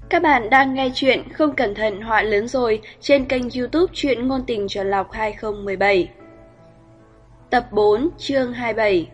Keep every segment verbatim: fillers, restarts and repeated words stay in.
Các bạn đang nghe chuyện Không cẩn thận họa lớn rồi trên kênh YouTube Truyện ngôn tình Trần Lộc hai không một bảy. Tập bốn, chương hai mươi bảy.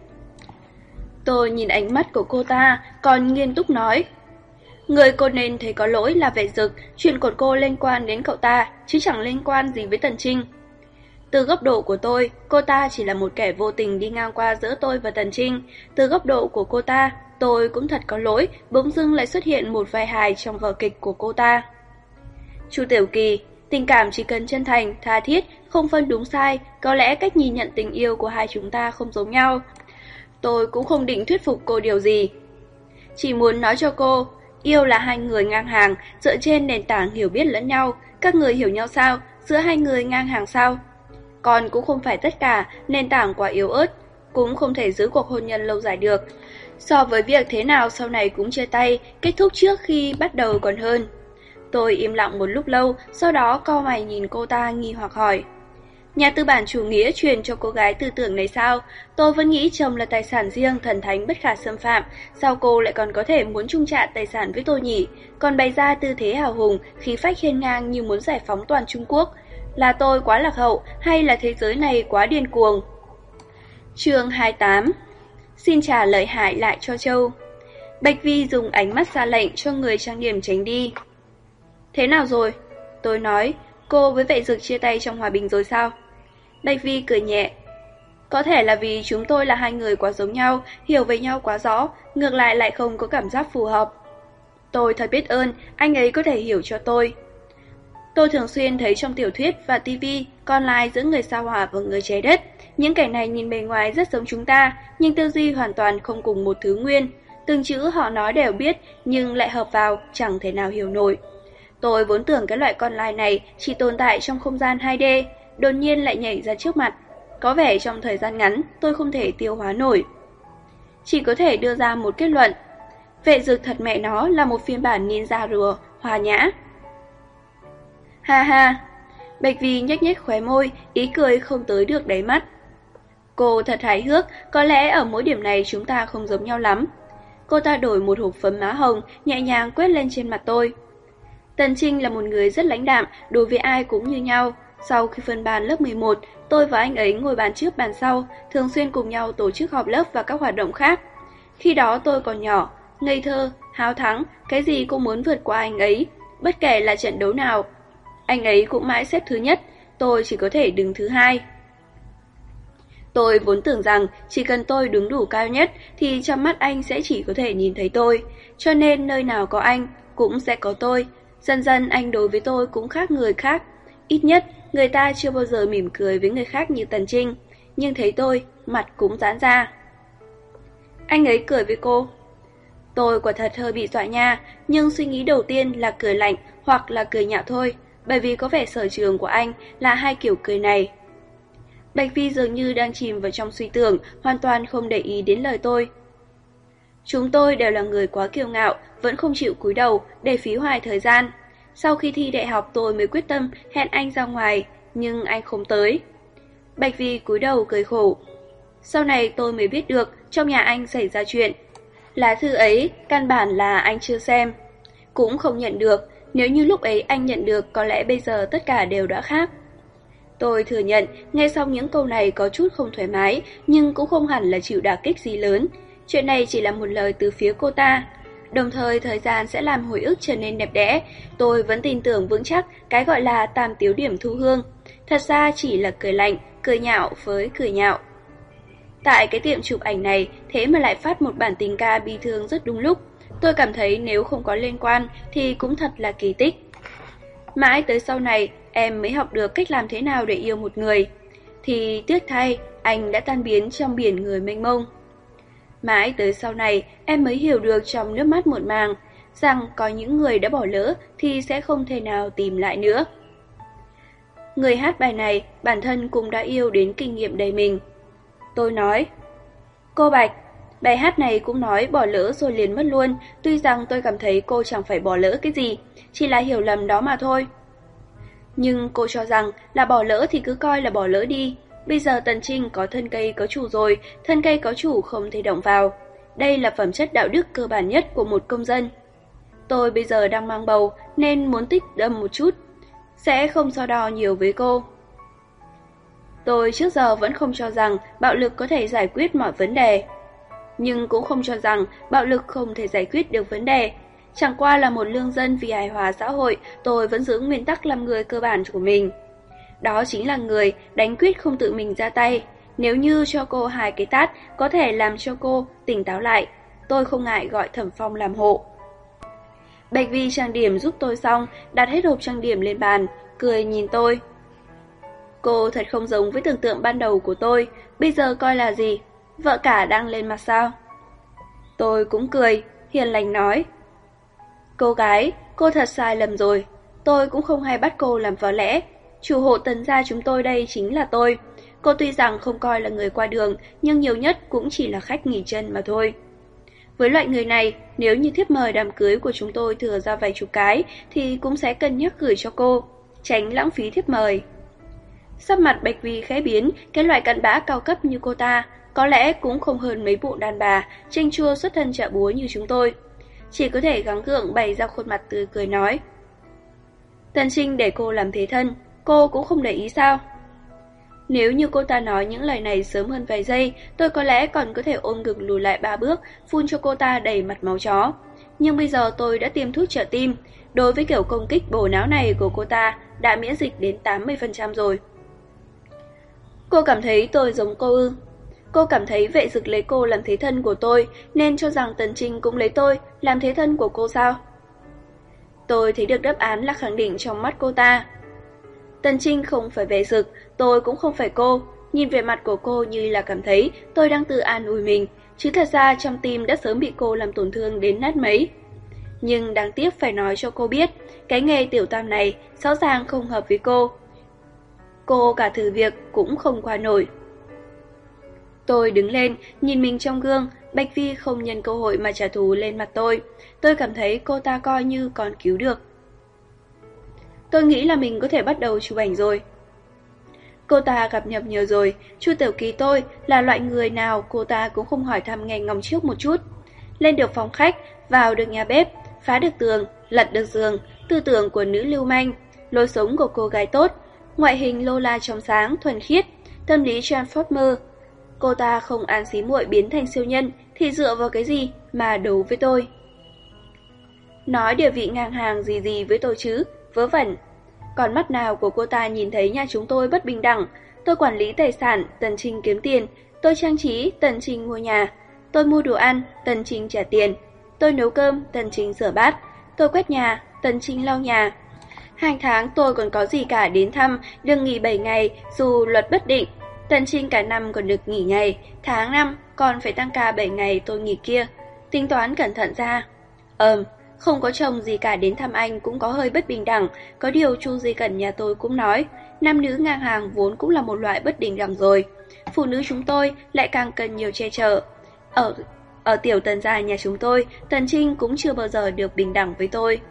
Tôi nhìn ánh mắt của cô ta, còn nghiêm túc nói: Người cô nên thấy có lỗi là Vệ Dực, chuyện của cô liên quan đến cậu ta, chứ chẳng liên quan gì với Tần Trinh. Từ góc độ của tôi, cô ta chỉ là một kẻ vô tình đi ngang qua giữa tôi và Tần Trinh. Từ góc độ của cô ta, tôi cũng thật có lỗi, bỗng dưng lại xuất hiện một vai hài trong vở kịch của cô ta. Chu Tiểu Kỳ, tình cảm chỉ cần chân thành, tha thiết, không phân đúng sai, có lẽ cách nhìn nhận tình yêu của hai chúng ta không giống nhau. Tôi cũng không định thuyết phục cô điều gì. Chỉ muốn nói cho cô, yêu là hai người ngang hàng, dựa trên nền tảng hiểu biết lẫn nhau. Các người hiểu nhau sao, giữa hai người ngang hàng sao? Còn cũng không phải tất cả, nền tảng quá yếu ớt, cũng không thể giữ cuộc hôn nhân lâu dài được. So với việc thế nào sau này cũng chia tay, kết thúc trước khi bắt đầu còn hơn. Tôi im lặng một lúc lâu, sau đó cau mày nhìn cô ta nghi hoặc hỏi: Nhà tư bản chủ nghĩa truyền cho cô gái tư tưởng này sao? Tôi vẫn nghĩ chồng là tài sản riêng, thần thánh bất khả xâm phạm. Sao cô lại còn có thể muốn chung chạ tài sản với tôi nhỉ? Còn bày ra tư thế hào hùng, khí phách hiên ngang như muốn giải phóng toàn Trung Quốc. Là tôi quá lạc hậu, hay là thế giới này quá điên cuồng? Chương hai mươi tám. Xin trả lợi hại lại cho Châu. Bạch Vi dùng ánh mắt ra lệnh cho người trang điểm tránh đi. Thế nào rồi? Tôi nói, cô với Vệ Dực chia tay trong hòa bình rồi sao? Bạch Vi cười nhẹ. Có thể là vì chúng tôi là hai người quá giống nhau, hiểu về nhau quá rõ, ngược lại lại không có cảm giác phù hợp. Tôi thật biết ơn, anh ấy có thể hiểu cho tôi. Tôi thường xuyên thấy trong tiểu thuyết và tivi, còn lại giữa người sao hỏa và người trái đất. Những kẻ này nhìn bề ngoài rất giống chúng ta, nhưng tư duy hoàn toàn không cùng một thứ nguyên. Từng chữ họ nói đều biết, nhưng lại hợp vào, chẳng thể nào hiểu nổi. Tôi vốn tưởng cái loại con lai này chỉ tồn tại trong không gian hai D, đột nhiên lại nhảy ra trước mặt. Có vẻ trong thời gian ngắn, tôi không thể tiêu hóa nổi. Chỉ có thể đưa ra một kết luận. Vệ Dực thật mẹ nó là một phiên bản ninja rùa, hòa nhã. Ha ha, Bạch Vi nhếch nhếch khóe môi, ý cười không tới được đáy mắt. Cô thật hài hước, có lẽ ở mỗi điểm này chúng ta không giống nhau lắm. Cô ta đổi một hộp phấn má hồng, nhẹ nhàng quét lên trên mặt tôi. Tần Trinh là một người rất lãnh đạm, đối với ai cũng như nhau. Sau khi phân ban lớp mười một, tôi và anh ấy ngồi bàn trước bàn sau, thường xuyên cùng nhau tổ chức họp lớp và các hoạt động khác. Khi đó tôi còn nhỏ, ngây thơ, háo thắng, cái gì cũng muốn vượt qua anh ấy, bất kể là trận đấu nào. Anh ấy cũng mãi xếp thứ nhất, tôi chỉ có thể đứng thứ hai. Tôi vốn tưởng rằng chỉ cần tôi đứng đủ cao nhất thì trong mắt anh sẽ chỉ có thể nhìn thấy tôi, cho nên nơi nào có anh cũng sẽ có tôi. Dần dần anh đối với tôi cũng khác người khác. Ít nhất người ta chưa bao giờ mỉm cười với người khác như Tần Trinh, nhưng thấy tôi, mặt cũng giãn ra. Anh ấy cười với cô. Tôi quả thật hơi bị dọa nha, nhưng suy nghĩ đầu tiên là cười lạnh hoặc là cười nhạo thôi, bởi vì có vẻ sở trường của anh là hai kiểu cười này. Bạch Vi dường như đang chìm vào trong suy tưởng, hoàn toàn không để ý đến lời tôi. Chúng tôi đều là người quá kiêu ngạo, vẫn không chịu cúi đầu để phí hoài thời gian. Sau khi thi đại học tôi mới quyết tâm hẹn anh ra ngoài, nhưng anh không tới. Bạch Vi cúi đầu cười khổ. Sau này tôi mới biết được trong nhà anh xảy ra chuyện. Lá thư ấy căn bản là anh chưa xem, cũng không nhận được. Nếu như lúc ấy anh nhận được, có lẽ bây giờ tất cả đều đã khác. Tôi thừa nhận, nghe xong những câu này có chút không thoải mái, nhưng cũng không hẳn là chịu đả kích gì lớn. Chuyện này chỉ là một lời từ phía cô ta. Đồng thời thời gian sẽ làm hồi ức trở nên đẹp đẽ. Tôi vẫn tin tưởng vững chắc cái gọi là tam tiếu điểm thu hương. Thật ra chỉ là cười lạnh, cười nhạo với cười nhạo. Tại cái tiệm chụp ảnh này, thế mà lại phát một bản tình ca bi thương rất đúng lúc. Tôi cảm thấy nếu không có liên quan thì cũng thật là kỳ tích. Mãi tới sau này, em mới học được cách làm thế nào để yêu một người. Thì tiếc thay, anh đã tan biến trong biển người mênh mông. Mãi tới sau này, em mới hiểu được trong nước mắt muộn màng, rằng có những người đã bỏ lỡ thì sẽ không thể nào tìm lại nữa. Người hát bài này, bản thân cũng đã yêu đến kinh nghiệm đầy mình. Tôi nói, cô Bạch, bài hát này cũng nói bỏ lỡ rồi liền mất luôn, tuy rằng tôi cảm thấy cô chẳng phải bỏ lỡ cái gì, chỉ là hiểu lầm đó mà thôi. Nhưng cô cho rằng là bỏ lỡ thì cứ coi là bỏ lỡ đi. Bây giờ Tần Trinh có thân cây có chủ rồi, thân cây có chủ không thể động vào. Đây là phẩm chất đạo đức cơ bản nhất của một công dân. Tôi bây giờ đang mang bầu nên muốn tích đâm một chút, sẽ không so đo nhiều với cô. Tôi trước giờ vẫn không cho rằng bạo lực có thể giải quyết mọi vấn đề, nhưng cũng không cho rằng bạo lực không thể giải quyết được vấn đề. Chẳng qua là một lương dân vì hài hòa xã hội, tôi vẫn giữ nguyên tắc làm người cơ bản của mình. Đó chính là người đánh quyết không tự mình ra tay. Nếu như cho cô hai cái tát có thể làm cho cô tỉnh táo lại, tôi không ngại gọi Thẩm Phong làm hộ. Bạch Vi trang điểm giúp tôi xong, đặt hết hộp trang điểm lên bàn, cười nhìn tôi. Cô thật không giống với tưởng tượng ban đầu của tôi, bây giờ coi là gì? Vợ cả đang lên mặt sao? Tôi cũng cười, hiền lành nói. Cô gái, cô thật sai lầm rồi, tôi cũng không hay bắt cô làm vợ lẽ. Chủ hộ Tần gia chúng tôi đây chính là tôi. Cô tuy rằng không coi là người qua đường, nhưng nhiều nhất cũng chỉ là khách nghỉ chân mà thôi. Với loại người này, nếu như thiếp mời đám cưới của chúng tôi thừa ra vài chục cái, thì cũng sẽ cân nhắc gửi cho cô, tránh lãng phí thiếp mời. Sắc mặt Bạch Vi khẽ biến, cái loại cặn bã cao cấp như cô ta, có lẽ cũng không hơn mấy bộ đàn bà, chênh chua xuất thân chợ búa như chúng tôi. Chỉ có thể gắng gượng bày ra khuôn mặt tươi cười nói. Tần Trinh để cô làm thế thân, cô cũng không để ý sao? Nếu như cô ta nói những lời này sớm hơn vài giây, tôi có lẽ còn có thể ôm ngực lùi lại ba bước, phun cho cô ta đầy mặt máu chó. Nhưng bây giờ tôi đã tiêm thuốc trợ tim, đối với kiểu công kích bổ não này của cô ta đã miễn dịch đến tám mươi phần trăm rồi. Cô cảm thấy tôi giống cô ư? Cô cảm thấy vệ dực lấy cô làm thế thân của tôi, nên cho rằng Tần Trinh cũng lấy tôi làm thế thân của cô sao? Tôi thấy được đáp án là khẳng định trong mắt cô ta. Tần Trinh không phải vệ dực, tôi cũng không phải cô. Nhìn về mặt của cô như là cảm thấy tôi đang tự an ủi mình, chứ thật ra trong tim đã sớm bị cô làm tổn thương đến nát mấy. Nhưng đáng tiếc phải nói cho cô biết, cái nghề tiểu tam này rõ ràng không hợp với cô. Cô cả thử việc cũng không qua nổi. Tôi đứng lên, nhìn mình trong gương, Bạch Vi không nhân cơ hội mà trả thù lên mặt tôi. Tôi cảm thấy cô ta coi như còn cứu được. Tôi nghĩ là mình có thể bắt đầu chụp ảnh rồi. Cô ta gặp nhập nhờ rồi, Chu Tiểu Kỳ tôi là loại người nào cô ta cũng không hỏi thăm nghe ngóng trước một chút. Lên được phòng khách, vào được nhà bếp, phá được tường, lật được giường, tư tưởng của nữ lưu manh, lối sống của cô gái tốt, ngoại hình lô la trong sáng, thuần khiết, tâm lý Transformer. Cô ta không án xí muội biến thành siêu nhân thì dựa vào cái gì mà đấu với tôi? Nói địa vị ngang hàng gì gì với tôi chứ, vớ vẩn. Còn mắt nào của cô ta nhìn thấy nhà chúng tôi bất bình đẳng? Tôi quản lý tài sản, Tần Trinh kiếm tiền. Tôi trang trí, Tần Trinh mua nhà. Tôi mua đồ ăn, Tần Trinh trả tiền. Tôi nấu cơm, Tần Trinh rửa bát. Tôi quét nhà, Tần Trinh lau nhà. Hàng tháng tôi còn có gì cả đến thăm, đừng nghỉ bảy ngày dù luật bất định. Tần Trinh cả năm còn được nghỉ ngày, tháng năm còn phải tăng ca bảy ngày tôi nghỉ kia. Tính toán cẩn thận ra. Ờm, không có chồng gì cả đến thăm anh cũng có hơi bất bình đẳng. Có điều Chu Di Cẩn nhà tôi cũng nói, nam nữ ngang hàng vốn cũng là một loại bất bình đẳng rồi. Phụ nữ chúng tôi lại càng cần nhiều che chở. Ở, ở tiểu Tần gia nhà chúng tôi, Tần Trinh cũng chưa bao giờ được bình đẳng với tôi.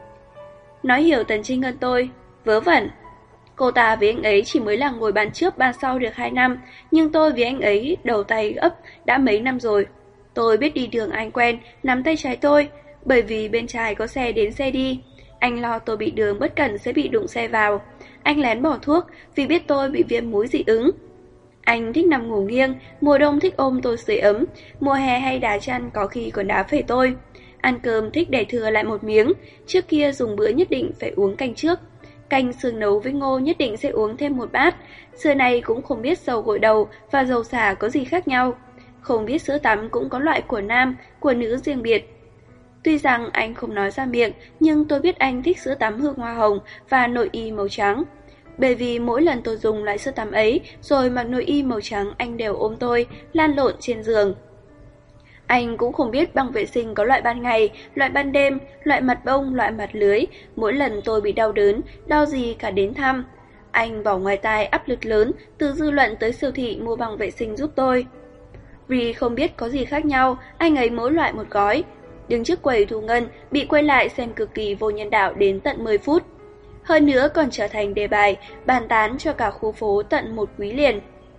Nói hiểu Tần Trinh hơn tôi, vớ vẩn. Cô ta với anh ấy chỉ mới là ngồi bàn trước bàn sau được hai năm, nhưng tôi với anh ấy đầu tay ấp đã mấy năm rồi. Tôi biết đi đường anh quen, nắm tay trái tôi, bởi vì bên trái có xe đến xe đi. Anh lo tôi bị đường bất cẩn sẽ bị đụng xe vào. Anh lén bỏ thuốc vì biết tôi bị viêm mũi dị ứng. Anh thích nằm ngủ nghiêng, mùa đông thích ôm tôi sưởi ấm, mùa hè hay đá chăn có khi còn đá phẩy tôi. Ăn cơm thích để thừa lại một miếng, trước kia dùng bữa nhất định phải uống canh trước. Canh xương nấu với ngô nhất định sẽ uống thêm một bát. Xưa nay cũng không biết dầu gội đầu và dầu xả có gì khác nhau. Không biết sữa tắm cũng có loại của nam, của nữ riêng biệt. Tuy rằng anh không nói ra miệng, nhưng tôi biết anh thích sữa tắm hương hoa hồng và nội y màu trắng. Bởi vì mỗi lần tôi dùng loại sữa tắm ấy, rồi mặc nội y màu trắng anh đều ôm tôi, lan lộn trên giường. Anh cũng không biết băng vệ sinh có loại ban ngày, loại ban đêm, loại mặt bông, loại mặt lưới. Mỗi lần tôi bị đau đớn, đau gì cả đến thăm. Anh bỏ ngoài tai áp lực lớn, từ dư luận tới siêu thị mua băng vệ sinh giúp tôi. Vì không biết có gì khác nhau, anh ấy mỗi loại một gói. Đứng trước quầy thu ngân, bị quay lại xem cực kỳ vô nhân đạo đến tận mười phút. Hơn nữa còn trở thành đề bài, bàn tán cho cả khu phố tận một quý liền.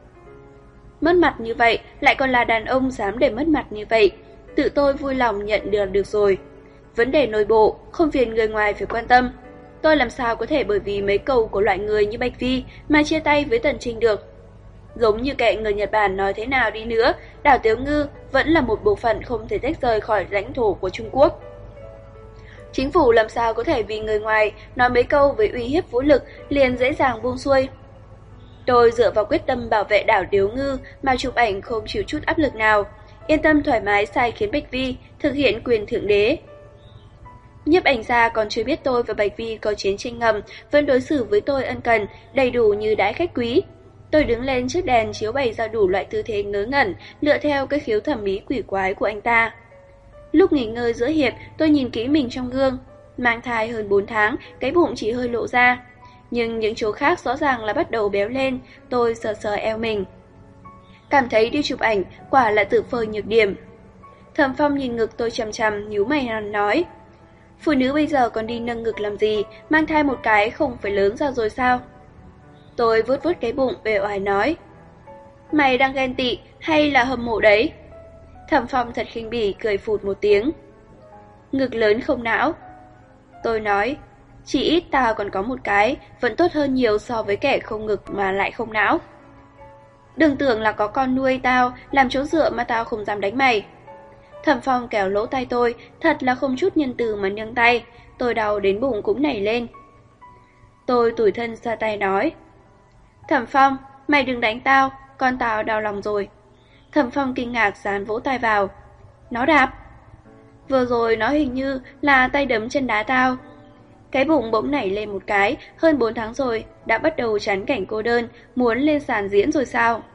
Mất mặt như vậy, lại còn là đàn ông dám để mất mặt như vậy. Tự tôi vui lòng nhận được được rồi. vấn đề nội bộ, không phiền người ngoài phải quan tâm. Tôi làm sao có thể bởi vì mấy câu của loại người như Bạch Vi mà chia tay với Tần Trinh được. Giống như kệ người Nhật Bản nói thế nào đi nữa, đảo Tiếu Ngư vẫn là một bộ phận không thể tách rời khỏi lãnh thổ của Trung Quốc. Chính phủ làm sao có thể vì người ngoài nói mấy câu với uy hiếp vũ lực liền dễ dàng buông xuôi. Tôi dựa vào quyết tâm bảo vệ đảo Tiếu Ngư mà chụp ảnh không chịu chút áp lực nào, yên tâm thoải mái sai khiến Bạch Vi thực hiện quyền thượng đế. Nhiếp ảnh gia còn chưa biết tôi và Bạch Vi có chiến tranh ngầm, vẫn đối xử với tôi ân cần, đầy đủ như đãi khách quý. Tôi đứng lên trước đèn chiếu bày ra đủ loại tư thế ngớ ngẩn, lựa theo cái khiếu thẩm mỹ quỷ quái của anh ta. Lúc nghỉ ngơi giữa hiệp, tôi nhìn kỹ mình trong gương. Mang thai hơn bốn tháng, cái bụng chỉ hơi lộ ra. Nhưng những chỗ khác rõ ràng là bắt đầu béo lên, tôi sờ sờ eo mình. Cảm thấy đi chụp ảnh, quả là tự phơi nhược điểm. Thẩm Phong nhìn ngực tôi chằm chằm, nhíu mày nói. Phụ nữ bây giờ còn đi nâng ngực làm gì, mang thai một cái không phải lớn ra rồi sao? Tôi vuốt vuốt cái bụng bề oải nói. Mày đang ghen tị hay là hâm mộ đấy? Thẩm Phong thật khinh bỉ cười phụt một tiếng. Ngực lớn không não. Tôi nói, chỉ ít tao còn có một cái, vẫn tốt hơn nhiều so với kẻ không ngực mà lại không não. Đừng tưởng là có con nuôi tao, làm chỗ dựa mà tao không dám đánh mày. Thẩm Phong kéo lỗ tay tôi, thật là không chút nhân từ mà nâng tay, tôi đau đến bụng cũng nảy lên. Tôi tủi thân ra tay nói. Thẩm Phong, mày đừng đánh tao, con tao đau lòng rồi. Thẩm Phong kinh ngạc dán vỗ tay vào. Nó đạp. Vừa rồi nó hình như là tay đấm chân đá tao. Cái bụng bỗng nảy lên một cái, hơn bốn tháng rồi, đã bắt đầu chán cảnh cô đơn, muốn lên sàn diễn rồi sao?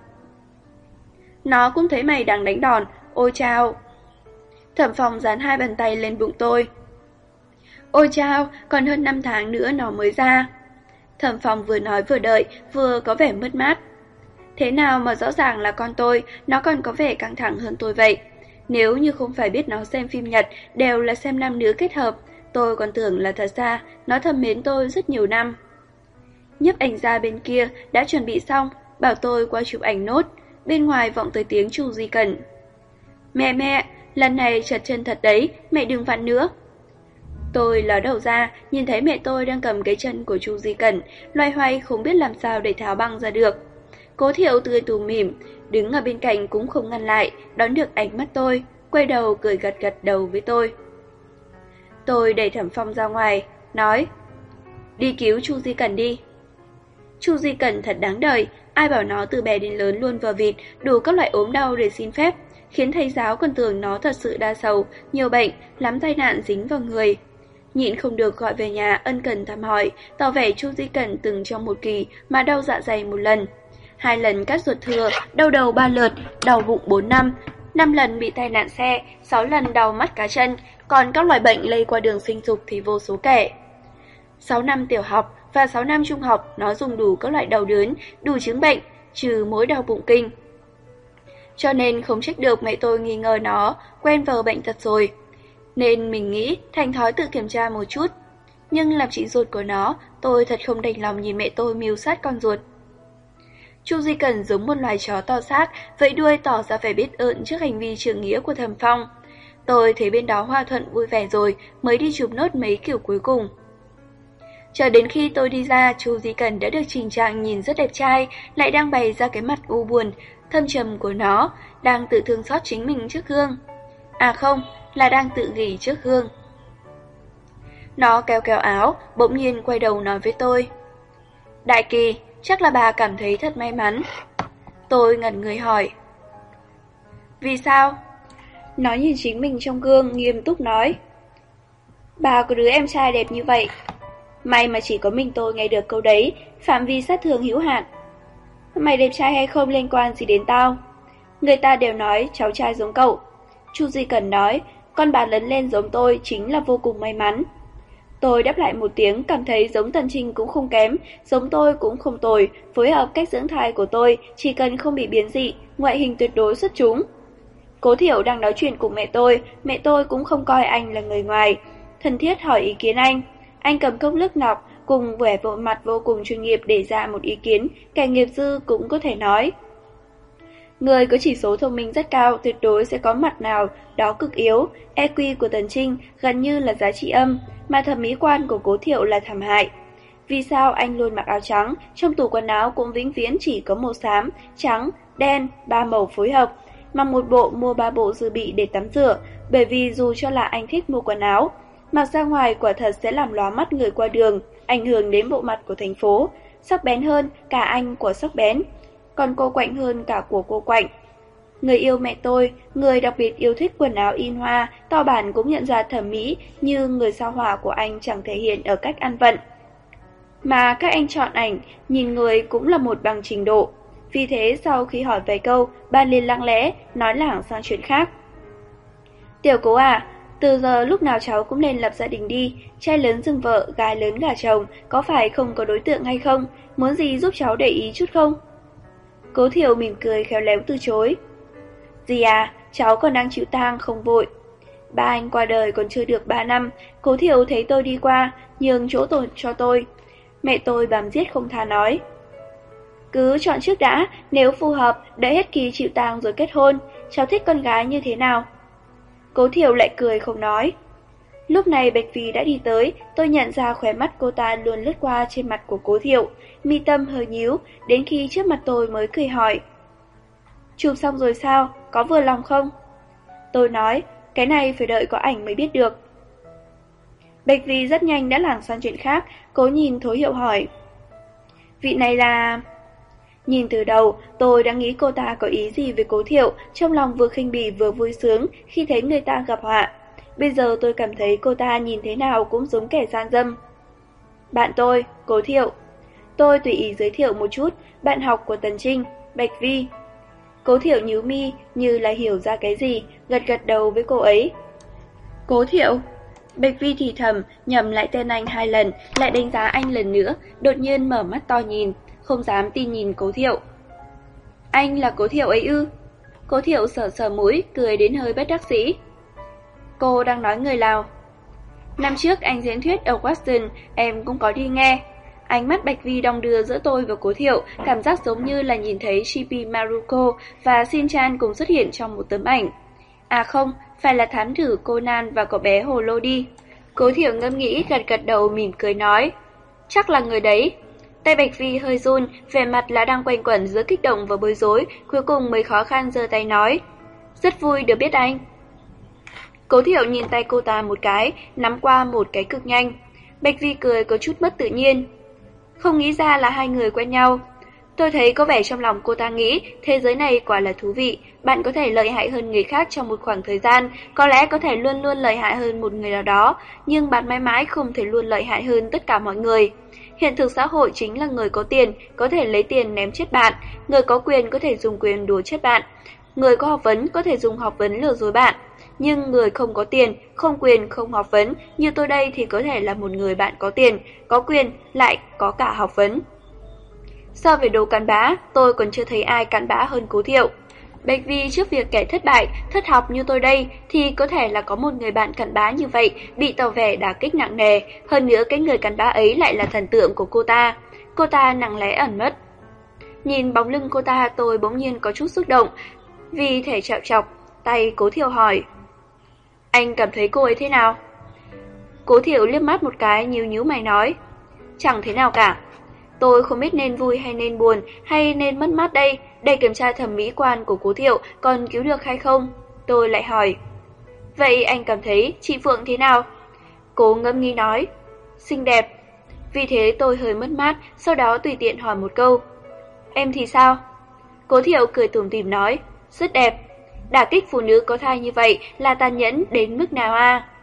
Nó cũng thấy mày đang đánh đòn, ôi chao. Thẩm Phong dán hai bàn tay lên bụng tôi. Ôi chao, còn hơn năm tháng nữa nó mới ra. Thẩm Phong vừa nói vừa đợi, vừa có vẻ mất mát. Thế nào mà rõ ràng là con tôi, nó còn có vẻ căng thẳng hơn tôi vậy. Nếu như không phải biết nó xem phim Nhật, đều là xem nam nữ kết hợp, tôi còn tưởng là thật ra nó thầm mến tôi rất nhiều năm. Nhiếp ảnh gia bên kia đã chuẩn bị xong, bảo tôi qua chụp ảnh nốt. Bên ngoài vọng tới tiếng Chu Di Cẩn. Mẹ mẹ, lần này trật chân thật đấy, mẹ đừng vặn nữa. Tôi ló đầu ra, nhìn thấy mẹ tôi đang cầm cái chân của Chu Di Cẩn, loay hoay không biết làm sao để tháo băng ra được. Cố Thiệu tươi tủm mỉm, đứng ở bên cạnh cũng không ngăn lại, đón được ánh mắt tôi, quay đầu cười gật gật đầu với tôi. Tôi đẩy Thẩm Phong ra ngoài, nói, đi cứu Chu Di Cẩn đi. Chu Di Cẩn thật đáng đời, ai bảo nó từ bé đến lớn luôn vờ vịt, đủ các loại ốm đau để xin phép, khiến thầy giáo còn tưởng nó thật sự đa sầu, nhiều bệnh, lắm tai nạn dính vào người. Nhịn không được gọi về nhà ân cần thăm hỏi, tỏ vẻ Chu Di Cẩn từng trong một kỳ mà đau dạ dày một lần, hai lần cắt ruột thừa, đau đầu ba lượt, đau bụng bốn năm, năm lần bị tai nạn xe, sáu lần đau mắt cá chân, còn các loại bệnh lây qua đường sinh dục thì vô số kể. Sáu năm tiểu học và sáu năm trung học nó dùng đủ các loại đau đớn, đủ chứng bệnh, trừ mỗi đau bụng kinh. Cho nên không trách được mẹ tôi nghi ngờ nó quen vờ bệnh thật rồi. Nên mình nghĩ thành thói tự kiểm tra một chút. Nhưng làm chị ruột của nó, tôi thật không đành lòng nhìn mẹ tôi mưu sát con ruột. Chu Di Cẩn giống một loài chó to xác, vẫy đuôi tỏ ra vẻ biết ơn trước hành vi trượng nghĩa của Thẩm Phong. Tôi thấy bên đó hòa thuận vui vẻ rồi, mới đi chụp nốt mấy kiểu cuối cùng. Chờ đến khi tôi đi ra, Chu Di Cẩn đã được chỉnh trạng nhìn rất đẹp trai, lại đang bày ra cái mặt u buồn, thâm trầm của nó, đang tự thương xót chính mình trước gương. À không, là đang tự nghỉ trước gương. Nó kéo kéo áo, bỗng nhiên quay đầu nói với tôi. Đại Kỳ, chắc là bà cảm thấy thật may mắn. Tôi ngẩn người hỏi. Vì sao? Nó nhìn chính mình trong gương, nghiêm túc nói. Bà có đứa em trai đẹp như vậy. May mà chỉ có mình tôi nghe được câu đấy, phạm vi sát thương hữu hạn. Mày đẹp trai hay không liên quan gì đến tao. Người ta đều nói cháu trai giống cậu. Chu Di Cẩn nói, con bà lớn lên giống tôi chính là vô cùng may mắn. Tôi đáp lại một tiếng, cảm thấy giống Tần Trinh cũng không kém, giống tôi cũng không tồi, phối hợp cách dưỡng thai của tôi, chỉ cần không bị biến dị, ngoại hình tuyệt đối xuất chúng. Cố Thiệu đang nói chuyện cùng mẹ tôi, mẹ tôi cũng không coi anh là người ngoài, thân thiết hỏi ý kiến anh. Anh cầm cốc nước ngọc, cùng vẻ bộ mặt vô cùng chuyên nghiệp để ra một ý kiến, kẻ nghiệp dư cũng có thể nói. Người có chỉ số thông minh rất cao tuyệt đối sẽ có mặt nào đó cực yếu, e quy của Tần Trinh gần như là giá trị âm, mà thẩm mỹ quan của Cố Thiệu là thảm hại. Vì sao anh luôn mặc áo trắng, trong tủ quần áo cũng vĩnh viễn chỉ có màu xám, trắng, đen, ba màu phối hợp, mặc một bộ mua ba bộ dự bị để tắm rửa, bởi vì dù cho là anh thích mua quần áo, mặc ra ngoài quả thật sẽ làm lóa mắt người qua đường, ảnh hưởng đến bộ mặt của thành phố, sắc bén hơn cả anh của sắc bén, còn cô quạnh hơn cả của cô quạnh. Người yêu mẹ tôi, người đặc biệt yêu thích quần áo in hoa, to bản cũng nhận ra thẩm mỹ như người sao hỏa của anh chẳng thể hiện ở cách ăn vận. Mà các anh chọn ảnh, nhìn người cũng là một bằng trình độ. Vì thế sau khi hỏi vài câu, bà liền lặng lẽ, nói lảng sang chuyện khác. Tiểu Cố à, từ giờ lúc nào cháu cũng nên lập gia đình đi, trai lớn dưng vợ, gái lớn gả chồng, có phải không có đối tượng hay không, muốn gì giúp cháu để ý chút không? Cố Thiệu mỉm cười khéo léo từ chối. Dì à, cháu còn đang chịu tang không vội. Ba anh qua đời còn chưa được ba năm, Cố Thiệu thấy tôi đi qua, nhường chỗ tôi cho tôi. Mẹ tôi bám giết không tha nói. Cứ chọn trước đã, nếu phù hợp, đợi hết kỳ chịu tang rồi kết hôn, cháu thích con gái như thế nào? Cố Thiệu lại cười không nói. Lúc này Bạch Vì đã đi tới, tôi nhận ra khóe mắt cô ta luôn lướt qua trên mặt của Cố Thiệu, mi tâm hơi nhíu, đến khi trước mặt tôi mới cười hỏi. Chụp xong rồi sao, có vừa lòng không? Tôi nói, cái này phải đợi có ảnh mới biết được. Bạch Vì rất nhanh đã lảng sang chuyện khác, cố nhìn Thối Hiệu hỏi. Vị này là... Nhìn từ đầu, tôi đã nghĩ cô ta có ý gì với Cố Thiệu, trong lòng vừa khinh bỉ vừa vui sướng khi thấy người ta gặp họa. Bây giờ tôi cảm thấy cô ta nhìn thế nào cũng giống kẻ gian dâm. Bạn tôi, Cố Thiệu. Tôi tùy ý giới thiệu một chút, bạn học của Tần Trinh, Bạch Vi. Cố Thiệu nhíu mi như là hiểu ra cái gì, gật gật đầu với cô ấy. Cố Thiệu. Bạch Vi thì thầm, nhầm lại tên anh hai lần, lại đánh giá anh lần nữa, đột nhiên mở mắt to nhìn, không dám tin nhìn Cố Thiệu. Anh là Cố Thiệu ấy ư? Cố Thiệu sờ sờ mũi, cười đến hơi bất đắc dĩ. Cô đang nói người Lào. Năm trước anh diễn thuyết ở Watson, em cũng có đi nghe. Ánh mắt Bạch Vi đong đưa giữa tôi và Cố Thiệu, cảm giác giống như là nhìn thấy Chibi Maruko và Shin-chan cùng xuất hiện trong một tấm ảnh. À không, phải là thám tử Conan và cậu bé Hồ Lô đi. Cố Thiệu ngẫm nghĩ gật gật đầu mỉm cười nói. Chắc là người đấy. Tay Bạch Vi hơi run, vẻ mặt là đang quanh quẩn giữa kích động và bối rối, cuối cùng mới khó khăn giơ tay nói. Rất vui được biết anh. Cố Thiệu nhìn tay cô ta một cái, nắm qua một cái cực nhanh. Bạch Vi cười có chút mất tự nhiên. Không nghĩ ra là hai người quen nhau. Tôi thấy có vẻ trong lòng cô ta nghĩ thế giới này quả là thú vị, bạn có thể lợi hại hơn người khác trong một khoảng thời gian, có lẽ có thể luôn luôn lợi hại hơn một người nào đó, nhưng bạn mãi mãi không thể luôn lợi hại hơn tất cả mọi người. Hiện thực xã hội chính là người có tiền có thể lấy tiền ném chết bạn, người có quyền có thể dùng quyền đùa chết bạn, người có học vấn có thể dùng học vấn lừa dối bạn. Nhưng người không có tiền, không quyền, không học vấn như tôi đây thì có thể là một người bạn có tiền, có quyền, lại có cả học vấn. So với đồ cặn bã, tôi còn chưa thấy ai cặn bã hơn Cố Thiệu. Bạch Vi trước việc kẻ thất bại, thất học như tôi đây thì có thể là có một người bạn cặn bã như vậy, bị tỏ vẻ đả kích nặng nề, hơn nữa cái người cặn bã ấy lại là thần tượng của cô ta. Cô ta nặng lẽ ẩn mất. Nhìn bóng lưng cô ta tôi bỗng nhiên có chút xúc động, vì thể chạo chọc, tay Cố Thiệu hỏi. Anh cảm thấy cô ấy thế nào? Cố Thiệu liếc mắt một cái nhíu nhíu mày nói. Chẳng thế nào cả. Tôi không biết nên vui hay nên buồn hay nên mất mát đây. Để kiểm tra thẩm mỹ quan của Cố Thiệu còn cứu được hay không? Tôi lại hỏi. Vậy anh cảm thấy chị Phượng thế nào? Cố ngẫm nghĩ nói. Xinh đẹp. Vì thế tôi hơi mất mát, sau đó tùy tiện hỏi một câu. Em thì sao? Cố Thiệu cười tủm tỉm nói. Rất đẹp. Đả kích phụ nữ có thai như vậy là tàn nhẫn đến mức nào a? À?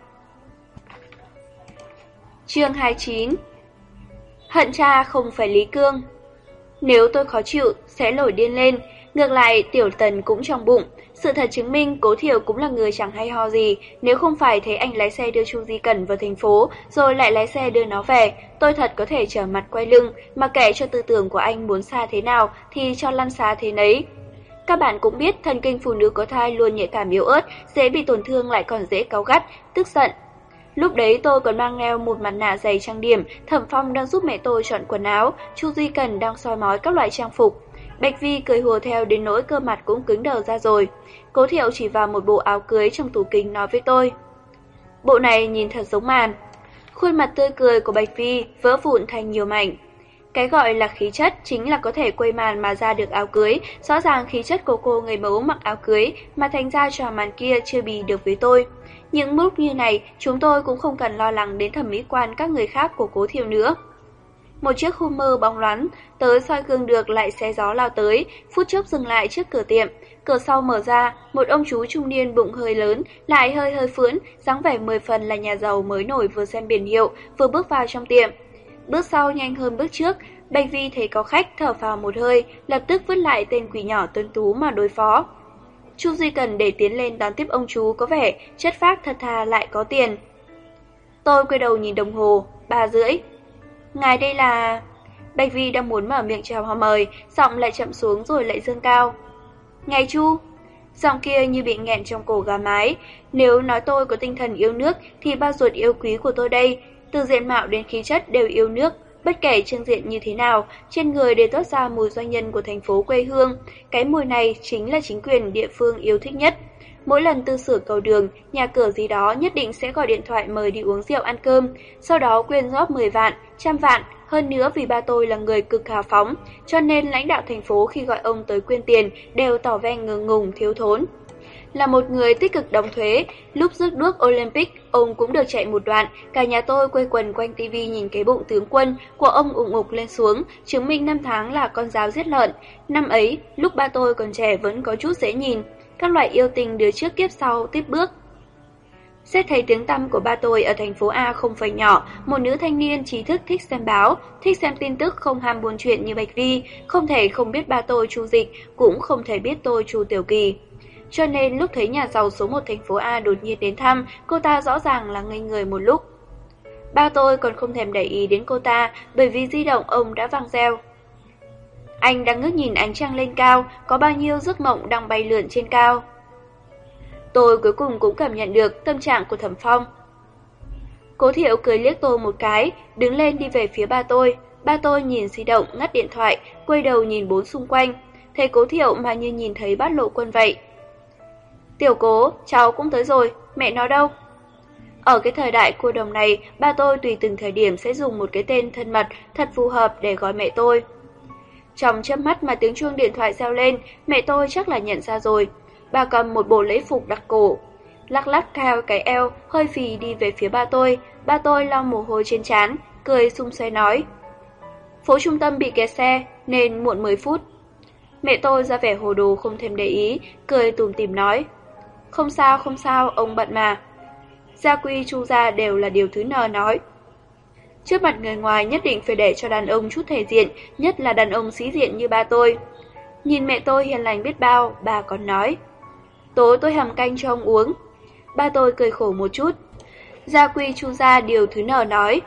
Chương hai mươi chín. Hận cha không phải Lý Cương. Nếu tôi khó chịu sẽ nổi điên lên, ngược lại Tiểu Tần cũng trong bụng. Sự thật chứng minh Cố Thiệu cũng là người chẳng hay ho gì, nếu không phải thấy anh lái xe đưa Chu Di Cẩn vào thành phố rồi lại lái xe đưa nó về, tôi thật có thể trở mặt quay lưng, mà kệ cho tư tưởng của anh muốn xa thế nào thì cho lăn xa thế nấy. Các bạn cũng biết thần kinh phụ nữ có thai luôn nhạy cảm yếu ớt, dễ bị tổn thương lại còn dễ cáu gắt, tức giận. Lúc đấy tôi còn mang theo một mặt nạ dày trang điểm, Thẩm Phong đang giúp mẹ tôi chọn quần áo, Chu Duy Cần đang soi mói các loại trang phục. Bạch Vi cười hùa theo đến nỗi cơ mặt cũng cứng đờ ra rồi. Cố Thiệu chỉ vào một bộ áo cưới trong tủ kính nói với tôi. Bộ này nhìn thật giống màn. Khuôn mặt tươi cười của Bạch Vi vỡ vụn thành nhiều mảnh. Cái gọi là khí chất chính là có thể quây màn mà ra được áo cưới. Rõ ràng khí chất của cô người mẫu mặc áo cưới mà thành ra trò màn kia chưa bì được với tôi. Những lúc như này chúng tôi cũng không cần lo lắng đến thẩm mỹ quan các người khác của Cố Thiệu nữa. Một chiếc Hummer bóng loáng tới soi gương được lại xé gió lao tới, phút chốc dừng lại trước cửa tiệm. Cửa sau mở ra, một ông chú trung niên bụng hơi lớn, lại hơi hơi phưỡn, dáng vẻ mười phần là nhà giàu mới nổi vừa xem biển hiệu, vừa bước vào trong tiệm. Bước sau nhanh hơn bước trước, Bạch Vi thấy có khách thở phào một hơi, lập tức vứt lại tên quỷ nhỏ tuấn tú mà đối phó. Chu Duy Cần để tiến lên đón tiếp ông chú có vẻ chất phác thật thà lại có tiền. Tôi quay đầu nhìn đồng hồ, ba rưỡi. Ngài đây là... Bạch Vi đang muốn mở miệng chào họ mời, giọng lại chậm xuống rồi lại dâng cao. Ngài Chu. Giọng kia như bị nghẹn trong cổ gà mái. Nếu nói tôi có tinh thần yêu nước thì ba ruột yêu quý của tôi đây, từ diện mạo đến khí chất đều yêu nước. Bất kể trương diện như thế nào, trên người đều toát ra mùi doanh nhân của thành phố quê hương. Cái mùi này chính là chính quyền địa phương yêu thích nhất. Mỗi lần tư sửa cầu đường, nhà cửa gì đó nhất định sẽ gọi điện thoại mời đi uống rượu ăn cơm, sau đó quyên góp mười vạn, trăm vạn. Hơn nữa vì ba tôi là người cực hào phóng, cho nên lãnh đạo thành phố khi gọi ông tới quyên tiền đều tỏ vẻ ngượng ngùng thiếu thốn. Là một người tích cực đóng thuế, lúc rước đuốc Olympic, ông cũng được chạy một đoạn, cả nhà tôi quây quần quanh tivi nhìn cái bụng tướng quân của ông ủng ục lên xuống, chứng minh năm tháng là con giáo giết lợn. Năm ấy, lúc ba tôi còn trẻ vẫn có chút dễ nhìn, các loại yêu tình đứa trước kiếp sau tiếp bước. Xét thấy tiếng tăm của ba tôi ở thành phố A không phải nhỏ, một nữ thanh niên trí thức thích xem báo, thích xem tin tức không ham buôn chuyện như Bạch Vi, không thể không biết ba tôi Chu Dịch, cũng không thể biết tôi Chu Tiểu Kỳ. Cho nên lúc thấy nhà giàu số một thành phố A đột nhiên đến thăm, cô ta rõ ràng là ngây người một lúc. Ba tôi còn không thèm để ý đến cô ta, bởi vì di động ông đã vang reo. Anh đang ngước nhìn ánh trăng lên cao, có bao nhiêu giấc mộng đang bay lượn trên cao. Tôi cuối cùng cũng cảm nhận được tâm trạng của Thẩm Phong. Cố Thiệu cười liếc tôi một cái, đứng lên đi về phía ba tôi. Ba tôi nhìn di động, ngắt điện thoại, quay đầu nhìn bốn xung quanh. Thấy Cố Thiệu mà như nhìn thấy Bát Lộ Quân vậy. Tiểu Cố, cháu cũng tới rồi, mẹ nó đâu? Ở cái thời đại cô đồng này, ba tôi tùy từng thời điểm sẽ dùng một cái tên thân mật thật phù hợp để gọi mẹ tôi. Trong chớp mắt mà tiếng chuông điện thoại reo lên, mẹ tôi chắc là nhận ra rồi. Bà cầm một bộ lễ phục đặc cổ, lắc lắc theo cái eo, hơi phì đi về phía ba tôi. Ba tôi lau mồ hôi trên trán, cười sum xoay nói. Phố trung tâm bị kẹt xe, nên muộn mười phút. Mẹ tôi ra vẻ hồ đồ không thèm để ý, cười tủm tỉm nói. Không sao, không sao, ông bận mà. Gia quy Chu gia đều là điều thứ nờ nói. Trước mặt người ngoài nhất định phải để cho đàn ông chút thể diện, nhất là đàn ông sĩ diện như ba tôi. Nhìn mẹ tôi hiền lành biết bao, bà còn nói. Tối tôi hầm canh cho ông uống. Ba tôi cười khổ một chút. Gia quy Chu gia điều thứ nờ nói.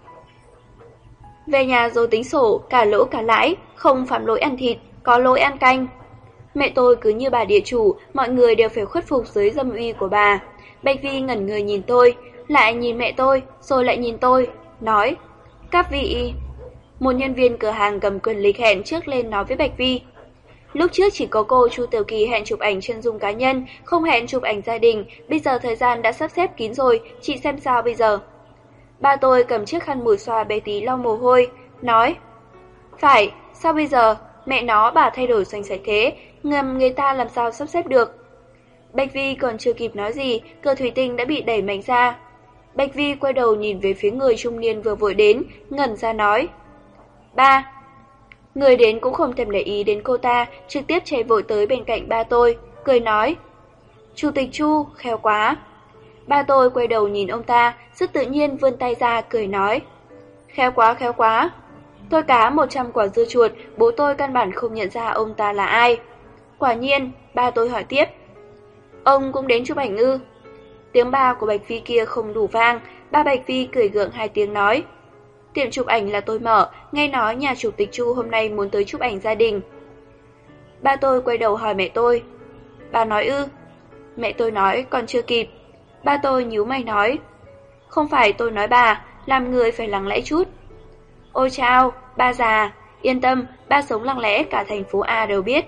Về nhà rồi tính sổ, cả lỗ cả lãi, không phạm lỗi ăn thịt, có lỗi ăn canh. Mẹ tôi cứ như bà địa chủ, mọi người đều phải khuất phục dưới dâm uy của bà. Bạch Vi ngẩn người nhìn tôi, lại nhìn mẹ tôi, rồi lại nhìn tôi, nói. Các vị... Một nhân viên cửa hàng cầm quyền lịch hẹn trước lên nói với Bạch Vi. Lúc trước chỉ có cô Chu Tiểu Kỳ hẹn chụp ảnh chân dung cá nhân, không hẹn chụp ảnh gia đình, bây giờ thời gian đã sắp xếp kín rồi, chị xem sao bây giờ. Ba tôi cầm chiếc khăn mùi xoa bé tí lau mồ hôi, nói. Phải, sao bây giờ, mẹ nó bà thay đổi xoành sạch thế, ngầm người ta làm sao sắp xếp được. Bạch Vi còn chưa kịp nói gì, cửa thủy tinh đã bị đẩy mạnh ra. Bạch Vi quay đầu nhìn về phía người trung niên vừa vội đến, ngẩn ra nói. Ba. Người đến cũng không thèm để ý đến cô ta, trực tiếp chạy vội tới bên cạnh ba tôi, cười nói. Chủ tịch Chu, khéo quá. Ba tôi quay đầu nhìn ông ta, rất tự nhiên vươn tay ra, cười nói. Khéo quá, khéo quá. Tôi cá một trăm quả dưa chuột, bố tôi căn bản không nhận ra ông ta là ai. Quả nhiên, ba tôi hỏi tiếp. Ông cũng đến chụp ảnh ư? Tiếng ba của Bạch Vi kia không đủ vang, ba Bạch Vi cười gượng hai tiếng nói. Tiệm chụp ảnh là tôi mở, nghe nói nhà chủ tịch Chu hôm nay muốn tới chụp ảnh gia đình. Ba tôi quay đầu hỏi mẹ tôi. Bà nói ư? Mẹ tôi nói còn chưa kịp. Ba tôi nhíu mày nói. Không phải tôi nói bà, làm người phải lắng lẽ chút. Ôi chao, ba già, Yên tâm, ba sống lặng lẽ cả thành phố A đều biết.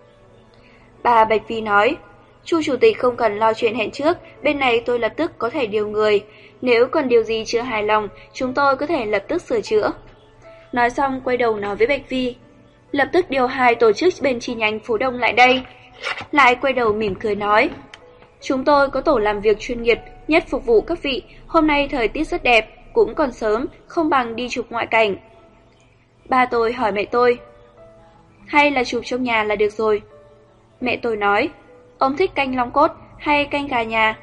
Bà Bạch Vi nói, Chu chủ tịch không cần lo chuyện hẹn trước, bên này tôi lập tức có thể điều người. Nếu còn điều gì chưa hài lòng, chúng tôi có thể lập tức sửa chữa. Nói xong quay đầu nói với Bạch Vi, lập tức điều hai tổ chức bên chi nhánh phố Đông lại đây. Lại quay đầu mỉm cười nói, chúng tôi có tổ làm việc chuyên nghiệp, nhất phục vụ các vị. Hôm nay thời tiết rất đẹp, cũng còn sớm, không bằng đi chụp ngoại cảnh. Ba tôi hỏi mẹ tôi, hay là chụp trong nhà là được rồi. Mẹ tôi nói, ông thích canh long cốt hay canh gà nhà?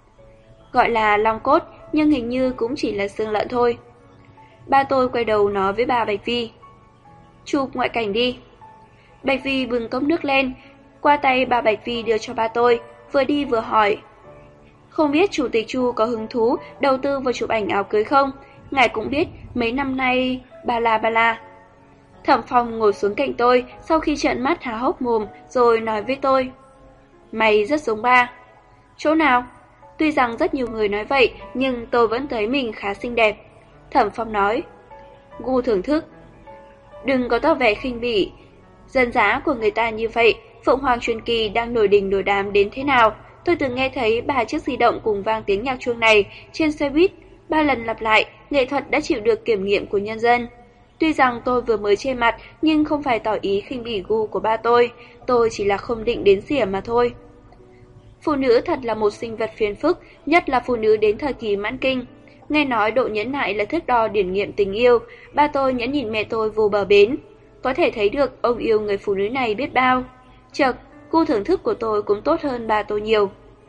Gọi là long cốt, nhưng hình như cũng chỉ là xương lợn thôi. Ba tôi quay đầu nói với bà Bạch Vi, chụp ngoại cảnh đi. Bạch Vi bưng cốc nước lên, qua tay bà Bạch Vi đưa cho ba tôi, vừa đi vừa hỏi, không biết chủ tịch Chu có hứng thú đầu tư vào chụp ảnh áo cưới không? Ngài cũng biết mấy năm nay ba la ba la. Thẩm Phong ngồi xuống cạnh tôi, sau khi trợn mắt há hốc mồm rồi nói với tôi, mày rất giống ba. Chỗ nào? Tuy rằng rất nhiều người nói vậy, nhưng tôi vẫn thấy mình khá xinh đẹp. Thẩm Phong nói, gu thưởng thức. Đừng có tỏ vẻ khinh bỉ, dân giá của người ta như vậy. Phượng Hoàng truyền kỳ đang nổi đình nổi đám đến thế nào? Tôi từng nghe thấy ba chiếc di động cùng vang tiếng nhạc chuông này trên xe buýt, ba lần lặp lại, nghệ thuật đã chịu được kiểm nghiệm của nhân dân. Tuy rằng tôi vừa mới che mặt, nhưng không phải tỏ ý khinh bỉ gu của ba tôi, tôi chỉ là không định đến xỉa mà thôi. Phụ nữ thật là một sinh vật phiền phức, nhất là phụ nữ đến thời kỳ mãn kinh. Nghe nói độ nhẫn nại là thước đo điển nghiệm tình yêu, ba tôi nhẫn nhìn mẹ tôi vô bờ bến. Có thể thấy được ông yêu người phụ nữ này biết bao. Chật, gu thưởng thức của tôi cũng tốt hơn ba tôi nhiều.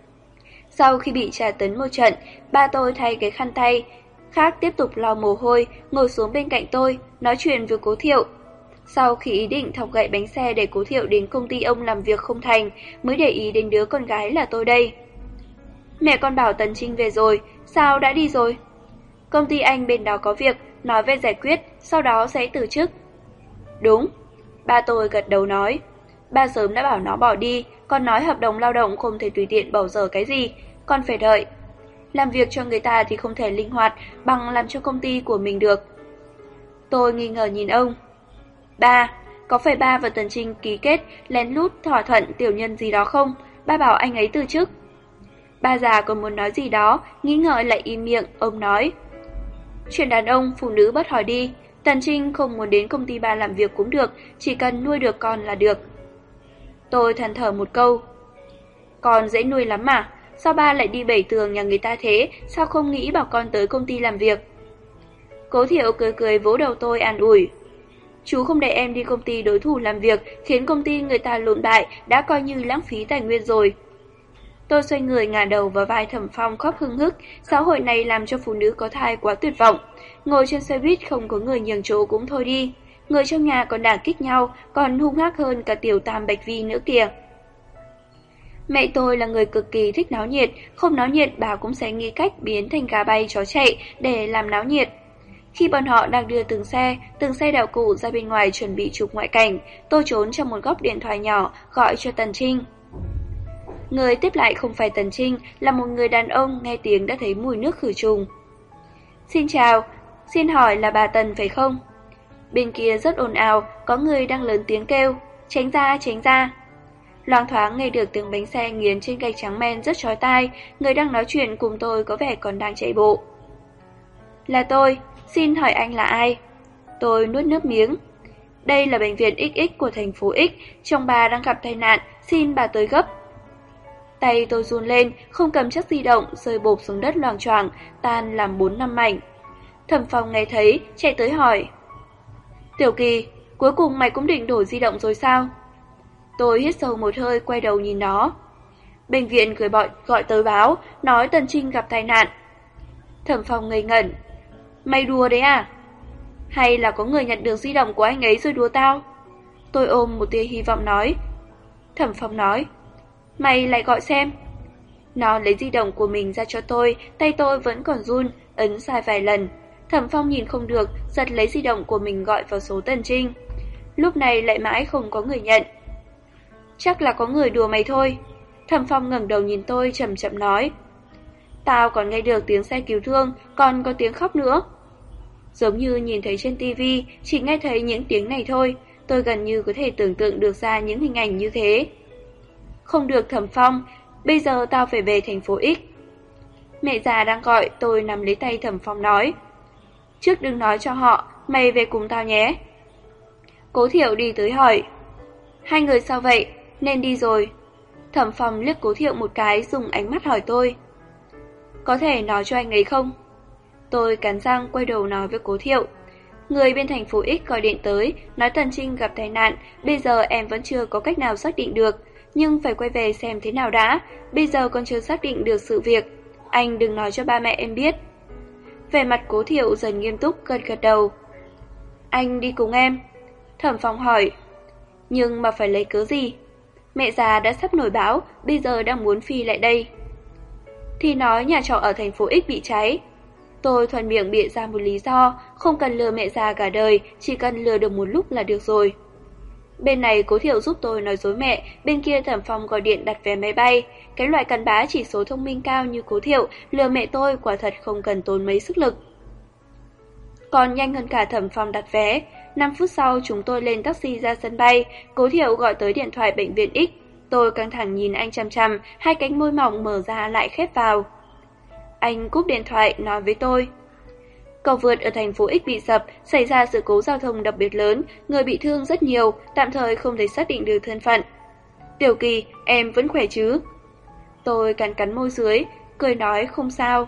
Sau khi bị tra tấn một trận, ba tôi thay cái khăn tay khác tiếp tục lau mồ hôi, ngồi xuống bên cạnh tôi, nói chuyện với Cố Thiệu. Sau khi ý định thọc gậy bánh xe để Cố Thiệu đến công ty ông làm việc không thành, mới để ý đến đứa con gái là tôi đây. Mẹ con bảo Tần Trinh về rồi, sao đã đi rồi? Công ty anh bên đó có việc, nói về giải quyết, sau đó sẽ từ chức. Đúng, ba tôi gật đầu nói. Ba sớm đã bảo nó bỏ đi, còn nói hợp đồng lao động không thể tùy tiện bỏ dở cái gì, còn phải đợi. Làm việc cho người ta thì không thể linh hoạt bằng làm cho công ty của mình được. Tôi nghi ngờ nhìn ông. Ba, có phải ba và Tần Trinh ký kết lén lút thỏa thuận tiểu nhân gì đó không? Ba bảo anh ấy từ chức. Ba già còn muốn nói gì đó, nghĩ ngợi lại im miệng, ông nói. Chuyện đàn ông, phụ nữ bất hỏi đi. Tần Trinh không muốn đến công ty ba làm việc cũng được, chỉ cần nuôi được con là được. Tôi than thở một câu. Con dễ nuôi lắm mà, sao ba lại đi bẩy tường nhà người ta thế, sao không nghĩ bảo con tới công ty làm việc? Cố Thiệu cười cười vỗ đầu tôi an ủi. Chú không để em đi công ty đối thủ làm việc, khiến công ty người ta lụn bại, đã coi như lãng phí tài nguyên rồi. Tôi xoay người ngả đầu vào vai Thẩm Phong khóc hưng hức, xã hội này làm cho phụ nữ có thai quá tuyệt vọng. Ngồi trên xe buýt không có người nhường chỗ cũng thôi đi. Người trong nhà còn đả kích nhau, còn hung hăng hơn cả tiểu tam Bạch Vi nữa kìa. Mẹ tôi là người cực kỳ thích náo nhiệt, không náo nhiệt bà cũng sẽ nghĩ cách biến thành gà bay chó chạy để làm náo nhiệt. Khi bọn họ đang đưa từng xe, từng xe đèo cụ ra bên ngoài chuẩn bị chụp ngoại cảnh, tôi trốn trong một góc điện thoại nhỏ gọi cho Tần Trinh. Người tiếp lại không phải Tần Trinh, là một người đàn ông nghe tiếng đã thấy mùi nước khử trùng. Xin chào, xin hỏi là bà Tần phải không? Bên kia rất ồn ào, có người đang lớn tiếng kêu, tránh ra, tránh ra. Loáng thoáng nghe được tiếng bánh xe nghiến trên gạch trắng men rất chói tai, người đang nói chuyện cùng tôi có vẻ còn đang chạy bộ. Là tôi, xin hỏi anh là ai? Tôi nuốt nước miếng. Đây là bệnh viện ích ích của thành phố X, chồng bà đang gặp tai nạn, xin bà tới gấp. Tay tôi run lên, không cầm chiếc di động, rơi bộp xuống đất loạng choạng, tan làm bốn năm mảnh. Thẩm Phong nghe thấy, chạy tới hỏi. Tiểu Kỳ, cuối cùng mày cũng định đổi di động rồi sao? Tôi hít sâu một hơi, quay đầu nhìn nó. Bệnh viện gửi bọn gọi tới báo, nói Tần Trinh gặp tai nạn. Thẩm Phong ngây ngẩn. Mày đùa đấy à? Hay là có người nhận được di động của anh ấy rồi đùa tao? Tôi ôm một tia hy vọng nói. Thẩm Phong nói. Mày lại gọi xem. Nó lấy di động của mình ra cho tôi, tay tôi vẫn còn run, ấn sai vài lần. Thẩm Phong nhìn không được, giật lấy di động của mình gọi vào số Tần Trinh. Lúc này lại mãi không có người nhận. Chắc là có người đùa mày thôi. Thẩm Phong ngẩng đầu nhìn tôi chậm chậm nói. Tao còn nghe được tiếng xe cứu thương, còn có tiếng khóc nữa. Giống như nhìn thấy trên tivi, chỉ nghe thấy những tiếng này thôi, tôi gần như có thể tưởng tượng được ra những hình ảnh như thế. Không được Thẩm Phong, bây giờ tao phải về thành phố X. Mẹ già đang gọi, tôi nắm lấy tay Thẩm Phong nói. Trước đừng nói cho họ, mày về cùng tao nhé. Cố Thiệu đi tới hỏi. Hai người sao vậy? Nên đi rồi. Thẩm Phong liếc Cố Thiệu một cái, dùng ánh mắt hỏi tôi. Có thể nói cho anh ấy không? Tôi cắn răng quay đầu nói với Cố Thiệu. Người bên thành phố X gọi điện tới, nói Tần Trinh gặp tai nạn, bây giờ em vẫn chưa có cách nào xác định được, nhưng phải quay về xem thế nào đã, bây giờ còn chưa xác định được sự việc. Anh đừng nói cho ba mẹ em biết. Vẻ mặt Cố Thiệu dần nghiêm túc, gật gật đầu. Anh đi cùng em. Thẩm Phong hỏi. Nhưng mà phải lấy cớ gì? Mẹ già đã sắp nổi báo, bây giờ đang muốn phi lại đây. Thì nói nhà trọ ở thành phố X bị cháy. Tôi thuận miệng bịa ra một lý do, không cần lừa mẹ già cả đời, chỉ cần lừa được một lúc là được rồi. Bên này Cố Thiệu giúp tôi nói dối mẹ, bên kia Thẩm Phong gọi điện đặt vé máy bay. Cái loại cặn bã chỉ số thông minh cao như Cố Thiệu, lừa mẹ tôi quả thật không cần tốn mấy sức lực. Còn nhanh hơn cả Thẩm Phong đặt vé. năm phút sau chúng tôi lên taxi ra sân bay, Cố Thiệu gọi tới điện thoại bệnh viện X. Tôi căng thẳng nhìn anh chằm chằm, hai cánh môi mỏng mở ra lại khép vào. Anh cúp điện thoại nói với tôi. Cầu vượt ở thành phố X bị sập, xảy ra sự cố giao thông đặc biệt lớn, người bị thương rất nhiều, tạm thời không thể xác định được thân phận. Tiểu Kỳ, em vẫn khỏe chứ? Tôi cắn cắn môi dưới, cười nói không sao.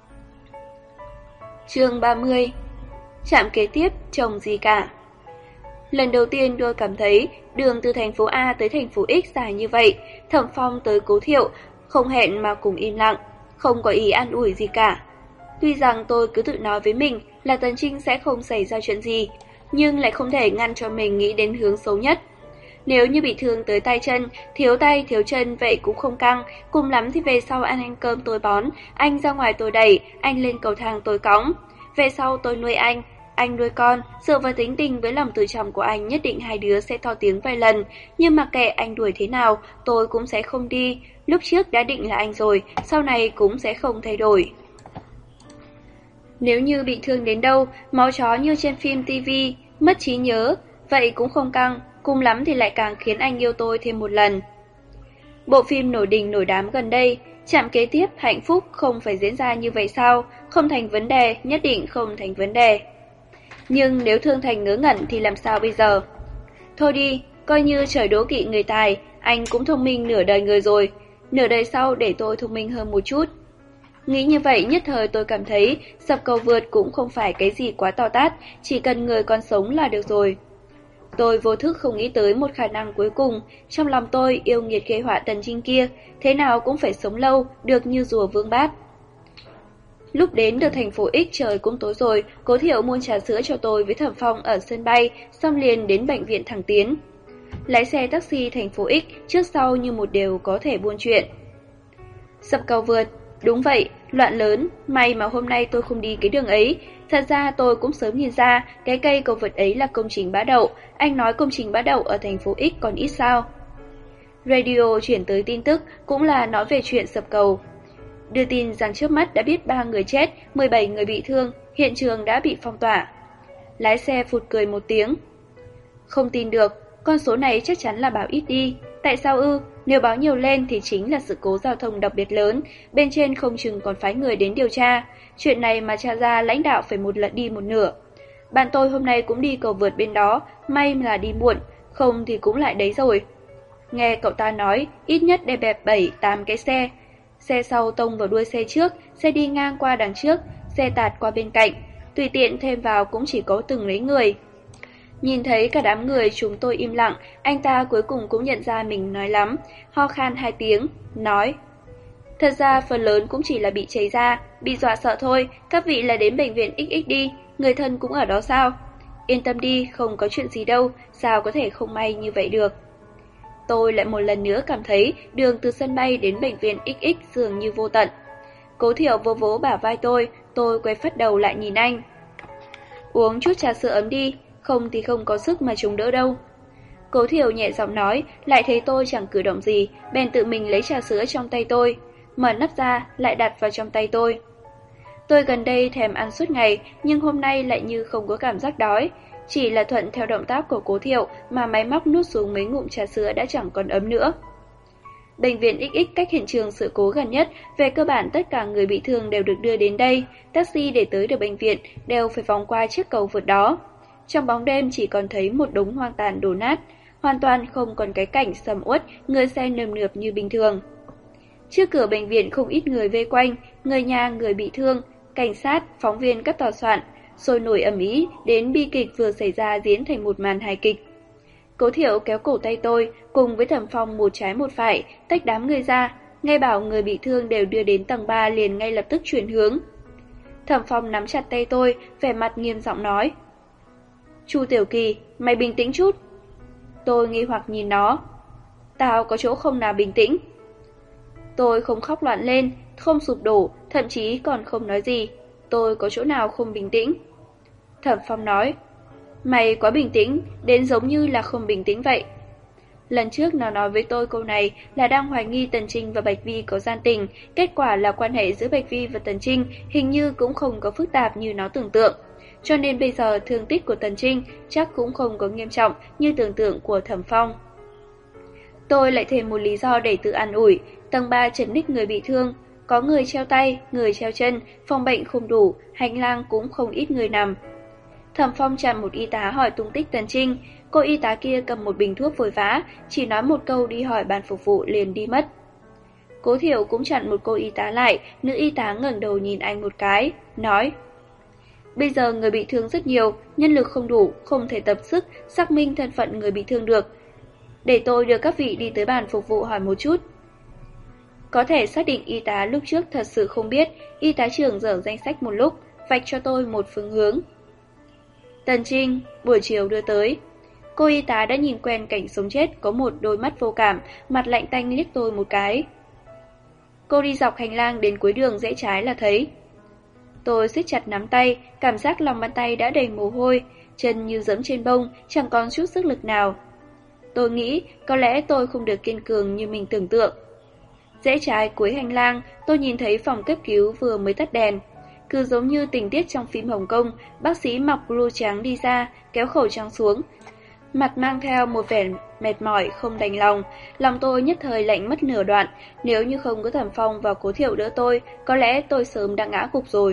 Chương ba mươi. Trạm kế tiếp trông gì cả. Lần đầu tiên tôi cảm thấy đường từ thành phố A tới thành phố X dài như vậy. Thẩm Phong tới Cố Thiệu, không hẹn mà cùng im lặng, không có ý an ủi gì cả. Tuy rằng tôi cứ tự nói với mình là Tần Trinh sẽ không xảy ra chuyện gì, nhưng lại không thể ngăn cho mình nghĩ đến hướng xấu nhất. Nếu như bị thương tới tay chân, thiếu tay thiếu chân vậy cũng không căng, cùng lắm thì về sau ăn ăn cơm tôi bón, anh ra ngoài tôi đẩy, anh lên cầu thang tôi cõng. Về sau tôi nuôi anh, anh nuôi con, dựa vào tính tình với lòng tự trọng của anh nhất định hai đứa sẽ to tiếng vài lần, nhưng mà kệ anh đuổi thế nào, tôi cũng sẽ không đi, lúc trước đã định là anh rồi, sau này cũng sẽ không thay đổi. Nếu như bị thương đến đâu, máu chó như trên phim tivi, mất trí nhớ, vậy cũng không căng, cùng lắm thì lại càng khiến anh yêu tôi thêm một lần. Bộ phim nổi đình nổi đám gần đây, trạm kế tiếp hạnh phúc không phải diễn ra như vậy sao, không thành vấn đề, nhất định không thành vấn đề. Nhưng nếu thương thành ngớ ngẩn thì làm sao bây giờ? Thôi đi, coi như trời đố kỵ người tài, anh cũng thông minh nửa đời người rồi, nửa đời sau để tôi thông minh hơn một chút. Nghĩ như vậy nhất thời tôi cảm thấy sập cầu vượt cũng không phải cái gì quá to tát, chỉ cần người còn sống là được rồi. Tôi vô thức không nghĩ tới một khả năng cuối cùng, trong lòng tôi yêu nghiệt gây họa Tần Trinh kia, thế nào cũng phải sống lâu, được như rùa vương bát. Lúc đến được thành phố X trời cũng tối rồi, Cố Thiệu mua trà sữa cho tôi với Thẩm Phong ở sân bay, xong liền đến bệnh viện Thẳng Tiến. Lái xe taxi thành phố X trước sau như một đều có thể buôn chuyện. Sập cầu vượt, đúng vậy, loạn lớn, may mà hôm nay tôi không đi cái đường ấy. Thật ra tôi cũng sớm nhìn ra cái cây cầu vượt ấy là công trình bã đậu, anh nói công trình bã đậu ở thành phố X còn ít sao. Radio chuyển tới tin tức cũng là nói về chuyện sập cầu. Đưa tin rằng trước mắt đã biết ba người chết, mười bảy người bị thương, hiện trường đã bị phong tỏa. Lái xe phụt cười một tiếng. Không tin được, con số này chắc chắn là báo ít đi. Tại sao ư? Nếu báo nhiều lên thì chính là sự cố giao thông đặc biệt lớn, bên trên không chừng còn phái người đến điều tra. Chuyện này mà tra ra lãnh đạo phải một lận đi một nửa. Bạn tôi hôm nay cũng đi cầu vượt bên đó, may là đi muộn, không thì cũng lại đấy rồi. Nghe cậu ta nói, ít nhất để bẹp bảy tám cái xe. Xe sau tông vào đuôi xe trước, xe đi ngang qua đằng trước, xe tạt qua bên cạnh, tùy tiện thêm vào cũng chỉ có từng lấy người. Nhìn thấy cả đám người chúng tôi im lặng, anh ta cuối cùng cũng nhận ra mình nói lắm, ho khan hai tiếng, nói. Thật ra phần lớn cũng chỉ là bị cháy da, bị dọa sợ thôi, các vị là đến bệnh viện ích ích đi, người thân cũng ở đó sao? Yên tâm đi, không có chuyện gì đâu, sao có thể không may như vậy được. Tôi lại một lần nữa cảm thấy đường từ sân bay đến bệnh viện ích ích dường như vô tận. Cố Thiệu vỗ vỗ bả vai tôi, tôi quay phất đầu lại nhìn anh. Uống chút trà sữa ấm đi, không thì không có sức mà chống đỡ đâu. Cố Thiệu nhẹ giọng nói, lại thấy tôi chẳng cử động gì, bèn tự mình lấy trà sữa trong tay tôi, mở nắp ra lại đặt vào trong tay tôi. Tôi gần đây thèm ăn suốt ngày, nhưng hôm nay lại như không có cảm giác đói. Chỉ là thuận theo động tác của Cố Thiệu mà máy móc nuốt xuống mấy ngụm trà sữa đã chẳng còn ấm nữa. Bệnh viện ích ích cách hiện trường sự cố gần nhất, về cơ bản tất cả người bị thương đều được đưa đến đây. Taxi để tới được bệnh viện đều phải vòng qua chiếc cầu vượt đó. Trong bóng đêm chỉ còn thấy một đống hoang tàn đổ nát, hoàn toàn không còn cái cảnh sầm uất, người xe nườm nượp như bình thường. Trước cửa bệnh viện không ít người vây quanh, người nhà, người bị thương, cảnh sát, phóng viên các tòa soạn, sôi nổi ầm ĩ đến bi kịch vừa xảy ra diễn thành một màn hài kịch. Cố Thiệu kéo cổ tay tôi, cùng với Thẩm Phong một trái một phải, tách đám người ra, nghe bảo người bị thương đều đưa đến tầng ba liền ngay lập tức chuyển hướng. Thẩm Phong nắm chặt tay tôi, vẻ mặt nghiêm giọng nói: "Chu Tiểu Kỳ, mày bình tĩnh chút." Tôi nghi hoặc nhìn nó. "Tao có chỗ không nào bình tĩnh?" Tôi không khóc loạn lên, không sụp đổ, thậm chí còn không nói gì. Tôi có chỗ nào không bình tĩnh? Thẩm Phong nói: "Mày quá bình tĩnh, đến giống như là không bình tĩnh vậy." Lần trước nó nói với tôi câu này là đang hoài nghi Tần Trinh và Bạch Vi có gian tình, kết quả là quan hệ giữa Bạch Vi và Tần Trinh hình như cũng không có phức tạp như nó tưởng tượng. Cho nên bây giờ thương tích của Tần Trinh chắc cũng không có nghiêm trọng như tưởng tượng của Thẩm Phong. Tôi lại thêm một lý do để tự an ủi, tầng ba trấn ních người bị thương, có người treo tay, người treo chân, phòng bệnh không đủ, hành lang cũng không ít người nằm. Thẩm Phong chặn một y tá hỏi tung tích Tần Trinh, cô y tá kia cầm một bình thuốc vội vã, chỉ nói một câu đi hỏi bàn phục vụ liền đi mất. Cố Thiệu cũng chặn một cô y tá lại, nữ y tá ngẩng đầu nhìn anh một cái, nói: "Bây giờ người bị thương rất nhiều, nhân lực không đủ, không thể tập sức xác minh thân phận người bị thương được. Để tôi đưa các vị đi tới bàn phục vụ hỏi một chút." Có thể xác định y tá lúc trước thật sự không biết, y tá trưởng dở danh sách một lúc, vạch cho tôi một phương hướng. Tần Trinh, buổi chiều đưa tới. Cô y tá đã nhìn quen cảnh sống chết, có một đôi mắt vô cảm, mặt lạnh tanh liếc tôi một cái. Cô đi dọc hành lang đến cuối đường rẽ trái là thấy. Tôi siết chặt nắm tay, cảm giác lòng bàn tay đã đầy mồ hôi, chân như giẫm trên bông, chẳng còn chút sức lực nào. Tôi nghĩ có lẽ tôi không được kiên cường như mình tưởng tượng. Rẽ trái cuối hành lang, tôi nhìn thấy phòng cấp cứu vừa mới tắt đèn. Cứ giống như tình tiết trong phim Hồng Kông, bác sĩ mặc blue trắng đi ra, kéo khẩu trang xuống. Mặt mang theo một vẻ mệt mỏi, không đành lòng. Lòng tôi nhất thời lạnh mất nửa đoạn. Nếu như không có Thẩm Phong và Cố Thiệu đỡ tôi, có lẽ tôi sớm đã ngã gục rồi.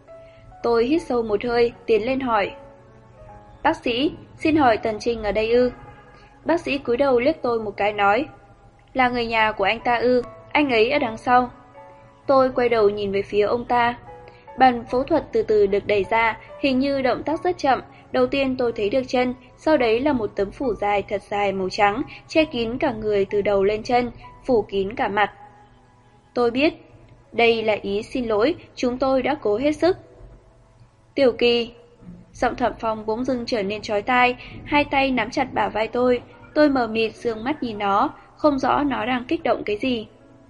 Tôi hít sâu một hơi, tiến lên hỏi: "Bác sĩ, xin hỏi Tần Trinh ở đây ư?" Bác sĩ cúi đầu liếc tôi một cái nói: "Là người nhà của anh ta ư, anh ấy ở đằng sau." Tôi quay đầu nhìn về phía ông ta. Bàn phẫu thuật từ từ được đẩy ra, hình như động tác rất chậm. Đầu tiên tôi thấy được chân, sau đấy là một tấm phủ dài thật dài màu trắng, che kín cả người từ đầu lên chân, phủ kín cả mặt. Tôi biết, đây là ý xin lỗi, chúng tôi đã cố hết sức. "Tiểu Kỳ." Giọng Thẩm Phong bỗng dưng trở nên chói tai, hai tay nắm chặt bả vai tôi. Tôi mờ mịt dương mắt nhìn nó, không rõ nó đang kích động cái gì.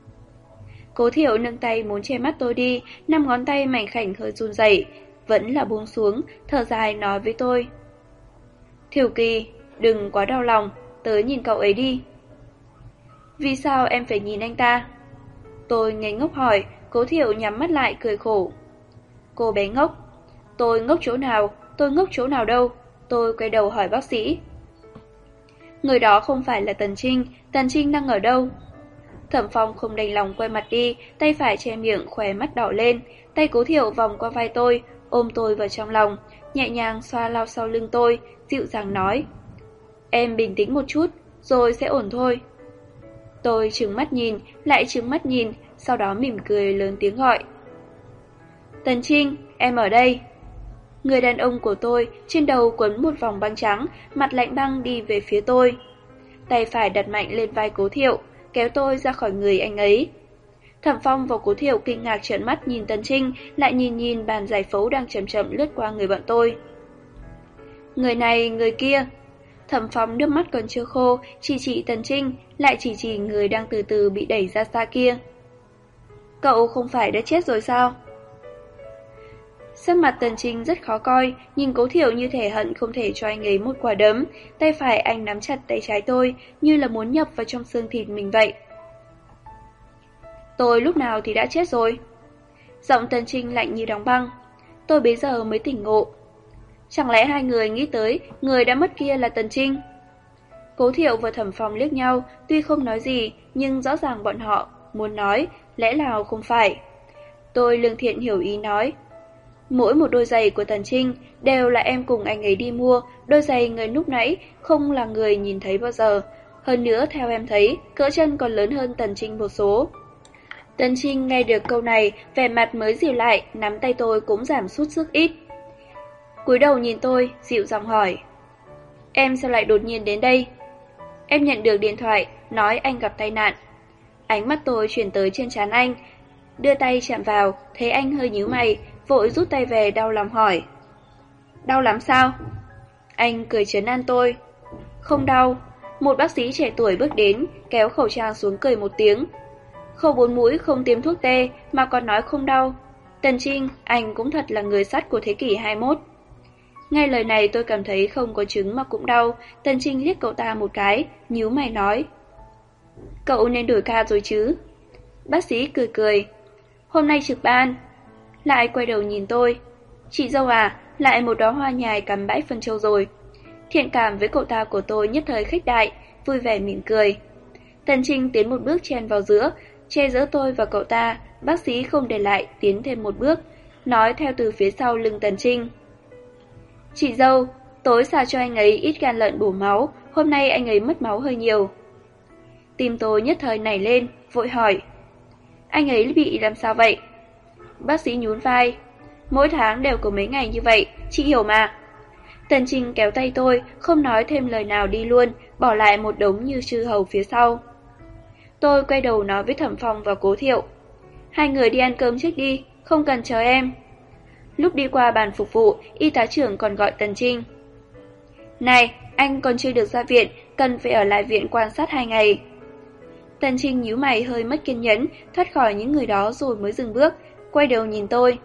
Cố Thiệu nâng tay muốn che mắt tôi đi, năm ngón tay mảnh khảnh hơi run rẩy, vẫn là buông xuống, thở dài nói với tôi: "Tiểu Kỳ, đừng quá đau lòng, tới nhìn cậu ấy đi." "Vì sao em phải nhìn anh ta?" Tôi ngây ngốc hỏi. Cố Thiệu nhắm mắt lại cười khổ: "Cô bé ngốc." "Tôi ngốc chỗ nào? Tôi ngốc chỗ nào đâu?" Tôi quay đầu hỏi bác sĩ: "Người đó không phải là Tần Trinh, Tần Trinh đang ở đâu?" Thẩm Phong không đành lòng quay mặt đi, tay phải che miệng, khóe mắt đỏ lên. Tay Cố Thiệu vòng qua vai tôi, ôm tôi vào trong lòng, nhẹ nhàng xoa lau sau lưng tôi, dịu dàng nói: "Em bình tĩnh một chút, rồi sẽ ổn thôi." Tôi trừng mắt nhìn, lại trừng mắt nhìn, sau đó mỉm cười lớn tiếng gọi: "Tần Trinh, em ở đây." Người đàn ông của tôi trên đầu quấn một vòng băng trắng, mặt lạnh băng đi về phía tôi. Tay phải đặt mạnh lên vai Cố Thiệu, kéo tôi ra khỏi người anh ấy. Thẩm Phong và Cố Thiệu kinh ngạc trợn mắt nhìn Tần Trinh, lại nhìn nhìn bàn giải phẫu đang chậm chậm lướt qua người bọn tôi. Người này, người kia. Thẩm Phong nước mắt còn chưa khô, chỉ chỉ Tần Trinh, lại chỉ chỉ người đang từ từ bị đẩy ra xa kia. "Cậu không phải đã chết rồi sao?" Sắc mặt Tần Trinh rất khó coi, nhìn Cố Thiệu như thể hận không thể cho anh ấy một quả đấm. Tay phải anh nắm chặt tay trái tôi, như là muốn nhập vào trong xương thịt mình vậy. "Tôi lúc nào thì đã chết rồi?" Giọng Tần Trinh lạnh như đóng băng. Tôi bấy giờ mới tỉnh ngộ. Chẳng lẽ hai người nghĩ tới người đã mất kia là Tần Trinh? Cố Thiệu và Thẩm Phong liếc nhau, tuy không nói gì, nhưng rõ ràng bọn họ muốn nói, lẽ nào không phải. Tôi lương thiện hiểu ý nói. Mỗi một đôi giày của Tần Trinh đều là em cùng anh ấy đi mua, đôi giày người lúc nãy không là người nhìn thấy bao giờ. Hơn nữa theo em thấy, cỡ chân còn lớn hơn Tần Trinh một số. Tần Trinh nghe được câu này, vẻ mặt mới dịu lại, nắm tay tôi cũng giảm sút sức ít. Cúi đầu nhìn tôi, dịu giọng hỏi. Em sao lại đột nhiên đến đây? Em nhận được điện thoại, nói anh gặp tai nạn. Ánh mắt tôi chuyển tới trên trán anh, đưa tay chạm vào, thấy anh hơi nhíu mày, vội rút tay về đau lòng hỏi. Đau lắm sao? Anh cười trấn an tôi. Không đau. Một bác sĩ trẻ tuổi bước đến, kéo khẩu trang xuống cười một tiếng. Khâu bốn mũi không tiêm thuốc tê mà còn nói không đau. Tần Trinh, anh cũng thật là người sắt của thế kỷ hai mươi mốt. Nghe lời này tôi cảm thấy không có trứng mà cũng đau. Tần Trinh liếc cậu ta một cái, nhíu mày nói. Cậu nên đổi ca rồi chứ? Bác sĩ cười cười. Hôm nay trực ban. Lại quay đầu nhìn tôi. Chị dâu à, lại một đóa hoa nhài cắm bãi phân châu rồi. Thiện cảm với cậu ta của tôi nhất thời khách đại, vui vẻ mỉm cười. Tần Trinh tiến một bước chen vào giữa, che giữa tôi và cậu ta. Bác sĩ không để lại, tiến thêm một bước, nói theo từ phía sau lưng Tần Trinh. Chị dâu, tối xào cho anh ấy ít gan lợn bổ máu, hôm nay anh ấy mất máu hơi nhiều. Tim tôi nhất thời nảy lên, vội hỏi. Anh ấy bị làm sao vậy? Bác sĩ nhún vai. Mỗi tháng đều có mấy ngày như vậy, chị hiểu mà. Tần Trinh kéo tay tôi, không nói thêm lời nào đi luôn, bỏ lại một đống như chư hầu phía sau. Tôi quay đầu nói với Thẩm Phong và Cố Thiệu. Hai người đi ăn cơm trước đi, không cần chờ em. Lúc đi qua bàn phục vụ, y tá trưởng còn gọi Tần Trinh. Này, anh còn chưa được ra viện, cần phải ở lại viện quan sát hai ngày. Tần Trinh nhíu mày hơi mất kiên nhẫn, thoát khỏi những người đó rồi mới dừng bước, quay đầu nhìn tôi.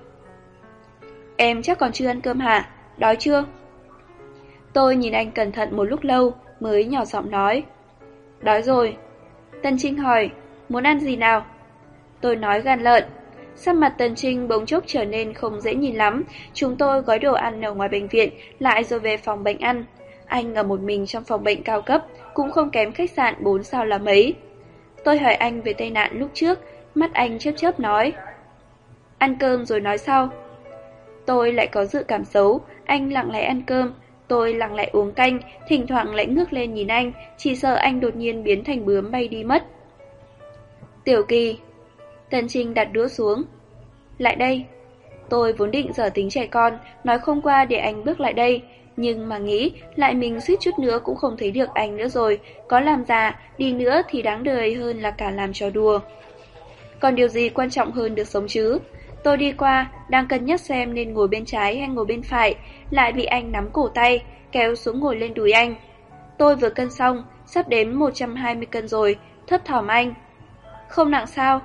Em chắc còn chưa ăn cơm hả? Đói chưa? Tôi nhìn anh cẩn thận một lúc lâu, mới nhỏ giọng nói. Đói rồi. Tần Trinh hỏi, muốn ăn gì nào? Tôi nói gan lợn. Sắc mặt Tần Trinh bỗng chốc trở nên không dễ nhìn lắm. Chúng tôi gói đồ ăn ở ngoài bệnh viện, lại rồi về phòng bệnh ăn. Anh ở một mình trong phòng bệnh cao cấp, cũng không kém khách sạn bốn sao là mấy. Tôi hỏi anh về tai nạn lúc trước, mắt anh chớp chớp nói. Ăn cơm rồi nói sau. Tôi lại có dự cảm xấu, anh lặng lẽ ăn cơm, tôi lặng lẽ uống canh, thỉnh thoảng lại ngước lên nhìn anh, chỉ sợ anh đột nhiên biến thành bướm bay đi mất. Tiểu Kỳ. Tần Trinh đặt đũa xuống. Lại đây. Tôi vốn định giở tính trẻ con, nói không qua để anh bước lại đây, nhưng mà nghĩ lại mình suýt chút nữa cũng không thấy được anh nữa rồi, có làm già đi nữa thì đáng đời hơn là cả làm trò đùa. Còn điều gì quan trọng hơn được sống chứ? Tôi đi qua, đang cân nhắc xem nên ngồi bên trái hay ngồi bên phải, lại bị anh nắm cổ tay, kéo xuống ngồi lên đùi anh. Tôi vừa cân xong, sắp đến một trăm hai mươi cân rồi, thấp thỏm anh. Không nặng sao?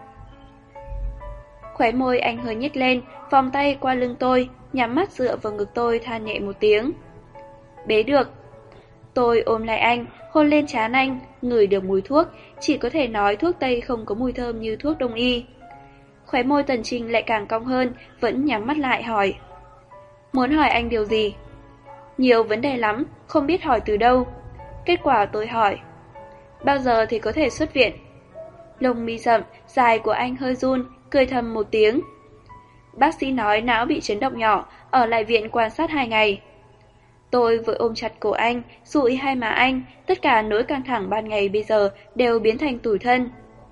Khóe môi anh hơi nhếch lên, vòng tay qua lưng tôi, nhắm mắt dựa vào ngực tôi than nhẹ một tiếng. Bế được. Tôi ôm lại anh, hôn lên trán anh, ngửi được mùi thuốc, chỉ có thể nói thuốc Tây không có mùi thơm như thuốc Đông y. Khóe môi Tần Trinh lại càng cong hơn, vẫn nhắm mắt lại hỏi. Muốn hỏi anh điều gì? Nhiều vấn đề lắm, không biết hỏi từ đâu. Kết quả tôi hỏi. Bao giờ thì có thể xuất viện? Lông mi rậm, dài của anh hơi run, cười thầm một tiếng. Bác sĩ nói não bị chấn động nhỏ, ở lại viện quan sát hai ngày. Tôi vội ôm chặt cổ anh, dụi hai má anh, tất cả nỗi căng thẳng ban ngày bây giờ đều biến thành tủi thân.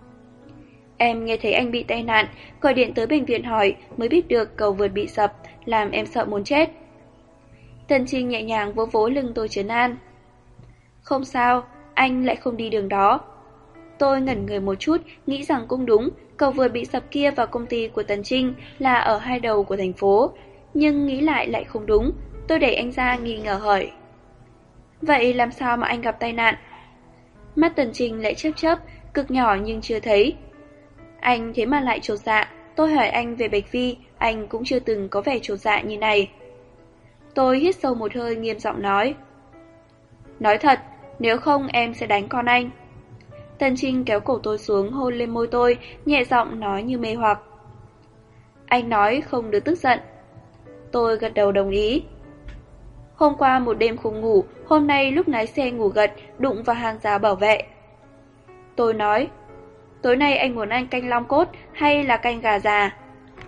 Em nghe thấy anh bị tai nạn, gọi điện tới bệnh viện hỏi mới biết được cầu vượt bị sập, làm em sợ muốn chết. Tần Trinh nhẹ nhàng vỗ vỗ lưng tôi trấn an. Không sao, anh lại không đi đường đó. Tôi ngẩn người một chút, nghĩ rằng cũng đúng, cầu vượt bị sập kia vào công ty của Tần Trinh là ở hai đầu của thành phố, nhưng nghĩ lại lại không đúng. Tôi đẩy anh ra nghi ngờ hỏi. Vậy làm sao mà anh gặp tai nạn? Mắt Tần Trinh lại chớp chớp, cực nhỏ nhưng chưa thấy. Anh thế mà lại chột dạ. Tôi hỏi anh về Bạch Vi, anh cũng chưa từng có vẻ chột dạ như này. Tôi hít sâu một hơi nghiêm giọng nói. Nói thật, nếu không em sẽ đánh con anh. Tần Trinh kéo cổ tôi xuống, hôn lên môi tôi, nhẹ giọng nói như mê hoặc. Anh nói không được tức giận. Tôi gật đầu đồng ý. Hôm qua một đêm không ngủ, hôm nay lúc lái xe ngủ gật, đụng vào hàng rào bảo vệ. Tôi nói, tối nay anh muốn ăn canh long cốt hay là canh gà già?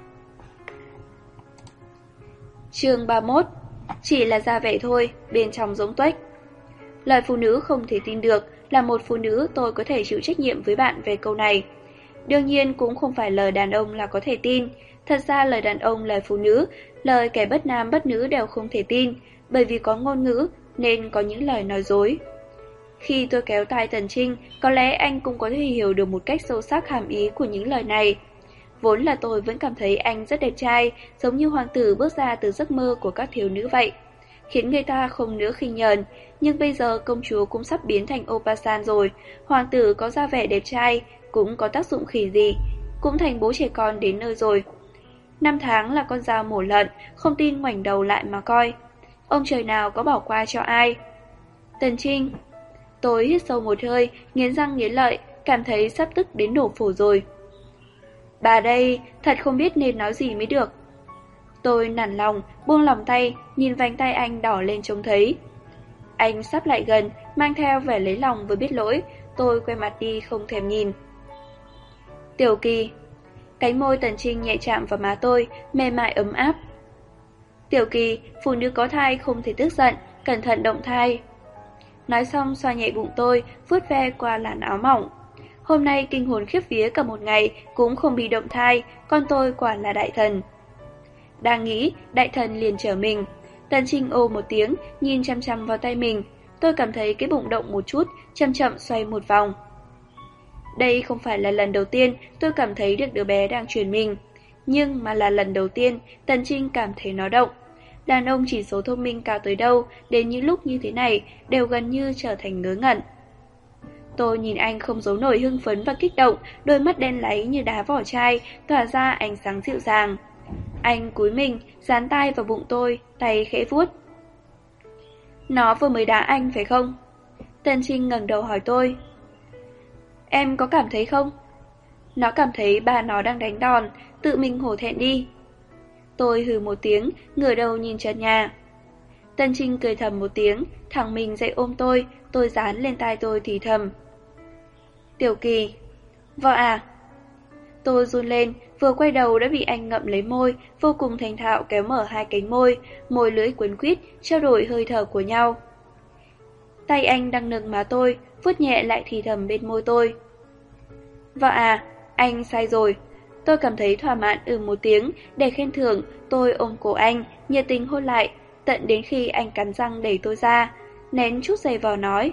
Chương ba mươi mốt. Chỉ là da vẻ thôi, bên trong giống tuếch. Lời phụ nữ không thể tin được, là một phụ nữ tôi có thể chịu trách nhiệm với bạn về câu này. Đương nhiên cũng không phải lời đàn ông là có thể tin. Thật ra lời đàn ông, lời phụ nữ, lời kẻ bất nam bất nữ đều không thể tin, bởi vì có ngôn ngữ nên có những lời nói dối. Khi tôi kéo tai Tần Trinh, có lẽ anh cũng có thể hiểu được một cách sâu sắc hàm ý của những lời này. Vốn là tôi vẫn cảm thấy anh rất đẹp trai, giống như hoàng tử bước ra từ giấc mơ của các thiếu nữ vậy, khiến người ta không nữa khinh nhờn. Nhưng bây giờ công chúa cũng sắp biến thành Opasan rồi, hoàng tử có da vẻ đẹp trai, cũng có tác dụng khỉ gì, cũng thành bố trẻ con đến nơi rồi. Năm tháng là con dao mổ lợn, không tin ngoảnh đầu lại mà coi. Ông trời nào có bỏ qua cho ai. Tần Trinh. Tôi hít sâu một hơi, nghiến răng nghiến lợi, cảm thấy sắp tức đến nổ phổi rồi. Bà đây, thật không biết nên nói gì mới được. Tôi nản lòng, buông lòng tay, nhìn vành tay anh đỏ lên trông thấy. Anh sắp lại gần, mang theo vẻ lấy lòng với biết lỗi, tôi quay mặt đi không thèm nhìn. Tiểu Kỳ. Cánh môi Tần Trinh nhẹ chạm vào má tôi, mềm mại ấm áp. Tiểu Kỳ, phụ nữ có thai không thể tức giận, cẩn thận động thai. Nói xong xoa nhẹ bụng tôi, vuốt ve qua làn áo mỏng. Hôm nay kinh hồn khiếp vía cả một ngày cũng không bị động thai, con tôi quả là đại thần. Đang nghĩ, đại thần liền trở mình. Tần Trinh ô một tiếng, nhìn chăm chăm vào tay mình. Tôi cảm thấy cái bụng động một chút, chậm chậm xoay một vòng. Đây không phải là lần đầu tiên tôi cảm thấy được đứa bé đang truyền mình, nhưng mà là lần đầu tiên Tần Trinh cảm thấy nó động. Đàn ông chỉ số thông minh cao tới đâu, đến những lúc như thế này đều gần như trở thành ngớ ngẩn. Tôi nhìn anh không giấu nổi hưng phấn và kích động, đôi mắt đen láy như đá vỏ chai, tỏa ra ánh sáng dịu dàng. Anh cúi mình, dán tai vào bụng tôi, tay khẽ vuốt. Nó vừa mới đá anh phải không? Tần Trinh ngẩng đầu hỏi tôi. Em có cảm thấy không? Nó cảm thấy bà nó đang đánh đòn, tự mình hổ thẹn đi. Tôi hừ một tiếng, ngửa đầu nhìn trần nhà. Tần Trinh cười thầm một tiếng, thẳng mình dậy ôm tôi, tôi dán lên tai tôi thì thầm. Tiểu Kỳ. Vợ à? Tôi run lên, vừa quay đầu đã bị anh ngậm lấy môi, vô cùng thành thạo kéo mở hai cánh môi, môi lưỡi quấn quýt, trao đổi hơi thở của nhau. Tay anh đang nâng má tôi, vuốt nhẹ lại thì thầm bên môi tôi. Vợ à, anh sai rồi. Tôi cảm thấy thỏa mãn ừ một tiếng, để khen thưởng, tôi ôm cổ anh, nhiệt tình hôn lại, tận đến khi anh cắn răng đẩy tôi ra, nén chút giày vào nói.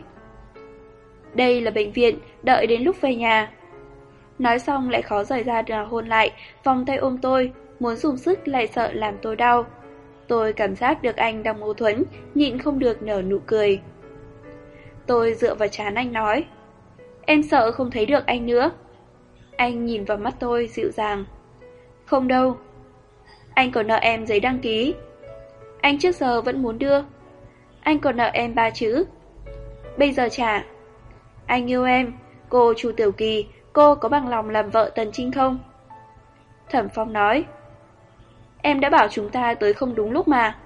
Đây là bệnh viện, đợi đến lúc về nhà. Nói xong lại khó rời ra để hôn lại, vòng tay ôm tôi, muốn dùng sức lại sợ làm tôi đau. Tôi cảm giác được anh đang mâu thuẫn, nhịn không được nở nụ cười. Tôi dựa vào trán anh nói. Em sợ không thấy được anh nữa. Anh nhìn vào mắt tôi dịu dàng. Không đâu. Anh còn nợ em giấy đăng ký. Anh trước giờ vẫn muốn đưa. Anh còn nợ em ba chữ. Bây giờ trả. Anh yêu em. Cô Chu Tiểu Kỳ, cô có bằng lòng làm vợ Tần Trinh không? Thẩm Phong nói. Em đã bảo chúng ta tới không đúng lúc mà.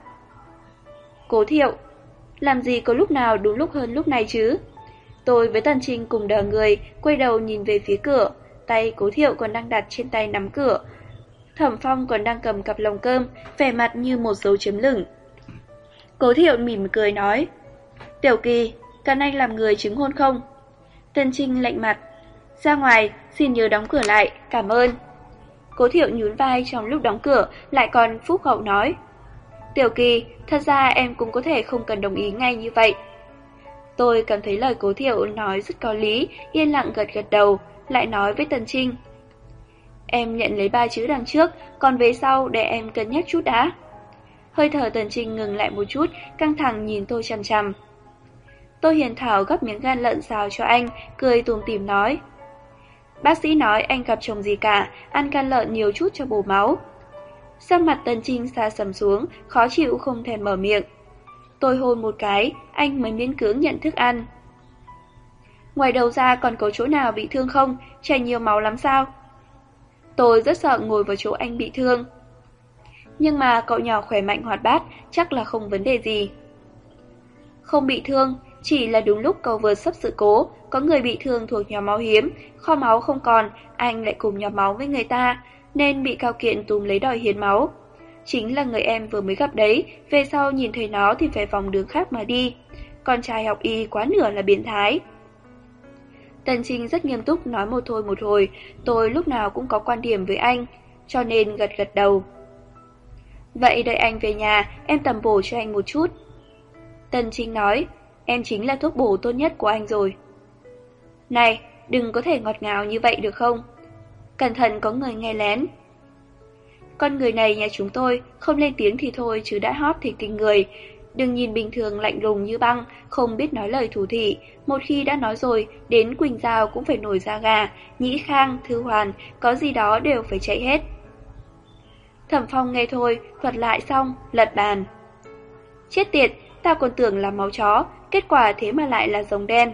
Cố Thiệu. Làm gì có lúc nào đúng lúc hơn lúc này chứ? Tôi với Tần Trinh cùng đờ người, quay đầu nhìn về phía cửa, tay Cố Thiệu còn đang đặt trên tay nắm cửa. Thẩm Phong còn đang cầm cặp lồng cơm, vẻ mặt như một dấu chấm lửng. Cố Thiệu mỉm cười nói. Tiểu Kỳ, cần anh làm người chứng hôn không? Tần Trinh lạnh mặt. Ra ngoài, xin nhớ đóng cửa lại, cảm ơn. Cố Thiệu nhún vai trong lúc đóng cửa, lại còn phúc hậu nói. Tiểu Kỳ, thật ra em cũng có thể không cần đồng ý ngay như vậy. Tôi cảm thấy lời Cố Thiệu nói rất có lý, yên lặng gật gật đầu, lại nói với Tần Trinh. Em nhận lấy ba chữ đằng trước, còn về sau để em cân nhắc chút đã. Hơi thở Tần Trinh ngừng lại một chút, căng thẳng nhìn tôi chằm chằm. Tôi hiền thảo gắp miếng gan lợn xào cho anh, cười tủm tỉm nói. Bác sĩ nói anh gặp chồng gì cả, ăn gan lợn nhiều chút cho bổ máu. Sắc mặt Tần Trinh xa sầm xuống, khó chịu không thèm mở miệng. Tôi hôn một cái, anh mới miễn cưỡng nhận thức ăn. Ngoài đầu ra còn có chỗ nào bị thương không? Chảy nhiều máu lắm sao? Tôi rất sợ ngồi vào chỗ anh bị thương. Nhưng mà cậu nhỏ khỏe mạnh hoạt bát, chắc là không vấn đề gì. Không bị thương, chỉ là đúng lúc cầu vượt sắp sự cố, có người bị thương thuộc nhóm máu hiếm, kho máu không còn, anh lại cùng nhóm máu với người ta, nên bị Cao Kiện túm lấy đòi hiến máu. Chính là người em vừa mới gặp đấy, về sau nhìn thấy nó thì phải vòng đường khác mà đi. Con trai học y quá nửa là biến thái. Tần Trinh rất nghiêm túc nói một thôi một hồi, tôi lúc nào cũng có quan điểm với anh, cho nên gật gật đầu. Vậy đợi anh về nhà, em tầm bổ cho anh một chút. Tần Trinh nói, em chính là thuốc bổ tốt nhất của anh rồi. Này, đừng có thể ngọt ngào như vậy được không? Cẩn thận có người nghe lén. Con người này nhà chúng tôi không lên tiếng thì thôi chứ đã hót thì kinh người. Đừng nhìn bình thường lạnh lùng như băng, không biết nói lời thủ thỉ. Một khi đã nói rồi, đến Quỳnh Giao cũng phải nổi da gà. Nhĩ Khang, Thư Hoàn, có gì đó đều phải chạy hết. Thẩm Phong nghe thôi, thuật lại xong, lật bàn. Chết tiệt, tao còn tưởng là máu chó, kết quả thế mà lại là rồng đen.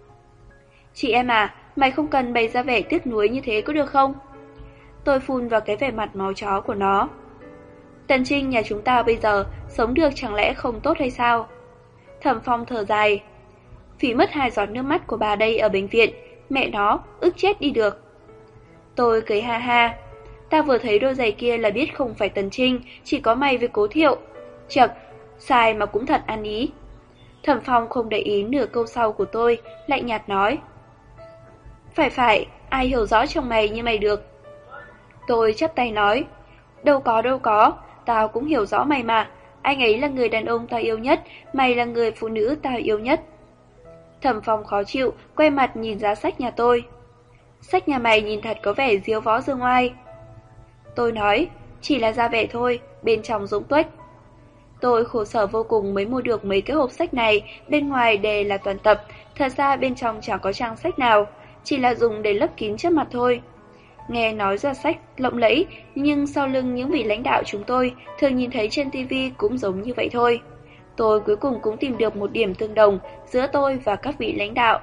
Chị em à, mày không cần bày ra vẻ tiếc nuối như thế có được không? Tôi phun vào cái vẻ mặt máu chó của nó. Tần Trinh nhà chúng ta bây giờ sống được chẳng lẽ không tốt hay sao? Thẩm Phong thở dài. Phí mất hai giọt nước mắt của bà đây ở bệnh viện, mẹ nó, ức chết đi được. Tôi cười ha ha. Ta vừa thấy đôi giày kia là biết không phải Tần Trinh, chỉ có mày với Cố Thiệu. Chật, sai mà cũng thật ăn ý. Thẩm Phong không để ý nửa câu sau của tôi, lạnh nhạt nói. Phải phải, ai hiểu rõ trong mày như mày được. Tôi chắp tay nói. Đâu có đâu có, tao cũng hiểu rõ mày mà. Anh ấy là người đàn ông tao yêu nhất, mày là người phụ nữ tao yêu nhất. Thẩm Phong khó chịu, quay mặt nhìn giá sách nhà tôi. Sách nhà mày nhìn thật có vẻ diếu võ dương oai. Tôi nói, chỉ là ra vẻ thôi, bên trong rỗng tuếch. Tôi khổ sở vô cùng mới mua được mấy cái hộp sách này, bên ngoài đề là toàn tập, thật ra bên trong chẳng có trang sách nào, chỉ là dùng để lấp kín trước mặt thôi. Nghe nói ra sách lộng lẫy, nhưng sau lưng những vị lãnh đạo chúng tôi thường nhìn thấy trên tivi cũng giống như vậy thôi. Tôi cuối cùng cũng tìm được một điểm tương đồng giữa tôi và các vị lãnh đạo.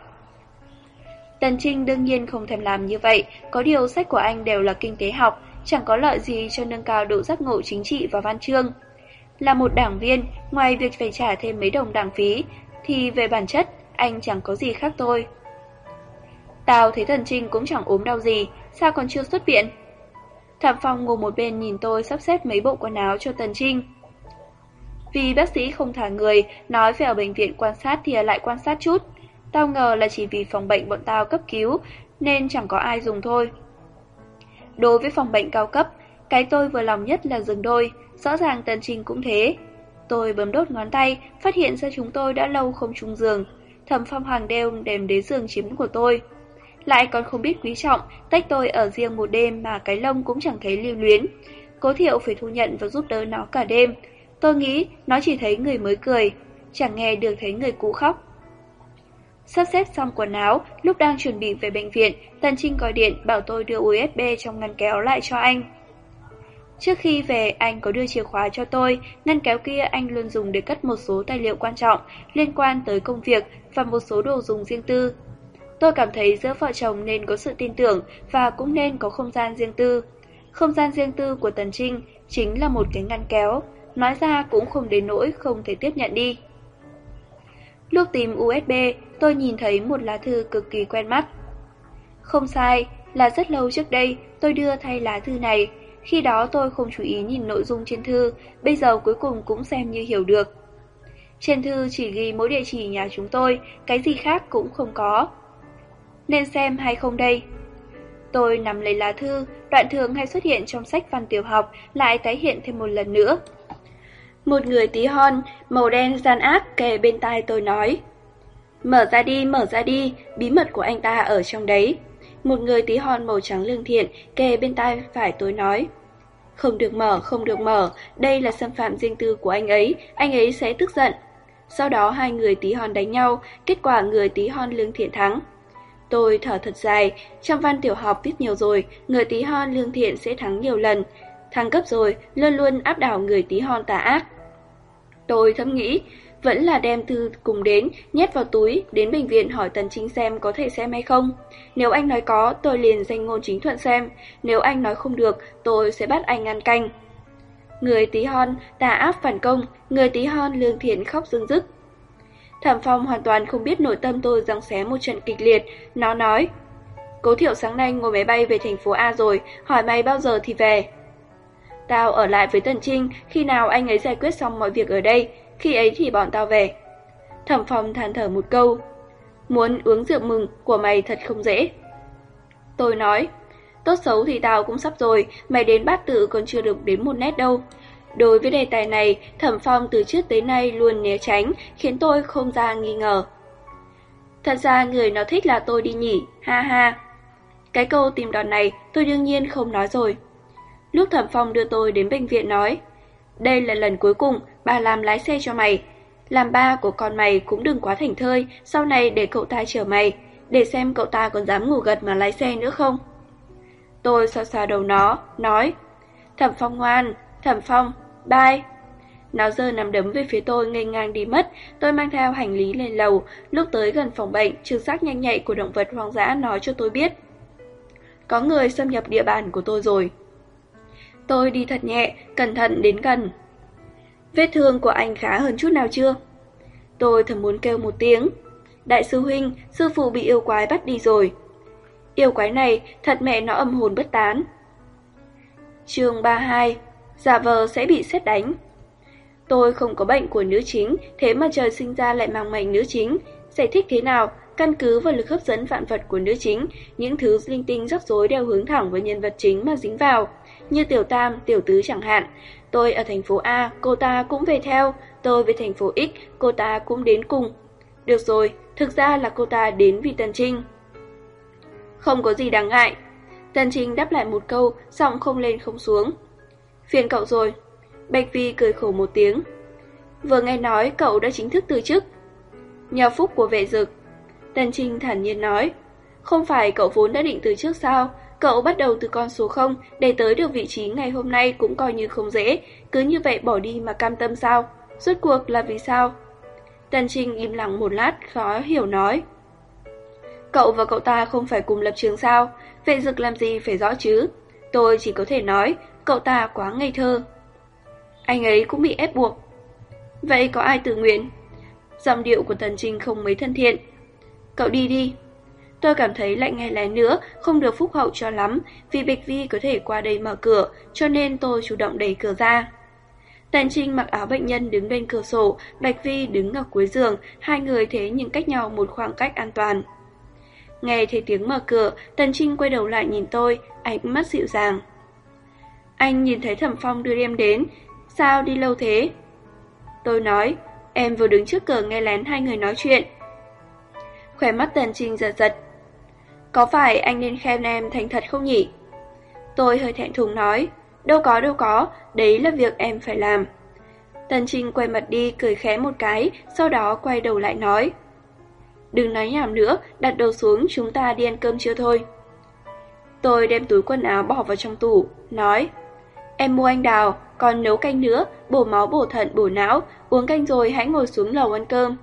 Tần Trinh đương nhiên không thèm làm như vậy, có điều sách của anh đều là kinh tế học, chẳng có lợi gì cho nâng cao độ giác ngộ chính trị và văn chương. Là một đảng viên, ngoài việc phải trả thêm mấy đồng đảng phí, thì về bản chất, anh chẳng có gì khác tôi. Tao thấy Tần Trinh cũng chẳng ốm đau gì, sao còn chưa xuất viện? Thẩm Phong ngồi một bên nhìn tôi sắp xếp mấy bộ quần áo cho Tần Trinh. Vì bác sĩ không thả người, nói phải ở bệnh viện quan sát thì lại quan sát chút. Tao ngờ là chỉ vì phòng bệnh bọn tao cấp cứu, nên chẳng có ai dùng thôi. Đối với phòng bệnh cao cấp, cái tôi vừa lòng nhất là giường đôi, rõ ràng Tần Trinh cũng thế. Tôi bấm đốt ngón tay, phát hiện ra chúng tôi đã lâu không chung giường. Thẩm Phong hàng đêm đem đến giường chiếm của tôi. Lại còn không biết quý trọng, tách tôi ở riêng một đêm mà cái lông cũng chẳng thấy lưu luyến. Cố Thiệu phải thu nhận và giúp đỡ nó cả đêm. Tôi nghĩ nó chỉ thấy người mới cười, chẳng nghe được thấy người cũ khóc. Sắp xếp xong quần áo, lúc đang chuẩn bị về bệnh viện, Tần Trinh gọi điện bảo tôi đưa u ét bê trong ngăn kéo lại cho anh. Trước khi về, anh có đưa chìa khóa cho tôi, ngăn kéo kia anh luôn dùng để cất một số tài liệu quan trọng liên quan tới công việc và một số đồ dùng riêng tư. Tôi cảm thấy giữa vợ chồng nên có sự tin tưởng và cũng nên có không gian riêng tư. Không gian riêng tư của Tần Trinh chính là một cái ngăn kéo, nói ra cũng không đến nỗi không thể tiếp nhận đi. Lúc tìm u ét bê, tôi nhìn thấy một lá thư cực kỳ quen mắt. Không sai, là rất lâu trước đây tôi đưa thay lá thư này. Khi đó tôi không chú ý nhìn nội dung trên thư, bây giờ cuối cùng cũng xem như hiểu được. Trên thư chỉ ghi mỗi địa chỉ nhà chúng tôi, cái gì khác cũng không có. Nên xem hay không đây? Tôi nắm lấy lá thư, đoạn thường hay xuất hiện trong sách văn tiểu học lại tái hiện thêm một lần nữa. Một người tí hon, màu đen gian ác kề bên tai tôi nói. Mở ra đi, mở ra đi, bí mật của anh ta ở trong đấy. Một người tí hon màu trắng lương thiện kề bên tai phải tôi nói. Không được mở, không được mở, đây là xâm phạm riêng tư của anh ấy, anh ấy sẽ tức giận. Sau đó hai người tí hon đánh nhau, kết quả người tí hon lương thiện thắng. Tôi thở thật dài, trong văn tiểu học viết nhiều rồi, người tí hon lương thiện sẽ thắng nhiều lần. Thăng cấp rồi, luôn luôn áp đảo người tí hon tà ác. Tôi thầm nghĩ, vẫn là đem thư cùng đến, nhét vào túi, đến bệnh viện hỏi Tần Trinh xem có thể xem hay không. Nếu anh nói có, tôi liền danh ngôn chính thuận xem, nếu anh nói không được, tôi sẽ bắt anh ăn canh. Người tí hon, tà ác phản công, người tí hon lương thiện khóc rưng rức. Thẩm Phong hoàn toàn không biết nội tâm tôi giằng xé một trận kịch liệt, nó nói: Cố Thiệu sáng nay ngồi máy bay về thành phố A rồi, hỏi mày bao giờ thì về. Tao ở lại với Tần Trinh, khi nào anh ấy giải quyết xong mọi việc ở đây, khi ấy thì bọn tao về. Thẩm Phong than thở một câu: Muốn uống rượu mừng của mày thật không dễ. Tôi nói: Tốt xấu thì tao cũng sắp rồi, mày đến Bát Tự còn chưa được đến một nét đâu. Đối với đề tài này, Thẩm Phong từ trước tới nay luôn né tránh, khiến tôi không ra nghi ngờ. Thật ra người nó thích là tôi đi nhỉ, ha ha. Cái câu tìm đòn này tôi đương nhiên không nói rồi. Lúc Thẩm Phong đưa tôi đến bệnh viện nói: Đây là lần cuối cùng bà làm lái xe cho mày. Làm ba của con mày cũng đừng quá thảnh thơi, sau này để cậu ta chở mày, để xem cậu ta còn dám ngủ gật mà lái xe nữa không. Tôi xoa xoa đầu nó, nói: Thẩm Phong ngoan, Thẩm Phong, bye. Nó giơ nắm đấm về phía tôi nghênh ngang đi mất. Tôi mang theo hành lý lên lầu. Lúc tới gần phòng bệnh, trực giác nhanh nhạy của động vật hoang dã nói cho tôi biết có người xâm nhập địa bàn của tôi rồi. Tôi đi thật nhẹ, cẩn thận đến gần. Vết thương của anh khá hơn chút nào chưa? Tôi thầm muốn kêu một tiếng. Đại sư huynh, sư phụ bị yêu quái bắt đi rồi. Yêu quái này thật mẹ nó âm hồn bất tán. Chương ba mươi hai. Giả vờ sẽ bị sét đánh. Tôi không có bệnh của nữ chính, thế mà trời sinh ra lại mang mệnh nữ chính. Giải thích thế nào? Căn cứ vào lực hấp dẫn vạn vật của nữ chính, những thứ linh tinh rắc rối đều hướng thẳng với nhân vật chính mà dính vào. Như Tiểu Tam, Tiểu Tứ chẳng hạn. Tôi ở thành phố A, cô ta cũng về theo. Tôi về thành phố X, cô ta cũng đến cùng. Được rồi, thực ra là cô ta đến vì Tần Trinh. Không có gì đáng ngại. Tần Trinh đáp lại một câu, giọng không lên không xuống. Phiền cậu rồi. Bạch Vi cười khổ một tiếng. Vừa nghe nói cậu đã chính thức từ chức. Nhờ phúc của vệ dực. Tần Trinh thản nhiên nói. Không phải cậu vốn đã định từ chức sao? Cậu bắt đầu từ con số không, để tới được vị trí ngày hôm nay cũng coi như không dễ. Cứ như vậy bỏ đi mà cam tâm sao? Rốt cuộc là vì sao? Tần Trinh im lặng một lát, khó hiểu nói. Cậu và cậu ta không phải cùng lập trường sao? Vệ dực làm gì phải rõ chứ? Tôi chỉ có thể nói, cậu ta quá ngây thơ. Anh ấy cũng bị ép buộc. Vậy có ai tự nguyện? Giọng điệu của Tần Trinh không mấy thân thiện. Cậu đi đi. Tôi cảm thấy lại nghe lén nữa, không được phúc hậu cho lắm, vì Bạch Vi có thể qua đây mở cửa, cho nên tôi chủ động đẩy cửa ra. Tần Trinh mặc áo bệnh nhân đứng bên cửa sổ, Bạch Vi đứng ở cuối giường, hai người thế nhưng cách nhau một khoảng cách an toàn. Nghe thấy tiếng mở cửa, Tần Trinh quay đầu lại nhìn tôi, ánh mắt dịu dàng. Anh nhìn thấy Thẩm Phong đưa em đến, sao đi lâu thế? Tôi nói, em vừa đứng trước cửa nghe lén hai người nói chuyện. Khóe mắt Tần Trinh giật giật. Có phải anh nên khen em thành thật không nhỉ? Tôi hơi thẹn thùng nói, đâu có đâu có, đấy là việc em phải làm. Tần Trinh quay mặt đi cười khẽ một cái, sau đó quay đầu lại nói. Đừng nói nhảm nữa, đặt đầu xuống chúng ta đi ăn cơm trưa thôi. Tôi đem túi quần áo bỏ vào trong tủ, nói. Em mua anh đào, còn nấu canh nữa, bổ máu bổ thận bổ não, uống canh rồi hãy ngồi xuống lầu ăn cơm.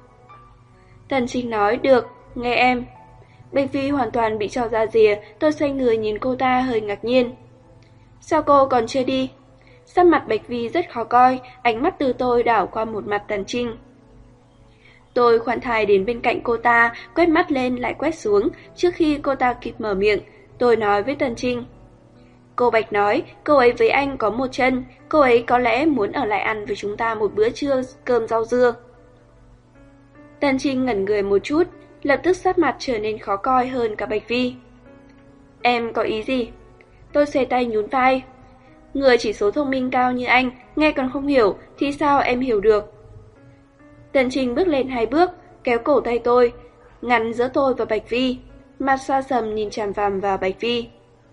Tần Trinh nói, được, nghe em. Bạch Vi hoàn toàn bị cho ra rìa, tôi xoay người nhìn cô ta hơi ngạc nhiên. Sao cô còn chưa đi? Sắc mặt Bạch Vi rất khó coi, ánh mắt từ tôi đảo qua một mặt Tần Trinh. Tôi khoan thai đến bên cạnh cô ta, quét mắt lên lại quét xuống, trước khi cô ta kịp mở miệng, tôi nói với Tần Trinh. Cô Bạch nói, cô ấy với anh có một chân, cô ấy có lẽ muốn ở lại ăn với chúng ta một bữa trưa cơm rau dưa. Tần Trinh ngẩn người một chút, lập tức sắc mặt trở nên khó coi hơn cả Bạch Vi. Em có ý gì? Tôi xòe tay nhún vai. Người chỉ số thông minh cao như anh, nghe còn không hiểu, thì sao em hiểu được? Tần Trinh bước lên hai bước, kéo cổ tay tôi, ngăn giữa tôi và Bạch Vi, mặt xa sầm nhìn chằm chằm vào Bạch Vi.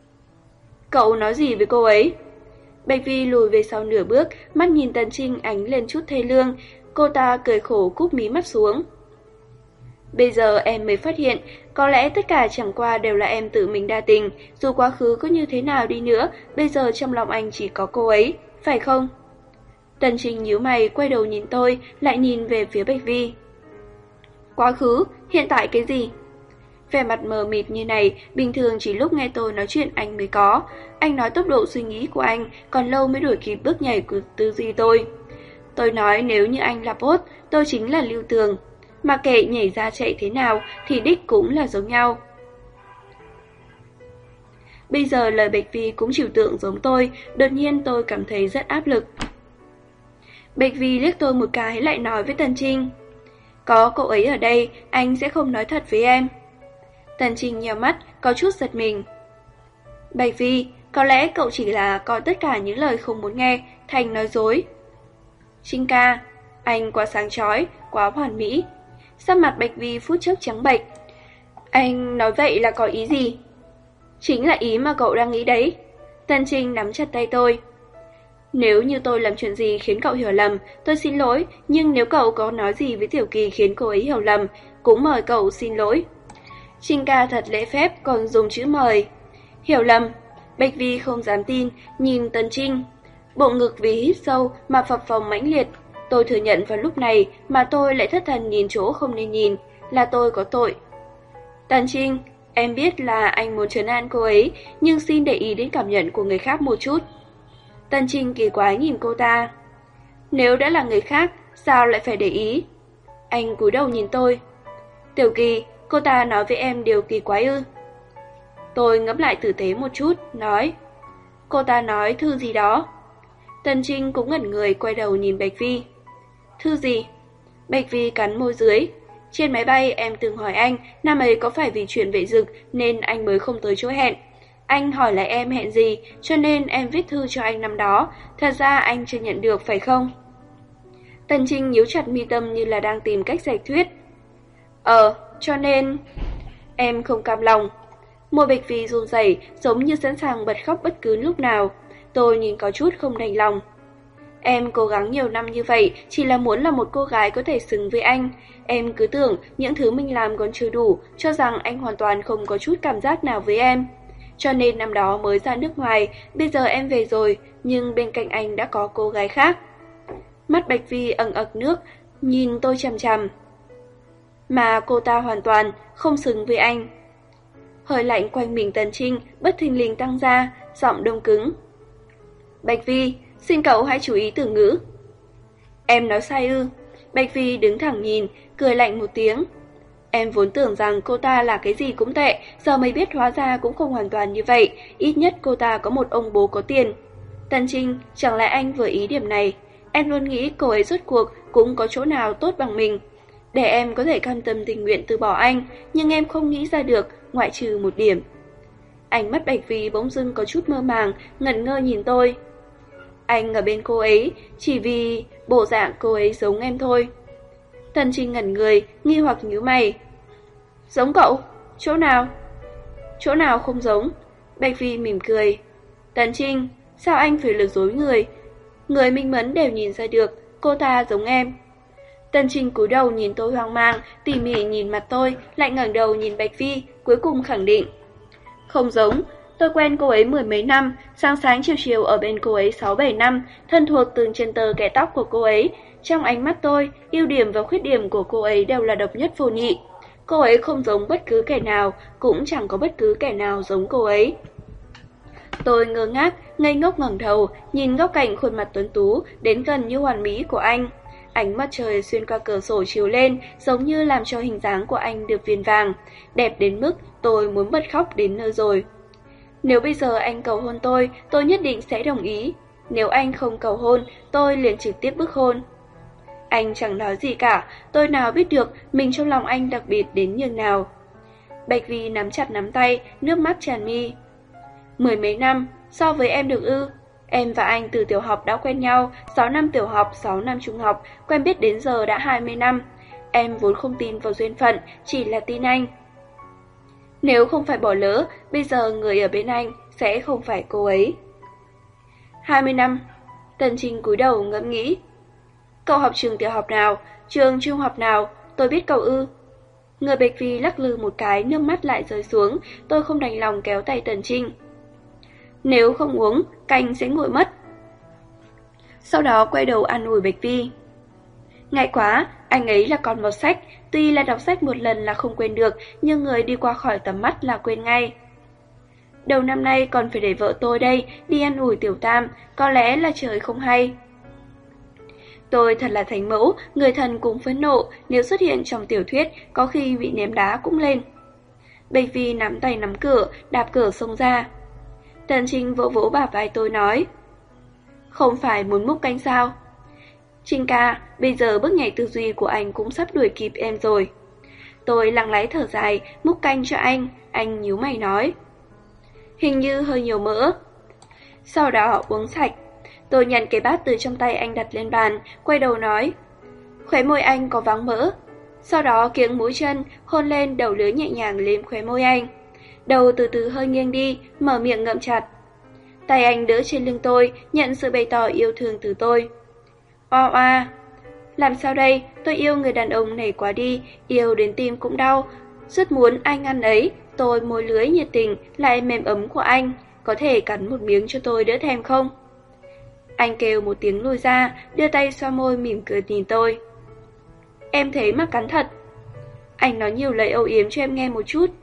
Cậu nói gì với cô ấy? Bạch Vi lùi về sau nửa bước, mắt nhìn Tần Trinh ánh lên chút thê lương, cô ta cười khổ cúp mí mắt xuống. Bây giờ em mới phát hiện, có lẽ tất cả chẳng qua đều là em tự mình đa tình, dù quá khứ có như thế nào đi nữa, bây giờ trong lòng anh chỉ có cô ấy, phải không? Tần Trinh nhíu mày quay đầu nhìn tôi, lại nhìn về phía Bạch Vi. Quá khứ, hiện tại cái gì? Vẻ mặt mờ mịt như này, bình thường chỉ lúc nghe tôi nói chuyện anh mới có. Anh nói tốc độ suy nghĩ của anh còn lâu mới đuổi kịp bước nhảy của tư duy tôi. Tôi nói nếu như anh là Bốt, tôi chính là Lưu Tường. Mà kệ nhảy ra chạy thế nào thì đích cũng là giống nhau. Bây giờ lời Bạch Vi cũng trừu tượng giống tôi, đột nhiên tôi cảm thấy rất áp lực. Bạch Vi liếc tôi một cái lại nói với Tần Trinh. Có cậu ấy ở đây, anh sẽ không nói thật với em. Tần Trinh nheo mắt, có chút giật mình. Bạch Vi, có lẽ cậu chỉ là coi tất cả những lời không muốn nghe thành nói dối. Trinh ca, anh quá sáng chói, quá hoàn mỹ. Sắc mặt Bạch Vi phút chốc trắng bệch. Anh nói vậy là có ý gì? Chính là ý mà cậu đang nghĩ đấy. Tần Trinh nắm chặt tay tôi. Nếu như tôi làm chuyện gì khiến cậu hiểu lầm, tôi xin lỗi, nhưng nếu cậu có nói gì với Tiểu Kỳ khiến cô ấy hiểu lầm, cũng mời cậu xin lỗi. Trinh ca thật lễ phép còn dùng chữ mời. Hiểu lầm. Bạch Vi không dám tin, nhìn Tần Trinh. Bộ ngực vì hít sâu mà phập phồng mãnh liệt. Tôi thừa nhận vào lúc này mà tôi lại thất thần nhìn chỗ không nên nhìn, là tôi có tội. Tần Trinh, em biết là anh muốn trấn an cô ấy, nhưng xin để ý đến cảm nhận của người khác một chút. Tần Trinh kỳ quái nhìn cô ta. Nếu đã là người khác, sao lại phải để ý? Anh cúi đầu nhìn tôi. Tiểu Kỳ, cô ta nói với em điều kỳ quái ư? Tôi ngẫm lại tử tế một chút, nói. Cô ta nói thư gì đó. Tần Trinh cũng ngẩn người quay đầu nhìn Bạch Vi. Thư gì? Bạch Vi cắn môi dưới. Trên máy bay em từng hỏi anh năm ấy có phải vì chuyện vệ dực nên anh mới không tới chỗ hẹn. Anh hỏi lại em hẹn gì cho nên em viết thư cho anh năm đó. Thật ra anh chưa nhận được phải không? Tần Trinh nhíu chặt mi tâm như là đang tìm cách giải thuyết. Ờ, cho nên... Em không cam lòng. Môi Bạch Vi run rẩy giống như sẵn sàng bật khóc bất cứ lúc nào. Tôi nhìn có chút không đành lòng. Em cố gắng nhiều năm như vậy chỉ là muốn là một cô gái có thể xứng với anh. Em cứ tưởng những thứ mình làm còn chưa đủ, cho rằng anh hoàn toàn không có chút cảm giác nào với em. Cho nên năm đó mới ra nước ngoài, bây giờ em về rồi, nhưng bên cạnh anh đã có cô gái khác. Mắt Bạch Vi ẩn ực nước, nhìn tôi chằm chằm. Mà cô ta hoàn toàn không xứng với anh. Hơi lạnh quanh mình Tần Trinh bất thình lình tăng ra, giọng đông cứng. Bạch Vi, xin cậu hãy chú ý từ ngữ. Em nói sai ư? Bạch Vi đứng thẳng nhìn, cười lạnh một tiếng. Em vốn tưởng rằng cô ta là cái gì cũng tệ, giờ mới biết hóa ra cũng không hoàn toàn như vậy, ít nhất cô ta có một ông bố có tiền. Tần Trinh, chẳng lẽ anh vừa ý điểm này? Em luôn nghĩ cô ấy rốt cuộc cũng có chỗ nào tốt bằng mình. Để em có thể cam tâm tình nguyện từ bỏ anh, nhưng em không nghĩ ra được, ngoại trừ một điểm. Ánh mắt Bạch Vi bỗng dưng có chút mơ màng, ngẩn ngơ nhìn tôi. Anh ở bên cô ấy, chỉ vì bộ dạng cô ấy giống em thôi. Tần Trinh ngẩn người, nghi hoặc nhíu mày. Giống cậu? Chỗ nào? Chỗ nào không giống? Bạch Vi mỉm cười. Tần Trinh, sao anh phải lừa dối người? Người minh mẫn đều nhìn ra được, cô ta giống em. Tần Trinh cúi đầu nhìn tôi hoang mang, tỉ mỉ nhìn mặt tôi, lại ngẩng đầu nhìn Bạch Vi, cuối cùng khẳng định. Không giống, tôi quen cô ấy mười mấy năm, sáng sáng chiều chiều ở bên cô ấy sáu bảy năm, thân thuộc từng chân tơ kẻ tóc của cô ấy. Trong ánh mắt tôi, ưu điểm và khuyết điểm của cô ấy đều là độc nhất vô nhị. Cô ấy không giống bất cứ kẻ nào, cũng chẳng có bất cứ kẻ nào giống cô ấy. Tôi ngơ ngác, ngây ngốc ngẩng đầu, nhìn góc cạnh khuôn mặt tuấn tú, đến gần như hoàn mỹ của anh. Ánh mặt trời xuyên qua cửa sổ chiếu lên, giống như làm cho hình dáng của anh được viền vàng. Đẹp đến mức tôi muốn bật khóc đến nơi rồi. Nếu bây giờ anh cầu hôn tôi, tôi nhất định sẽ đồng ý. Nếu anh không cầu hôn, tôi liền trực tiếp bức hôn. Anh chẳng nói gì cả, tôi nào biết được mình trong lòng anh đặc biệt đến nhường nào. Bạch Vi nắm chặt nắm tay, nước mắt tràn mi. Mười mấy năm, so với em được ư? Em và anh từ tiểu học đã quen nhau, sáu năm tiểu học, sáu năm trung học, quen biết đến giờ đã hai mươi năm. Em vốn không tin vào duyên phận, chỉ là tin anh. Nếu không phải bỏ lỡ, bây giờ người ở bên anh sẽ không phải cô ấy. hai mươi năm. Tần Trinh cúi đầu ngẫm nghĩ. Cậu học trường tiểu học nào, trường trung học nào, tôi biết cậu ư? Người Bạch Vi lắc lư một cái, nước mắt lại rơi xuống, tôi không đành lòng kéo tay Tần Trinh. Nếu không uống, canh sẽ nguội mất. sau đó quay đầu an ủi Bạch Vi. Ngại quá, anh ấy là con một sách, tuy là đọc sách một lần là không quên được, nhưng người đi qua khỏi tầm mắt là quên ngay. Đầu năm nay còn phải để vợ tôi đây, đi an ủi Tiểu Tam, có lẽ là trời không hay. Tôi thật là thánh mẫu, người thần cũng phẫn nộ, nếu xuất hiện trong tiểu thuyết, có khi bị ném đá cũng lên. Bạch Vi nắm tay nắm cửa, đạp cửa xông ra. Tần Trinh vỗ vỗ bả vai tôi nói, không phải muốn múc canh sao? Trinh ca, bây giờ bước nhảy tư duy của anh cũng sắp đuổi kịp em rồi. Tôi lặng lẽ thở dài, múc canh cho anh, anh nhíu mày nói. Hình như hơi nhiều mỡ. Sau đó uống sạch. Tôi nhận cái bát từ trong tay anh đặt lên bàn, quay đầu nói. Khóe môi anh có vắng mỡ. Sau đó kiếng mũi chân, hôn lên đầu lưỡi nhẹ nhàng lên khóe môi anh. Đầu từ từ hơi nghiêng đi, mở miệng ngậm chặt. Tay anh đỡ trên lưng tôi, nhận sự bày tỏ yêu thương từ tôi. Oa oa, làm sao đây, tôi yêu người đàn ông này quá đi, yêu đến tim cũng đau. Rất muốn anh ăn ấy, tôi môi lưới nhiệt tình, lại mềm ấm của anh. Có thể cắn một miếng cho tôi đỡ thèm không? Anh kêu một tiếng lùi ra, đưa tay xoa môi mỉm cười nhìn tôi. Em thấy mà cắn thật. Anh nói nhiều lời âu yếm cho em nghe một chút.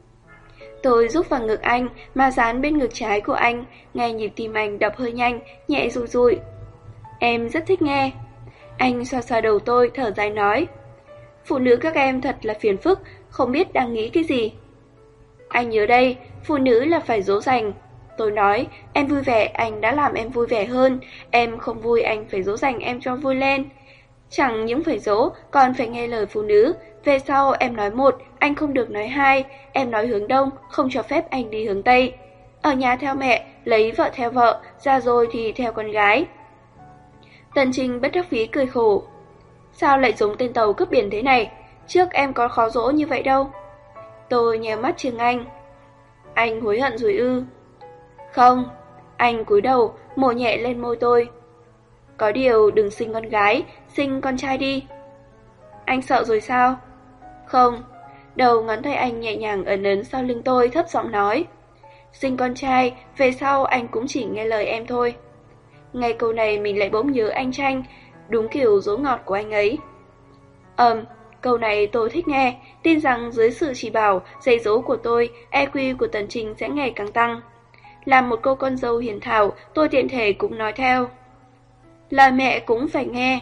Tôi rúc vào ngực anh, mà dán bên ngực trái của anh, nghe nhịp tim anh đập hơi nhanh, nhẹ rụi rụi. Em rất thích nghe. Anh xoa xoa đầu tôi, thở dài nói. Phụ nữ các em thật là phiền phức, không biết đang nghĩ cái gì. Anh nhớ đây, phụ nữ là phải dỗ dành. Tôi nói, em vui vẻ, anh đã làm em vui vẻ hơn. Em không vui, anh phải dỗ dành em cho vui lên. Chẳng những phải dỗ, còn phải nghe lời phụ nữ. Về sau em nói một, anh không được nói hai. Em nói hướng đông, không cho phép anh đi hướng tây. Ở nhà theo mẹ, lấy vợ theo vợ, ra rồi thì theo con gái. Tần Trinh bất đắc dĩ cười khổ. Sao lại giống tên tàu cướp biển thế này? Trước em có khó dỗ như vậy đâu. Tôi nhèo mắt chừng anh. Anh hối hận rồi ư? Không. Anh cúi đầu, mổ nhẹ lên môi tôi. Có điều đừng sinh con gái, sinh con trai đi. Anh sợ rồi sao? Không. Đầu ngón tay anh nhẹ nhàng ấn ấn sau lưng tôi, thấp giọng nói. Sinh con trai, về sau anh cũng chỉ nghe lời em thôi. Ngay câu này mình lại bỗng nhớ anh Tranh, đúng kiểu dỗ ngọt của anh ấy. Ừm, câu này tôi thích nghe, tin rằng dưới sự chỉ bảo, dạy dỗ của tôi, e quy của Tần Trinh sẽ ngày càng tăng. Làm một cô con dâu hiền thảo, tôi tiện thể cũng nói theo. Lời mẹ cũng phải nghe.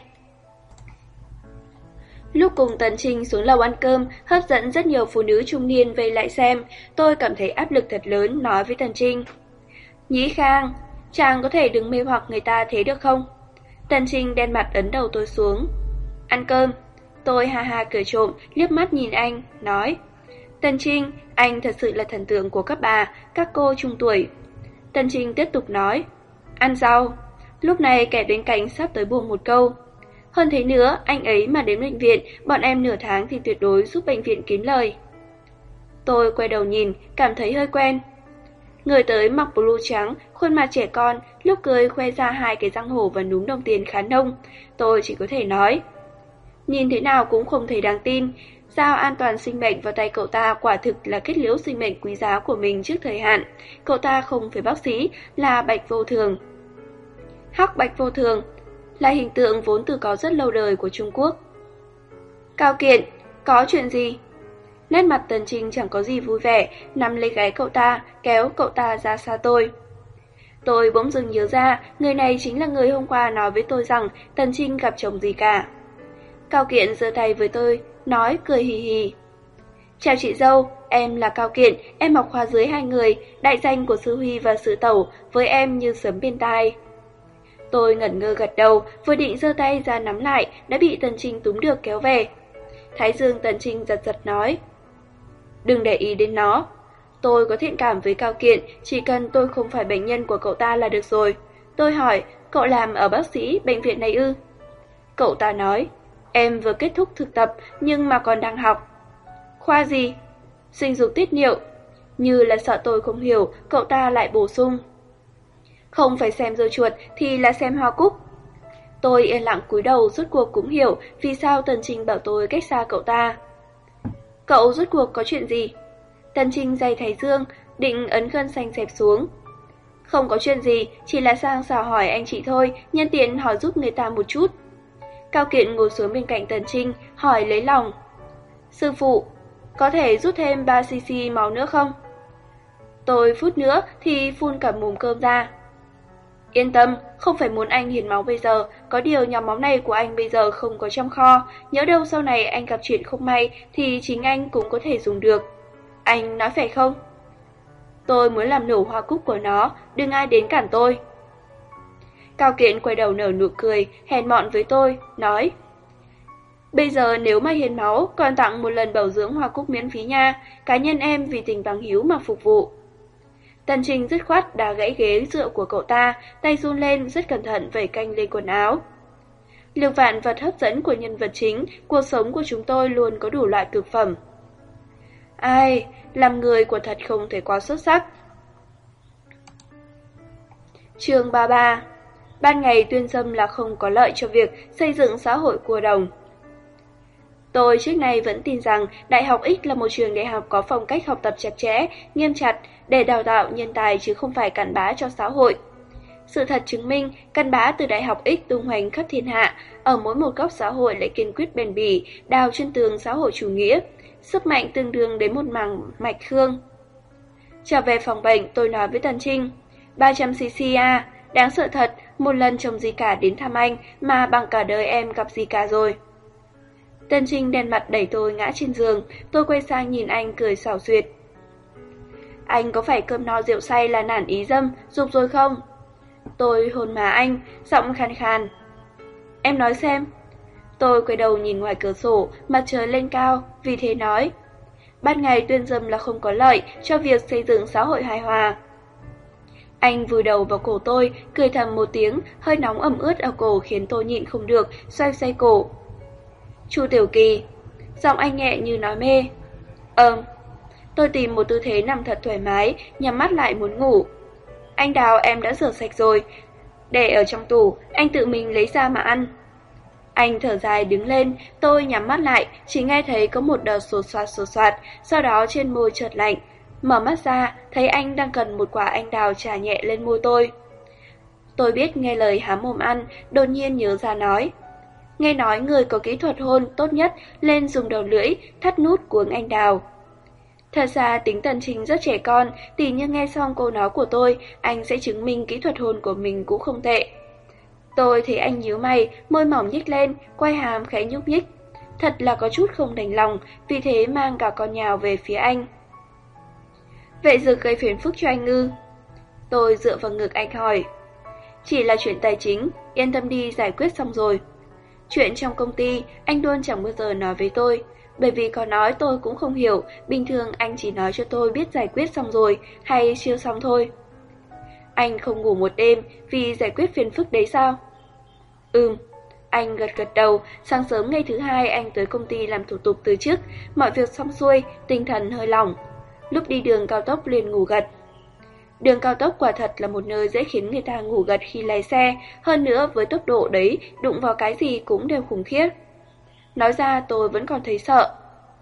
Lúc cùng Tần Trinh xuống lầu ăn cơm, hấp dẫn rất nhiều phụ nữ trung niên vây lại xem, tôi cảm thấy áp lực thật lớn nói với Tần Trinh. Nhĩ Khang, chàng có thể đừng mê hoặc người ta thế được không? Tần Trinh đen mặt ấn đầu tôi xuống. Ăn cơm. Tôi ha ha cười trộm, liếc mắt nhìn anh, nói. Tần Trinh, anh thật sự là thần tượng của các bà, các cô trung tuổi. Tần Trinh tiếp tục nói. Ăn rau. Lúc này kẻ bên cạnh sắp tới buông một câu. Hơn thế nữa, anh ấy mà đến bệnh viện, bọn em nửa tháng thì tuyệt đối giúp bệnh viện kiếm lời. Tôi quay đầu nhìn, cảm thấy hơi quen. Người tới mặc blue trắng, khuôn mặt trẻ con, lúc cười khoe ra hai cái răng hổ và núm đồng tiền khá nông. Tôi chỉ có thể nói. Nhìn thế nào cũng không thấy đáng tin. Giao an toàn sinh mệnh vào tay cậu ta quả thực là kết liễu sinh mệnh quý giá của mình trước thời hạn. Cậu ta không phải bác sĩ, là Bạch Vô Thường. Hắc Bạch Vô Thường là hình tượng vốn từ có rất lâu đời của Trung Quốc. Cao Kiện, có chuyện gì? Nét mặt Tần Trinh chẳng có gì vui vẻ, nắm lấy gáy cậu ta, kéo cậu ta ra xa tôi. Tôi bỗng dưng nhớ ra, người này chính là người hôm qua nói với tôi rằng Tần Trinh gặp chồng gì cả. Cao Kiện giơ tay với tôi, nói cười hì hì. Chào chị dâu, em là Cao Kiện, em học khoa dưới hai người, đại danh của sư Huy và sư Tẩu, với em như sấm bên tai. Tôi ngẩn ngơ gật đầu, vừa định giơ tay ra nắm lại, đã bị Tần Trinh túm được kéo về. Thái dương Tần Trinh giật giật nói. Đừng để ý đến nó. Tôi có thiện cảm với Cao Kiện, chỉ cần tôi không phải bệnh nhân của cậu ta là được rồi. Tôi hỏi, cậu làm ở bác sĩ bệnh viện này ư? Cậu ta nói, em vừa kết thúc thực tập nhưng mà còn đang học. Khoa gì? Sinh dục tiết niệu. Như là sợ tôi không hiểu, cậu ta lại bổ sung. Không phải xem dưa chuột thì là xem hoa cúc. Tôi yên lặng cúi đầu, rốt cuộc cũng hiểu vì sao Tần Trinh bảo tôi cách xa cậu ta. Cậu rốt cuộc có chuyện gì? Tần Trinh giày thái dương, định ấn gân xanh xẹp xuống. Không có chuyện gì, chỉ là sang chào hỏi anh chị thôi, nhân tiện hỏi giúp người ta một chút. Cao Kiện ngồi xuống bên cạnh Tần Trinh, hỏi lấy lòng. Sư phụ, có thể rút thêm ba xê-xê máu nữa không? Tôi phút nữa thì phun cả mồm cơm ra. Yên tâm, không phải muốn anh hiến máu bây giờ, có điều nhóm máu này của anh bây giờ không có trong kho, nhỡ đâu sau này anh gặp chuyện không may thì chính anh cũng có thể dùng được. Anh nói phải không? Tôi muốn làm nổ hoa cúc của nó, đừng ai đến cản tôi. Cao Kiện quay đầu nở nụ cười, hèn mọn với tôi, nói. Bây giờ nếu mà hiến máu, còn tặng một lần bảo dưỡng hoa cúc miễn phí nha, cá nhân em vì tình bằng hữu mà phục vụ. Tần Trinh dứt khoát đá gãy ghế dựa của cậu ta, tay run lên rất cẩn thận vẩy canh lên quần áo. Lược vạn vật hấp dẫn của nhân vật chính, cuộc sống của chúng tôi luôn có đủ loại cực phẩm. Ai, làm người của thật không thể quá xuất sắc. Chương ba mươi ba. Ban ngày tuyên dâm là không có lợi cho việc xây dựng xã hội của đồng. Tôi trước nay vẫn tin rằng Đại học X là một trường đại học có phong cách học tập chặt chẽ, nghiêm chặt để đào tạo nhân tài chứ không phải cặn bã cho xã hội. Sự thật chứng minh, cặn bã từ Đại học X tung hoành khắp thiên hạ, ở mỗi một góc xã hội lại kiên quyết bền bỉ, đào chân tường xã hội chủ nghĩa, sức mạnh tương đương đến một mảng mạch khương. Trở về phòng bệnh, tôi nói với Tần Trinh, ba trăm xê-xê à, đáng sợ thật, một lần chồng Zika đến thăm anh mà bằng cả đời em gặp Zika rồi. Tần Trinh đen mặt đẩy tôi ngã trên giường, tôi quay sang nhìn anh cười xảo xuyệt. Anh có phải cơm no rượu say là nản ý dâm, dục rồi không? Tôi hôn má anh, giọng khàn khàn. Em nói xem. Tôi quay đầu nhìn ngoài cửa sổ, mặt trời lên cao, vì thế nói. Ban ngày tuyên dâm là không có lợi cho việc xây dựng xã hội hài hòa. Anh vùi đầu vào cổ tôi, cười thầm một tiếng, hơi nóng ẩm ướt ở cổ khiến tôi nhịn không được, xoay xoay cổ. Chu Tiểu Kỳ. Giọng anh nhẹ như nói mê. Ừm. Tôi tìm một tư thế nằm thật thoải mái, nhắm mắt lại muốn ngủ. Anh đào em đã rửa sạch rồi, để ở trong tủ, anh tự mình lấy ra mà ăn. Anh thở dài đứng lên, tôi nhắm mắt lại, chỉ nghe thấy có một đợt sột soạt sột soạt, sau đó trên môi chợt lạnh. Mở mắt ra, thấy anh đang cần một quả anh đào chà nhẹ lên môi tôi. Tôi biết nghe lời há mồm ăn, đột nhiên nhớ ra nói. Nghe nói người có kỹ thuật hôn tốt nhất lên dùng đầu lưỡi, thắt nút cuống anh đào. Thật ra tính Tần Trinh rất trẻ con, tỉ như nghe xong câu nói của tôi, anh sẽ chứng minh kỹ thuật hôn của mình cũng không tệ. Tôi thấy anh nhíu mày, môi mỏng nhích lên, quay hàm khẽ nhúc nhích. Thật là có chút không đành lòng, vì thế mang cả con nhào về phía anh. Vậy Dực gây phiền phức cho anh ư? Tôi dựa vào ngực anh hỏi. Chỉ là chuyện tài chính, yên tâm đi, giải quyết xong rồi. Chuyện trong công ty, anh luôn chẳng bao giờ nói với tôi. Bởi vì có nói tôi cũng không hiểu, bình thường anh chỉ nói cho tôi biết giải quyết xong rồi hay chưa xong thôi. Anh không ngủ một đêm vì giải quyết phiền phức đấy sao? Ừm, anh gật gật đầu, sáng sớm ngày thứ hai anh tới công ty làm thủ tục từ chức, mọi việc xong xuôi, tinh thần hơi lỏng. Lúc đi đường cao tốc liền ngủ gật. Đường cao tốc quả thật là một nơi dễ khiến người ta ngủ gật khi lái xe, hơn nữa với tốc độ đấy, đụng vào cái gì cũng đều khủng khiếp. Nói ra tôi vẫn còn thấy sợ.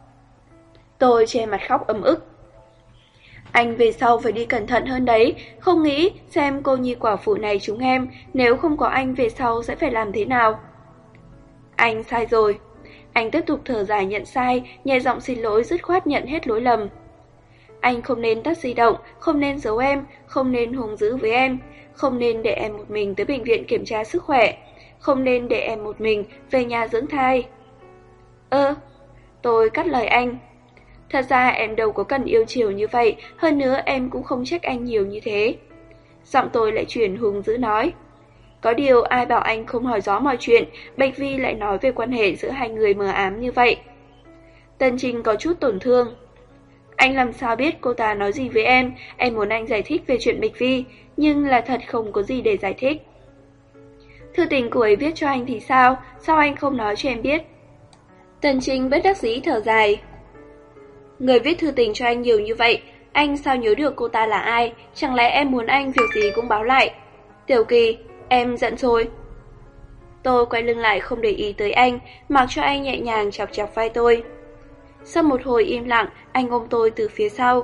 Tôi che mặt khóc ấm ức. Anh về sau phải đi cẩn thận hơn đấy, không nghĩ xem cô nhi quả phụ này chúng em, nếu không có anh về sau sẽ phải làm thế nào. Anh sai rồi. Anh tiếp tục thở dài nhận sai, nhẹ giọng xin lỗi dứt khoát nhận hết lỗi lầm. Anh không nên tắt di động, không nên giấu em, không nên hung dữ với em, không nên để em một mình tới bệnh viện kiểm tra sức khỏe, không nên để em một mình về nhà dưỡng thai. Ơ, tôi cắt lời anh. Thật ra em đâu có cần yêu chiều như vậy, hơn nữa em cũng không trách anh nhiều như thế. Giọng tôi lại chuyển hung dữ nói. Có điều ai bảo anh không hỏi rõ mọi chuyện, Bạch Vi lại nói về quan hệ giữa hai người mờ ám như vậy. Tần Trinh có chút tổn thương. Anh làm sao biết cô ta nói gì với em, em muốn anh giải thích về chuyện Bạch Vi, nhưng là thật không có gì để giải thích. Thư tình cô ấy viết cho anh thì sao, sao anh không nói cho em biết? Tần Trinh bất đắc dĩ thở dài. Người viết thư tình cho anh nhiều như vậy, anh sao nhớ được cô ta là ai, chẳng lẽ em muốn anh việc gì cũng báo lại? Tiểu Kỳ, em giận rồi. Tôi quay lưng lại không để ý tới anh, mặc cho anh nhẹ nhàng chọc chọc vai tôi. Sau một hồi im lặng, anh ôm tôi từ phía sau.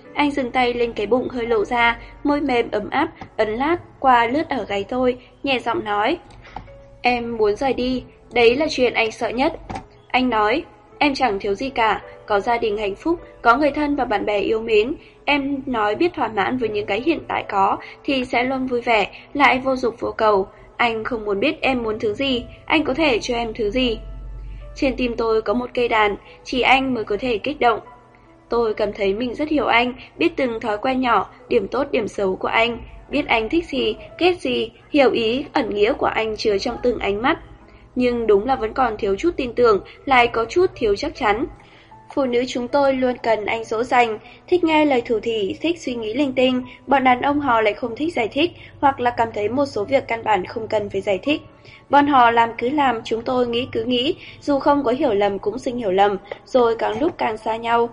Anh dừng tay lên cái bụng hơi lộ ra, môi mềm ấm áp, ấn lát qua lướt ở gáy tôi, nhẹ giọng nói. Em muốn rời đi, đấy là chuyện anh sợ nhất. Anh nói, em chẳng thiếu gì cả, có gia đình hạnh phúc, có người thân và bạn bè yêu mến. Em nói biết thỏa mãn với những cái hiện tại có thì sẽ luôn vui vẻ, lại vô dục vô cầu. Anh không muốn biết em muốn thứ gì, anh có thể cho em thứ gì. Trên tim tôi có một cây đàn, chỉ anh mới có thể kích động. Tôi cảm thấy mình rất hiểu anh, biết từng thói quen nhỏ, điểm tốt điểm xấu của anh, biết anh thích gì, ghét gì, hiểu ý, ẩn nghĩa của anh chứa trong từng ánh mắt. Nhưng đúng là vẫn còn thiếu chút tin tưởng, lại có chút thiếu chắc chắn. Phụ nữ chúng tôi luôn cần anh dỗ dành, thích nghe lời thủ thỉ, thích suy nghĩ linh tinh, bọn đàn ông họ lại không thích giải thích, hoặc là cảm thấy một số việc căn bản không cần phải giải thích. Bọn họ làm cứ làm, chúng tôi nghĩ cứ nghĩ, dù không có hiểu lầm cũng sinh hiểu lầm, rồi càng lúc càng xa nhau.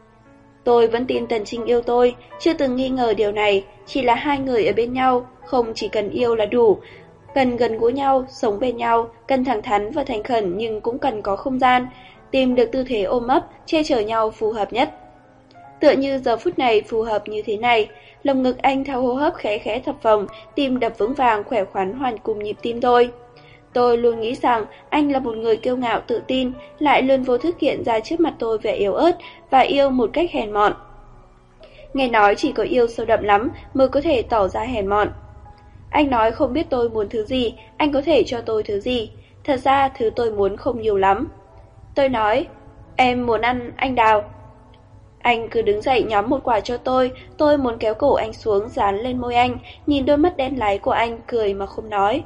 Tôi vẫn tin Tần Trinh yêu tôi, chưa từng nghi ngờ điều này, chỉ là hai người ở bên nhau, không chỉ cần yêu là đủ. Cần gần gũi nhau, sống bên nhau, cần thẳng thắn và thành khẩn nhưng cũng cần có không gian, tìm được tư thế ôm ấp, che chở nhau phù hợp nhất. Tựa như giờ phút này phù hợp như thế này, lồng ngực anh theo hô hấp khẽ khẽ thập phồng, tim đập vững vàng khỏe khoắn hoàn cùng nhịp tim tôi. Tôi luôn nghĩ rằng anh là một người kiêu ngạo tự tin, lại luôn vô thức hiện ra trước mặt tôi vẻ yếu ớt và yêu một cách hèn mọn. Nghe nói chỉ có yêu sâu đậm lắm mới có thể tỏ ra hèn mọn. Anh nói không biết tôi muốn thứ gì, anh có thể cho tôi thứ gì. Thật ra thứ tôi muốn không nhiều lắm. Tôi nói, em muốn ăn anh đào. Anh cứ đứng dậy nhóm một quả cho tôi, tôi muốn kéo cổ anh xuống dán lên môi anh, nhìn đôi mắt đen láy của anh cười mà không nói.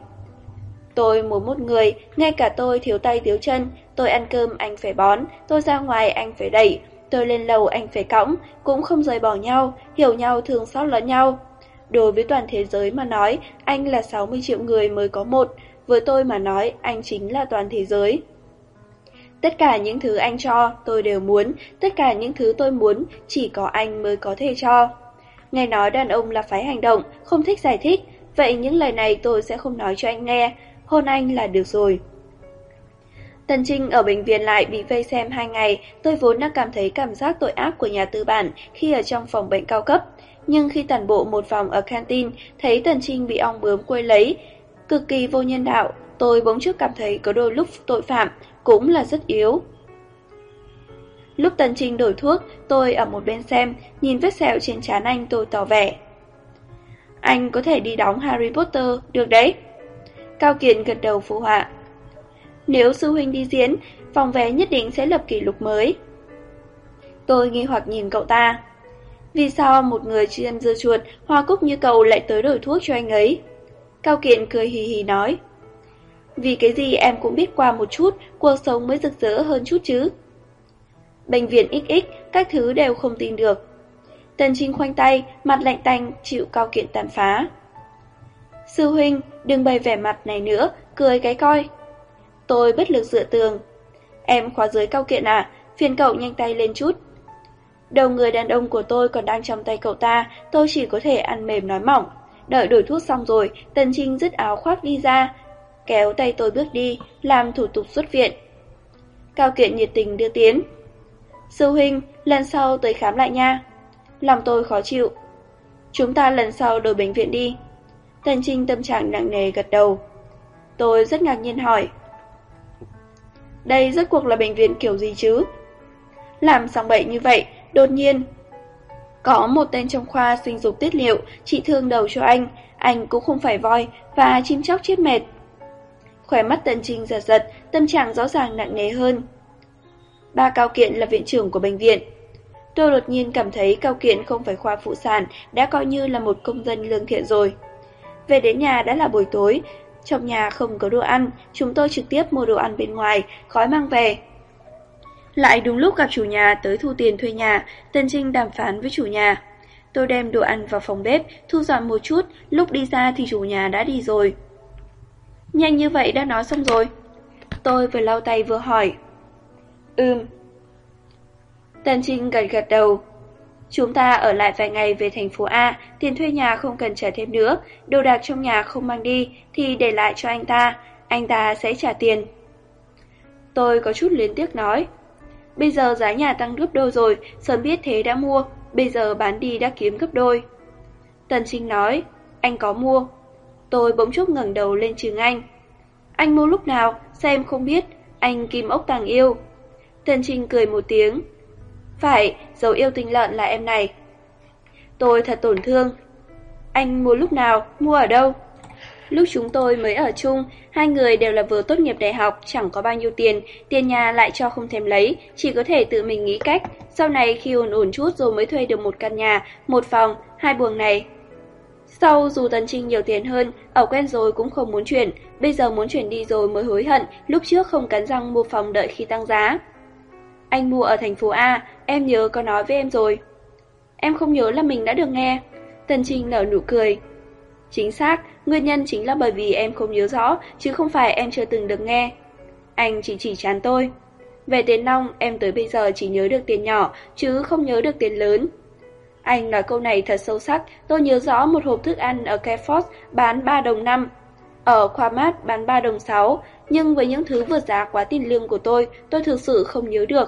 Tôi muốn một người, ngay cả tôi thiếu tay thiếu chân, tôi ăn cơm anh phải bón, tôi ra ngoài anh phải đẩy, tôi lên lầu anh phải cõng, cũng không rời bỏ nhau, hiểu nhau thương xót lẫn nhau. Đối với toàn thế giới mà nói, anh là sáu mươi triệu người mới có một, với tôi mà nói, anh chính là toàn thế giới. Tất cả những thứ anh cho, tôi đều muốn, tất cả những thứ tôi muốn, chỉ có anh mới có thể cho. Nghe nói đàn ông là phải hành động, không thích giải thích, vậy những lời này tôi sẽ không nói cho anh nghe, hôn anh là được rồi. Tần Trinh ở bệnh viện lại bị vây xem hai ngày, tôi vốn đã cảm thấy cảm giác tội ác của nhà tư bản khi ở trong phòng bệnh cao cấp. Nhưng khi tản bộ một vòng ở canteen, thấy Tần Trinh bị ong bướm quây lấy, cực kỳ vô nhân đạo, tôi bỗng chốc cảm thấy có đôi lúc tội phạm cũng là rất yếu. Lúc Tần Trinh đổi thuốc, tôi ở một bên xem, nhìn vết sẹo trên trán anh tôi tỏ vẻ. Anh có thể đi đóng Harry Potter, được đấy. Cao Kiệt gật đầu phụ họa. Nếu sư huynh đi diễn, phòng vé nhất định sẽ lập kỷ lục mới. Tôi nghi hoặc nhìn cậu ta. Vì sao một người chuyên dưa chuột, hoa cúc như cậu lại tới đổi thuốc cho anh ấy? Cao Kiện cười hì hì nói. Vì cái gì em cũng biết qua một chút, cuộc sống mới rực rỡ hơn chút chứ. Bệnh viện ích ích, các thứ đều không tin được. Tần Trinh khoanh tay, mặt lạnh tanh, chịu Cao Kiện tàn phá. Sư huynh, đừng bày vẻ mặt này nữa, cười cái coi. Tôi bất lực dựa tường. Em khóa dưới Cao Kiện à, phiền cậu nhanh tay lên chút. Đầu người đàn ông của tôi còn đang trong tay cậu ta, tôi chỉ có thể ăn mềm nói mỏng. Đợi đổi thuốc xong rồi, Tần Trinh dứt áo khoác đi ra, kéo tay tôi bước đi, làm thủ tục xuất viện. Cao Kiện nhiệt tình đưa tiến. Sư huynh, lần sau tới khám lại nha. Lòng tôi khó chịu. Chúng ta lần sau đổi bệnh viện đi. Tần Trinh tâm trạng nặng nề gật đầu. Tôi rất ngạc nhiên hỏi. Đây rốt cuộc là bệnh viện kiểu gì chứ? Làm xong bệnh như vậy, đột nhiên có một tên trong khoa sinh dục tiết liệu trị thương đầu cho anh, anh cũng không phải voi và chim chóc chết mệt. Khóe mắt Tần Trinh giật giật, tâm trạng rõ ràng nặng nề hơn. Ba Cao Kiện là viện trưởng của bệnh viện. Tôi đột nhiên cảm thấy Cao Kiện không phải khoa phụ sản, đã coi như là một công dân lương thiện rồi. Về đến nhà đã là buổi tối, trong nhà không có đồ ăn, chúng tôi trực tiếp mua đồ ăn bên ngoài, gói mang về. Lại đúng lúc gặp chủ nhà tới thu tiền thuê nhà, Tần Trinh đàm phán với chủ nhà. Tôi đem đồ ăn vào phòng bếp, thu dọn một chút, lúc đi ra thì chủ nhà đã đi rồi. Nhanh như vậy đã nói xong rồi. Tôi vừa lau tay vừa hỏi. Ừm. Tần Trinh gật gật đầu. Chúng ta ở lại vài ngày về thành phố A, tiền thuê nhà không cần trả thêm nữa, đồ đạc trong nhà không mang đi thì để lại cho anh ta, anh ta sẽ trả tiền. Tôi có chút luyến tiếc nói. Bây giờ giá nhà tăng gấp đôi rồi, sớm biết thế đã mua. bây giờ bán đi đã kiếm gấp đôi. Tần Trinh nói, anh có mua. Tôi bỗng chốc ngẩng đầu lên Trường Anh. Anh mua lúc nào, sao em không biết, anh kim ốc tàng yêu. Tần Trinh cười một tiếng. Phải, dấu yêu tinh lợn là em này. Tôi thật tổn thương. Anh mua lúc nào, mua ở đâu? Lúc chúng tôi mới ở chung, hai người đều là vừa tốt nghiệp đại học, chẳng có bao nhiêu tiền, tiền nhà lại cho không thèm lấy, chỉ có thể tự mình nghĩ cách. Sau này khi ổn ổn chút rồi mới thuê được một căn nhà, một phòng, hai buồng này. Sau dù Tần Trinh nhiều tiền hơn, ở quen rồi cũng không muốn chuyển, bây giờ muốn chuyển đi rồi mới hối hận, lúc trước không cắn răng mua phòng đợi khi tăng giá. Anh mua ở thành phố A, em nhớ có nói với em rồi. Em không nhớ là mình đã được nghe. Tần Trinh nở nụ cười. Chính xác, nguyên nhân chính là bởi vì em không nhớ rõ, chứ không phải em chưa từng được nghe. Anh chỉ chỉ chán tôi. Về tiền nong, em tới bây giờ chỉ nhớ được tiền nhỏ, chứ không nhớ được tiền lớn. Anh nói câu này thật sâu sắc, tôi nhớ rõ một hộp thức ăn ở Carrefour bán ba đồng năm, ở Khoa Mát bán ba đồng sáu, nhưng với những thứ vượt giá quá tiền lương của tôi, tôi thực sự không nhớ được.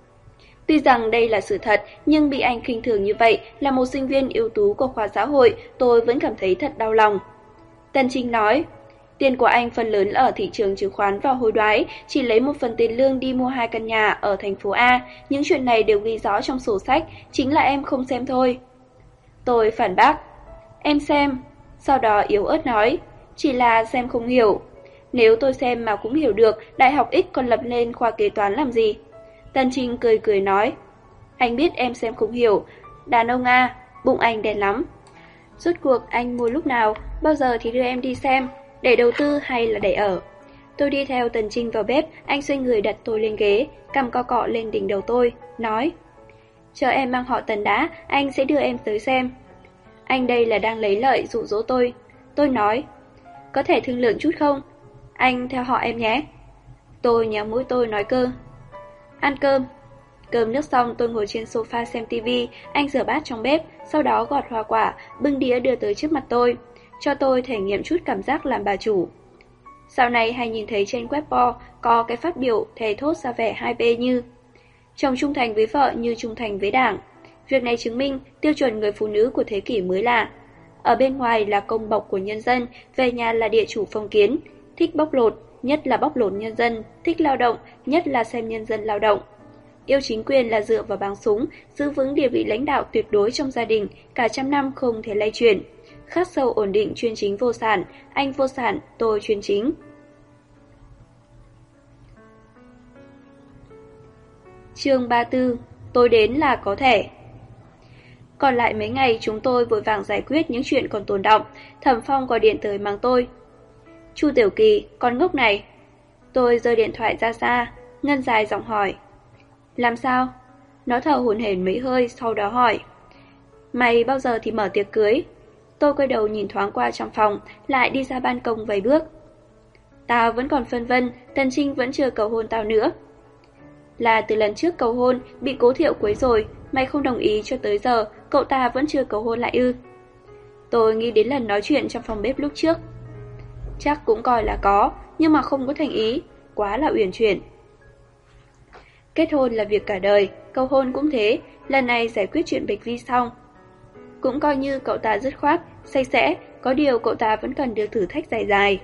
Tuy rằng đây là sự thật, nhưng bị anh khinh thường như vậy, là một sinh viên ưu tú của khoa xã hội, tôi vẫn cảm thấy thật đau lòng. Tần Trinh nói, tiền của anh phần lớn ở thị trường chứng khoán và hối đoái, chỉ lấy một phần tiền lương đi mua hai căn nhà ở thành phố A, những chuyện này đều ghi rõ trong sổ sách, chính là em không xem thôi. Tôi phản bác, em xem, sau đó yếu ớt nói, chỉ là xem không hiểu. Nếu tôi xem mà cũng hiểu được, Đại học X còn lập lên khoa kế toán làm gì? Tần Trinh cười cười nói, anh biết em xem không hiểu, đàn ông A, bụng anh đen lắm. Rốt cuộc anh mua lúc nào, bao giờ thì đưa em đi xem, để đầu tư hay là để ở? Tôi đi theo Tần Trinh vào bếp, anh xoay người đặt tôi lên ghế, cầm co cọ lên đỉnh đầu tôi, nói, chờ em mang họ Tần đã, anh sẽ đưa em tới xem. Anh đây là đang lấy lợi dụ dỗ tôi. Tôi nói, có thể thương lượng chút không? Anh theo họ em nhé. Tôi nhéo mũi tôi nói cơ. Ăn cơm. Cơm nước xong tôi ngồi trên sofa xem tivi, anh rửa bát trong bếp, sau đó gọt hoa quả, bưng đĩa đưa tới trước mặt tôi, cho tôi thể nghiệm chút cảm giác làm bà chủ. Sau này hay nhìn thấy trên Weibo có cái phát biểu thề thốt ra vẻ hai bên như chồng trung thành với vợ như trung thành với đảng. Việc này chứng minh tiêu chuẩn người phụ nữ của thế kỷ mới là ở bên ngoài là công bộc của nhân dân, về nhà là địa chủ phong kiến, thích bóc lột, nhất là bóc lột nhân dân, thích lao động, nhất là xem nhân dân lao động. Yêu chính quyền là dựa vào báng súng, giữ vững địa vị lãnh đạo tuyệt đối trong gia đình, cả trăm năm không thể lay chuyển. Khắc sâu ổn định chuyên chính vô sản, anh vô sản, tôi chuyên chính. Chương ba mươi tư, tôi đến là có thể. Còn lại mấy ngày chúng tôi vội vàng giải quyết những chuyện còn tồn đọng. Thẩm Phong gọi điện tới mắng tôi. Chu Tiểu Kỳ, con ngốc này. Tôi giơ điện thoại ra xa, ngân dài giọng hỏi. Làm sao? Nó thở hổn hển mấy hơi, sau đó hỏi. Mày bao giờ thì mở tiệc cưới? Tôi quay đầu nhìn thoáng qua trong phòng, lại đi ra ban công vài bước. Tao vẫn còn phân vân, Tần Trinh vẫn chưa cầu hôn tao nữa. Là từ lần trước cầu hôn, bị Cố Thiệu quấy rồi, mày không đồng ý cho tới giờ, cậu ta vẫn chưa cầu hôn lại ư? Tôi nghĩ đến lần nói chuyện trong phòng bếp lúc trước. Chắc cũng coi là có, nhưng mà không có thành ý, quá là uyển chuyển. Kết hôn là việc cả đời, cầu hôn cũng thế, lần này giải quyết chuyện Bạch Vi xong. Cũng coi như cậu ta dứt khoát, sạch sẽ, có điều cậu ta vẫn cần được thử thách dài dài.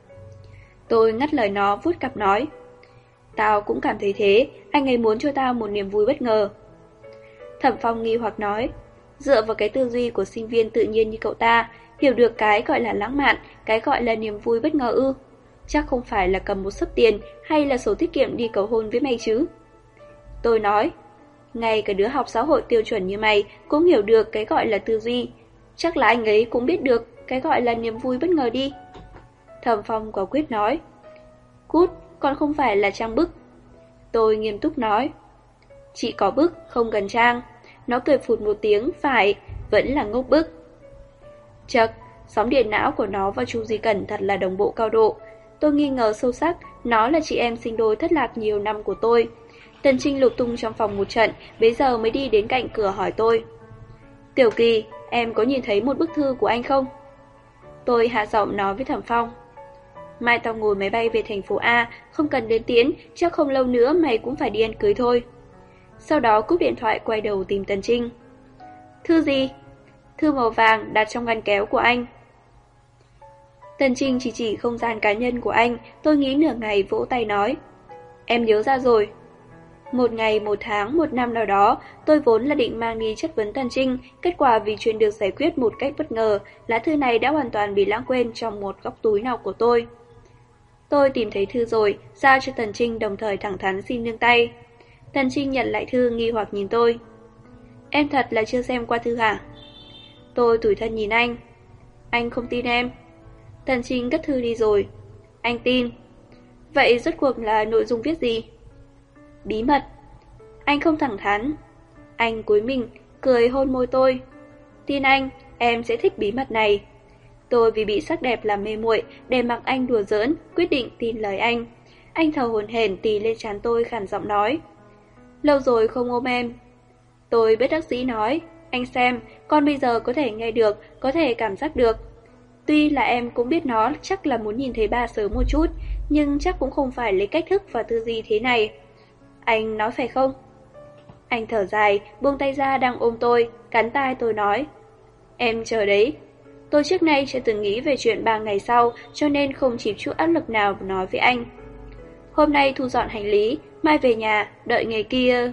Tôi ngắt lời nó, vuốt cằm nói. Tao cũng cảm thấy thế, anh ấy muốn cho tao một niềm vui bất ngờ. Thẩm Phong nghi hoặc nói, dựa vào cái tư duy của sinh viên tự nhiên như cậu ta, hiểu được cái gọi là lãng mạn, cái gọi là niềm vui bất ngờ ư? Chắc không phải là cầm một xấp tiền hay là sổ tiết kiệm đi cầu hôn với mày chứ? Tôi nói, ngay cả đứa học xã hội tiêu chuẩn như mày cũng hiểu được cái gọi là tư duy, chắc là anh ấy cũng biết được cái gọi là niềm vui bất ngờ đi. Thẩm Phong quả quyết nói, cút, còn không phải là trang bức. Tôi nghiêm túc nói, chị có bức, không cần trang. Nó cười phụt một tiếng, phải, vẫn là ngốc bức. Chật, sóng điện não của nó và Chu Di Cẩn thật là đồng bộ cao độ. Tôi nghi ngờ sâu sắc, nó là chị em sinh đôi thất lạc nhiều năm của tôi. Tần Trinh lục tung trong phòng một trận, bấy giờ mới đi đến cạnh cửa hỏi tôi. Tiểu Kỳ, em có nhìn thấy một bức thư của anh không? Tôi hạ giọng nói với Thẩm Phong. Mai tao ngồi máy bay về thành phố A, không cần đến tiễn, chắc không lâu nữa mày cũng phải đi ăn cưới thôi. Sau đó cúp điện thoại quay đầu tìm Tần Trinh. Thư gì? Thư màu vàng đặt trong ngăn kéo của anh. Tần Trinh chỉ chỉ không gian cá nhân của anh, tôi nghĩ nửa ngày vỗ tay nói. Em nhớ ra rồi. Một ngày, một tháng, một năm nào đó, tôi vốn là định mang đi chất vấn Tần Trinh, kết quả vì chuyện được giải quyết một cách bất ngờ, lá thư này đã hoàn toàn bị lãng quên trong một góc túi nào của tôi. Tôi tìm thấy thư rồi, giao cho Tần Trinh đồng thời thẳng thắn xin nương tay. Tần Trinh nhận lại thư nghi hoặc nhìn tôi. Em thật là chưa xem qua thư hả? Tôi tủi thân nhìn anh. Anh không tin em. Tần Trinh cất thư đi rồi. Anh tin. Vậy rốt cuộc là nội dung viết gì? Bí mật. Anh không thẳng thắn. Anh cúi mình, cười hôn môi tôi. Tin anh, em sẽ thích bí mật này. Tôi vì bị sắc đẹp làm mê muội, để mặc anh đùa giỡn, quyết định tin lời anh. Anh thở hổn hển tì lên trán tôi khản giọng nói. Lâu rồi không ôm em. Tôi bất đắc dĩ nói. Anh xem, con bây giờ có thể nghe được, có thể cảm giác được. Tuy là em cũng biết nó chắc là muốn nhìn thấy ba sớm một chút, nhưng chắc cũng không phải lấy cách thức và tư duy thế này. Anh nói phải không? Anh thở dài, buông tay ra đang ôm tôi, cắn tai tôi nói. Em chờ đấy. Tôi trước nay chưa từng nghĩ về chuyện ba ngày sau, cho nên không chịu chút áp lực nào nói với anh. Hôm nay thu dọn hành lý, mai về nhà, đợi ngày kia.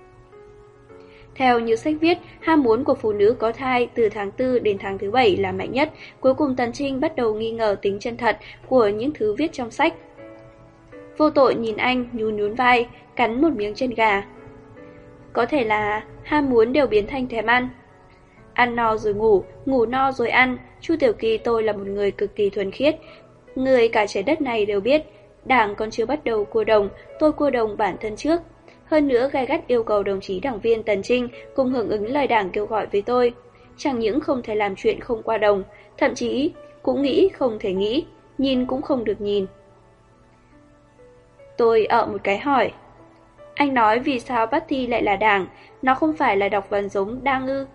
Theo như sách viết, ham muốn của phụ nữ có thai từ tháng tư đến tháng thứ bảy là mạnh nhất. Cuối cùng Tần Trinh bắt đầu nghi ngờ tính chân thật của những thứ viết trong sách. Vô tội nhìn anh, nhún nhún vai, cắn một miếng chân gà. Có thể là ham muốn đều biến thành thèm ăn. Ăn no rồi ngủ, ngủ no rồi ăn. Chu Tiểu Kỳ tôi là một người cực kỳ thuần khiết. Người cả trái đất này đều biết, Đảng còn chưa bắt đầu cua đồng, tôi cua đồng bản thân trước. Hơn nữa gay gắt yêu cầu đồng chí đảng viên Tần Trinh cùng hưởng ứng lời Đảng kêu gọi với tôi. Chẳng những không thể làm chuyện không qua đồng, thậm chí cũng nghĩ không thể nghĩ, nhìn cũng không được nhìn. Tôi ợ một cái hỏi. Anh nói vì sao Patty lại là Đảng, nó không phải là đọc văn giống đang ư?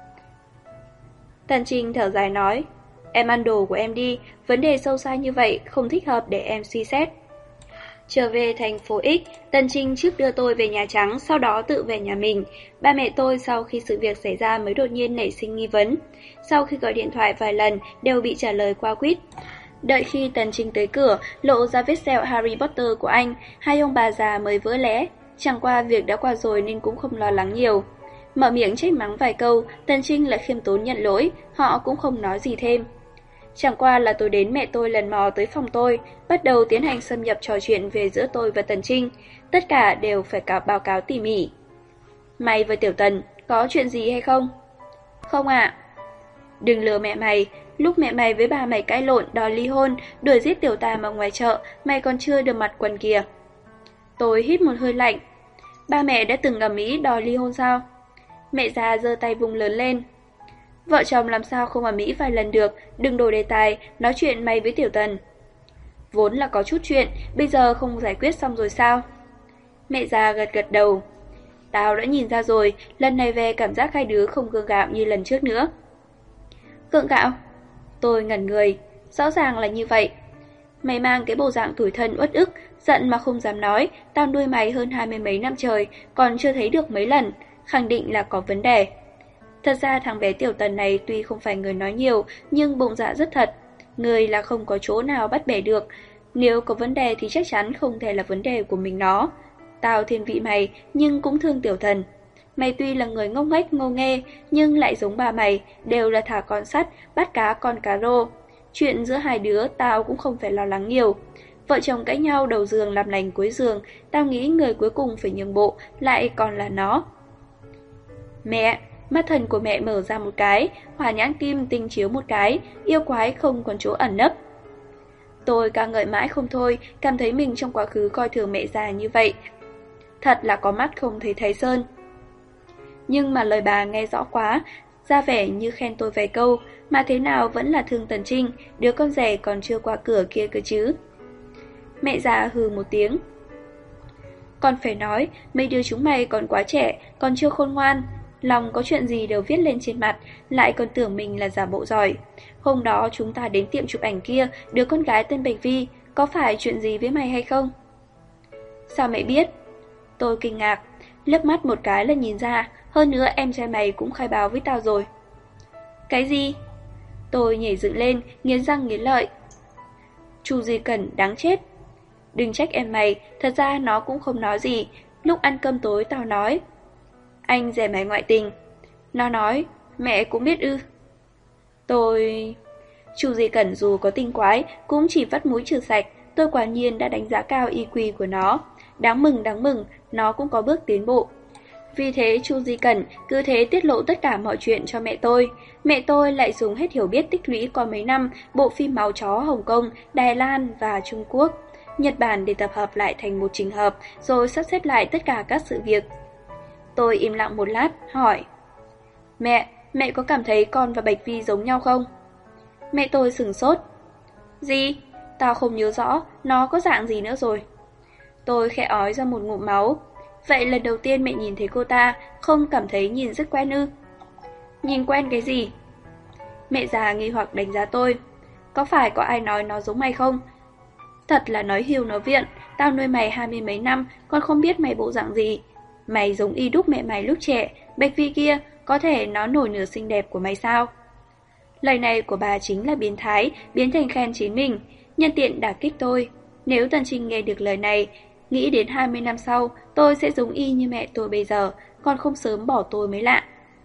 Tần Trinh thở dài nói. Em ăn đồ của em đi, vấn đề sâu xa như vậy không thích hợp để em suy xét. Trở về thành phố X, Tần Trinh trước đưa tôi về Nhà Trắng, sau đó tự về nhà mình. Ba mẹ tôi sau khi sự việc xảy ra mới đột nhiên nảy sinh nghi vấn. Sau khi gọi điện thoại vài lần, đều bị trả lời qua quýt. Đợi khi Tần Trinh tới cửa, lộ ra vết sẹo Harry Potter của anh, hai ông bà già mới vỡ lẽ. Chẳng qua việc đã qua rồi nên cũng không lo lắng nhiều. Mở miệng trách mắng vài câu, Tần Trinh lại khiêm tốn nhận lỗi, họ cũng không nói gì thêm. Chẳng qua là tôi đến mẹ tôi lần mò tới phòng tôi, bắt đầu tiến hành xâm nhập trò chuyện về giữa tôi và Tần Trinh, tất cả đều phải cả báo cáo tỉ mỉ. Mày và Tiểu Tần, có chuyện gì hay không? Không ạ. Đừng lừa mẹ mày, lúc mẹ mày với bà mày cãi lộn đòi ly hôn, đuổi giết Tiểu Tam ở ngoài chợ, mày còn chưa được mặt quần kìa. Tôi hít một hơi lạnh. Ba mẹ đã từng ầm ĩ đòi ly hôn sao? Mẹ già giơ tay vùng lớn lên. Vợ chồng làm sao không ầm ĩ vài lần được, đừng đổi đề tài, nói chuyện mày với Tiểu Tần. Vốn là có chút chuyện, bây giờ không giải quyết xong rồi sao? Mẹ già gật gật đầu. Tao đã nhìn ra rồi, lần này về cảm giác hai đứa không gượng gạo như lần trước nữa. Gượng gạo? Tôi ngẩn người, rõ ràng là như vậy. Mày mang cái bộ dạng tủi thân uất ức, giận mà không dám nói, tao nuôi mày hơn hai mươi mấy năm trời, còn chưa thấy được mấy lần, khẳng định là có vấn đề. Thật ra thằng bé Tiểu Tần này tuy không phải người nói nhiều, nhưng bụng dạ rất thật. Người là không có chỗ nào bắt bẻ được. Nếu có vấn đề thì chắc chắn không thể là vấn đề của mình nó. Tao thiên vị mày, nhưng cũng thương Tiểu Thần. Mày tuy là người ngốc nghếch ngô nghê, nhưng lại giống bà mày, đều là thả con sắt, bắt cá con cá rô. Chuyện giữa hai đứa tao cũng không phải lo lắng nhiều. Vợ chồng cãi nhau đầu giường làm lành cuối giường, tao nghĩ người cuối cùng phải nhường bộ, lại còn là nó. Mẹ! Mắt thần của mẹ mở ra một cái, hỏa nhãn kim tinh chiếu một cái, yêu quái không còn chỗ ẩn nấp. Tôi ca ngợi mãi không thôi, cảm thấy mình trong quá khứ coi thường mẹ già như vậy. Thật là có mắt không thấy thấy sơn. Nhưng mà lời bà nghe rõ quá, ra vẻ như khen tôi vài câu, mà thế nào vẫn là thương Tần Trinh, đứa con rể còn chưa qua cửa kia cơ chứ. Mẹ già hừ một tiếng. Còn phải nói, mấy đứa chúng mày còn quá trẻ, còn chưa khôn ngoan. Lòng có chuyện gì đều viết lên trên mặt, lại còn tưởng mình là giả bộ giỏi. Hôm đó chúng ta đến tiệm chụp ảnh kia, đứa con gái tên Bạch Vi, có phải chuyện gì với mày hay không? Sao mẹ biết? Tôi kinh ngạc. Lướt mắt một cái là nhìn ra, hơn nữa em trai mày cũng khai báo với tao rồi. Cái gì? Tôi nhảy dựng lên, nghiến răng nghiến lợi. Chu Duy Cẩn đáng chết. Đừng trách em mày, thật ra nó cũng không nói gì. Lúc ăn cơm tối tao nói, anh rẻ mày ngoại tình. Nó nói, mẹ cũng biết ư. Tôi... Chu Duy Cẩn dù có tinh quái, cũng chỉ vắt mũi trừ sạch. Tôi quả nhiên đã đánh giá cao i kiu của nó. Đáng mừng đáng mừng, nó cũng có bước tiến bộ. Vì thế Chu Duy Cẩn cứ thế tiết lộ tất cả mọi chuyện cho mẹ tôi. Mẹ tôi lại dùng hết hiểu biết tích lũy qua mấy năm bộ phim Máu Chó Hồng Kông, Đài Loan và Trung Quốc, Nhật Bản để tập hợp lại thành một trình hợp, rồi sắp xếp lại tất cả các sự việc. Tôi im lặng một lát, hỏi: Mẹ, mẹ có cảm thấy con và Bạch Vi giống nhau không? Mẹ tôi sửng sốt. Gì? Tao không nhớ rõ, nó có dạng gì nữa rồi. Tôi khẽ ói ra một ngụm máu. Vậy lần đầu tiên mẹ nhìn thấy cô ta, không cảm thấy nhìn rất quen ư? Nhìn quen cái gì? Mẹ già nghi hoặc đánh giá tôi. Có phải có ai nói nó giống mày không? Thật là nói hiu nói viện, tao nuôi mày hai mươi mấy năm, còn không biết mày bộ dạng gì. Mày giống y đúc mẹ mày lúc trẻ, Bạch Vi kia, có thể nó nổi nửa xinh đẹp của mày sao? Lời này của bà chính là biến thái, biến thành khen chính mình, nhân tiện đả kích tôi. Nếu Tần Trinh nghe được lời này, nghĩ đến hai mươi năm sau, tôi sẽ giống y như mẹ tôi bây giờ, còn không sớm bỏ tôi mới lạ.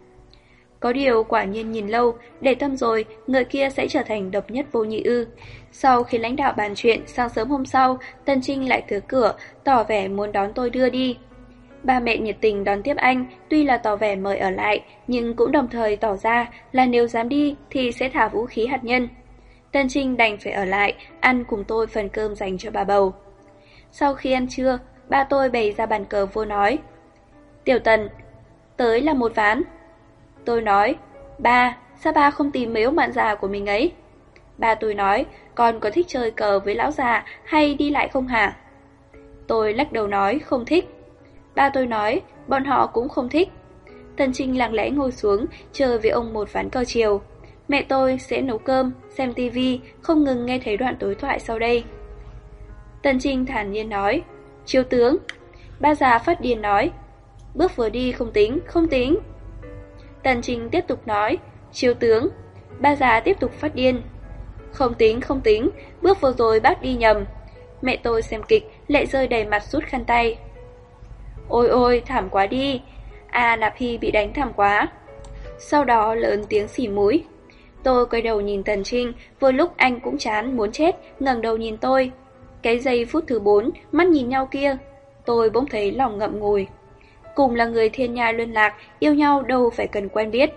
Có điều quả nhiên nhìn lâu, để tâm rồi, người kia sẽ trở thành độc nhất vô nhị ư. Sau khi lãnh đạo bàn chuyện, sáng sớm hôm sau, Tần Trinh lại tới cửa, tỏ vẻ muốn đón tôi đưa đi. Ba mẹ nhiệt tình đón tiếp anh, tuy là tỏ vẻ mời ở lại, nhưng cũng đồng thời tỏ ra là nếu dám đi thì sẽ thả vũ khí hạt nhân. Tần Trinh đành phải ở lại, ăn cùng tôi phần cơm dành cho bà bầu. Sau khi ăn trưa, ba tôi bày ra bàn cờ vua nói: Tiểu Tần, tới là một ván. Tôi nói: Ba, sao ba không tìm mấy ông bạn già của mình ấy? Ba tôi nói: Con có thích chơi cờ với lão già hay đi lại không hả? Tôi lắc đầu nói: Không thích. Ba tôi nói: Bọn họ cũng không thích. Tần Trinh lặng lẽ ngồi xuống, chờ với ông một ván cờ chiều. Mẹ tôi sẽ nấu cơm, xem tivi, không ngừng nghe thấy đoạn đối thoại sau đây. Tần Trinh thản nhiên nói: Chiếu tướng. Ba già phát điên nói: Bước vừa đi không tính, không tính. Tần Trinh tiếp tục nói: Chiếu tướng. Ba già tiếp tục phát điên: Không tính, không tính, bước vừa rồi bác đi nhầm. Mẹ tôi xem kịch, lệ rơi đầy mặt rút khăn tay. Ôi ôi, thảm quá đi. À, Nạp Hy bị đánh thảm quá. Sau đó lớn tiếng xỉ mũi. Tôi quay đầu nhìn Tần Trinh, vừa lúc anh cũng chán muốn chết, ngẩng đầu nhìn tôi. Cái giây phút thứ bốn, mắt nhìn nhau kia, tôi bỗng thấy lòng ngậm ngùi. Cùng là người thiên nhai luân lạc, yêu nhau đâu phải cần quen biết.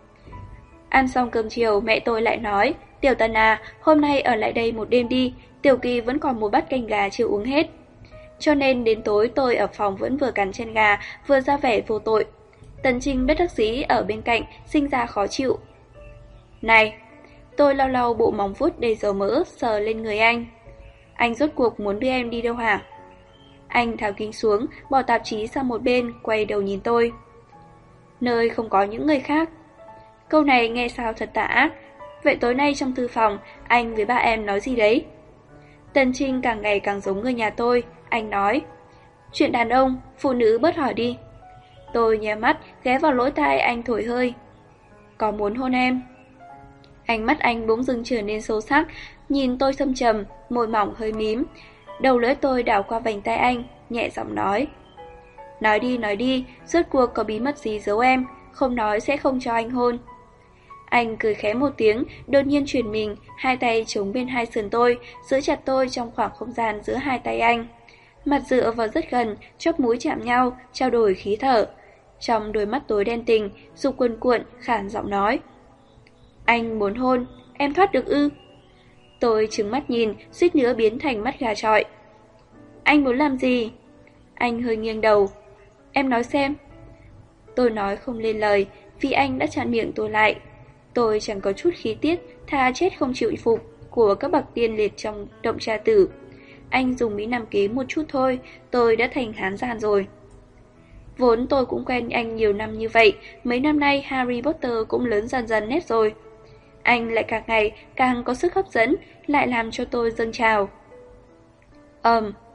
Ăn xong cơm chiều, mẹ tôi lại nói: Tiểu Tần à, hôm nay ở lại đây một đêm đi, Tiểu Kỳ vẫn còn một bát canh gà chưa uống hết. Cho nên đến tối tôi ở phòng vẫn vừa cắn chân gà, vừa ra vẻ vô tội. Tần Trinh bất đắc dĩ ở bên cạnh, sinh ra khó chịu. Này, tôi lau lau bộ móng vuốt đầy dầu mỡ, sờ lên người anh. Anh rốt cuộc muốn đưa em đi đâu hả? Anh tháo kính xuống, bỏ tạp chí sang một bên, quay đầu nhìn tôi. Nơi không có những người khác. Câu này nghe sao thật tà ác. Vậy tối nay trong thư phòng, anh với ba em nói gì đấy? Tần Trinh càng ngày càng giống người nhà tôi. Anh nói: Chuyện đàn ông, phụ nữ bớt hỏi đi. Tôi nhé mắt, ghé vào lỗ tai anh thổi hơi. Có muốn hôn em? Ánh mắt anh bỗng dưng trở nên sâu sắc, nhìn tôi thâm trầm, môi mỏng hơi mím. Đầu lưỡi tôi đảo qua vành tay anh, nhẹ giọng nói: Nói đi, nói đi, rốt cuộc có bí mật gì giấu em, không nói sẽ không cho anh hôn. Anh cười khẽ một tiếng, đột nhiên chuyển mình, hai tay chống bên hai sườn tôi, giữ chặt tôi trong khoảng không gian giữa hai tay anh. Mặt dựa vào rất gần, chóp mũi chạm nhau, trao đổi khí thở. Trong đôi mắt tối đen tình, dục cuồn cuộn, khản giọng nói: Anh muốn hôn, em thoát được ư? Tôi trừng mắt nhìn, suýt nữa biến thành mắt gà trọi. Anh muốn làm gì? Anh hơi nghiêng đầu. Em nói xem. Tôi nói không lên lời, vì anh đã chặn miệng tôi lại. Tôi chẳng có chút khí tiết, tha chết không chịu phục của các bậc tiên liệt trong động tra tử. Anh dùng mỹ nam kế một chút thôi, tôi đã thành hán gian rồi. Vốn tôi cũng quen anh nhiều năm như vậy, mấy năm nay Harry Potter cũng lớn dần dần nét rồi. Anh lại càng ngày càng có sức hấp dẫn, lại làm cho tôi dâng trào. Ờm,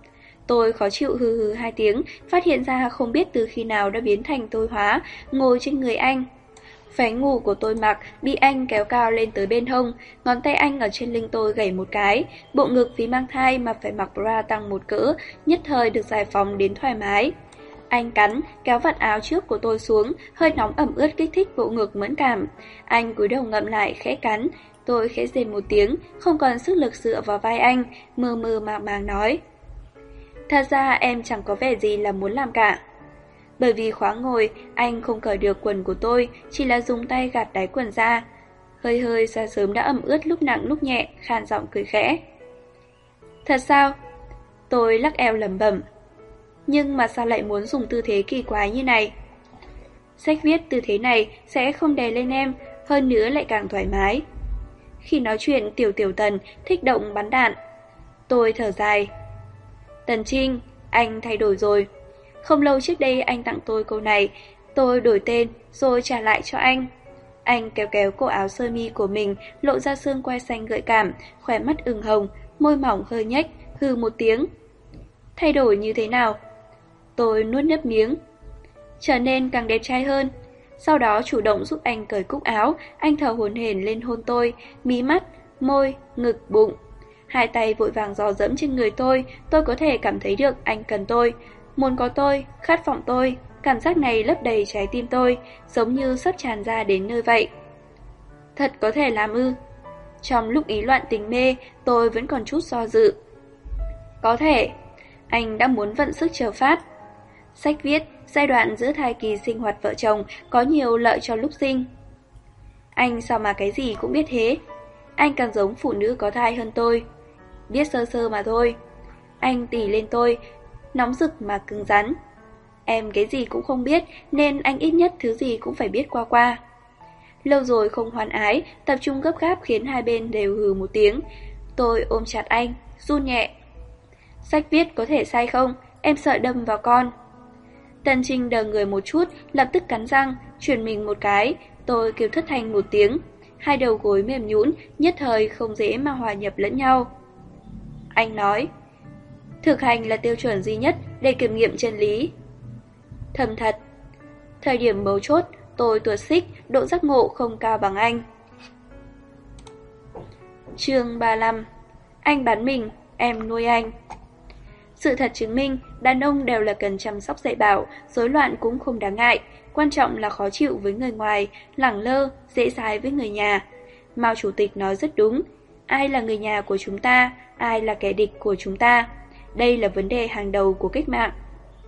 Tôi khó chịu hừ hừ hai tiếng, phát hiện ra không biết từ khi nào đã biến thành tôi hóa, ngồi trên người anh. Váy ngủ của tôi mặc bị anh kéo cao lên tới bên hông, ngón tay anh ở trên lưng tôi gảy một cái, bộ ngực vì mang thai mà phải mặc bra tăng một cỡ, nhất thời được giải phóng đến thoải mái. Anh cắn, kéo vạt áo trước của tôi xuống, hơi nóng ẩm ướt kích thích bộ ngực mẫn cảm. Anh cúi đầu ngậm lại khẽ cắn, tôi khẽ rên một tiếng, không còn sức lực dựa vào vai anh, mơ mơ màng màng nói. Thật ra em chẳng có vẻ gì là muốn làm cả. Bởi vì khóa ngồi, anh không cởi được quần của tôi, chỉ là dùng tay gạt đáy quần ra. Hơi hơi sáng sớm đã ẩm ướt lúc nặng lúc nhẹ, khan giọng cười khẽ. Thật sao? Tôi lắc eo lẩm bẩm. Nhưng mà sao lại muốn dùng tư thế kỳ quái như này? Sách viết tư thế này sẽ không đè lên em, hơn nữa lại càng thoải mái. Khi nói chuyện tiểu tiểu Tần thích động bắn đạn. Tôi thở dài. Tần Trinh, anh thay đổi rồi. Không lâu trước đây anh tặng tôi câu này, tôi đổi tên rồi trả lại cho anh. Anh kéo kéo cổ áo sơ mi của mình, lộ ra xương quai xanh gợi cảm, khóe mắt ửng hồng, môi mỏng hơi nhếch, hừ một tiếng. Thay đổi như thế nào? Tôi nuốt nước miếng. Trở nên càng đẹp trai hơn. Sau đó chủ động giúp anh cởi cúc áo, anh thở hổn hển lên hôn tôi, mí mắt, môi, ngực, bụng. Hai tay vội vàng dò dẫm trên người tôi, tôi có thể cảm thấy được anh cần tôi. Muốn có tôi, khát vọng tôi, cảm giác này lấp đầy trái tim tôi, giống như sắp tràn ra đến nơi vậy. Thật có thể làm ư? Trong lúc ý loạn tình mê, tôi vẫn còn chút do dự. Có thể. Anh đã muốn vận sức chờ phát. Sách viết, giai đoạn giữa thai kỳ sinh hoạt vợ chồng có nhiều lợi cho lúc sinh. Anh sao mà cái gì cũng biết thế? Anh càng giống phụ nữ có thai hơn tôi. Biết sơ sơ mà thôi. Anh tỉ lên tôi, nóng rực mà cứng rắn. Em cái gì cũng không biết, nên anh ít nhất thứ gì cũng phải biết qua qua. Lâu rồi không hoan ái, tập trung gấp gáp khiến hai bên đều hừ một tiếng. Tôi ôm chặt anh, run nhẹ. Sách viết có thể sai không? Em sợ đâm vào con. Tần Trinh đờ người một chút, lập tức cắn răng, chuyển mình một cái. Tôi kêu thất thanh một tiếng. Hai đầu gối mềm nhũn, nhất thời không dễ mà hòa nhập lẫn nhau. Anh nói, thực hành là tiêu chuẩn duy nhất để kiểm nghiệm chân lý. Thầm thật. Thời điểm mấu chốt, tôi tuột xích, độ giác ngộ không cao bằng anh. Chương ba mươi lăm. Anh bán mình, em nuôi anh. Sự thật chứng minh, đàn ông đều là cần chăm sóc dạy bảo, rối loạn cũng không đáng ngại. Quan trọng là khó chịu với người ngoài, lẳng lơ, dễ dãi với người nhà. Mao Chủ tịch nói rất đúng. Ai là người nhà của chúng ta, ai là kẻ địch của chúng ta. Đây là vấn đề hàng đầu của cách mạng.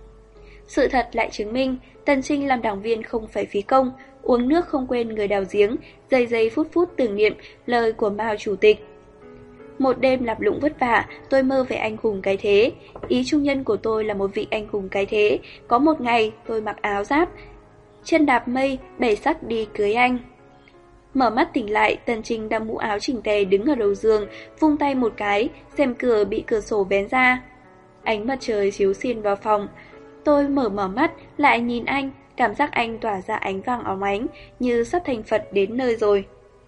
Sự thật lại chứng minh, Tần Trinh làm đảng viên không phải phí công, uống nước không quên người đào giếng, giây giây phút phút tưởng niệm lời của Mao Chủ tịch. Một đêm lạp lụng vất vả, tôi mơ về anh hùng cái thế. Ý trung nhân của tôi là một vị anh hùng cái thế. Có một ngày, tôi mặc áo giáp, chân đạp mây, bảy sắc đi cưới anh. Mở mắt tỉnh lại, Tần Trinh đang mũ áo chỉnh tề đứng ở đầu giường, vung tay một cái, rèm cửa bị cửa sổ vén ra. Ánh mặt trời chiếu xiên vào phòng. Tôi mở mở mắt, lại nhìn anh, cảm giác anh tỏa ra ánh vàng óng ánh, như sắp thành Phật đến nơi rồi.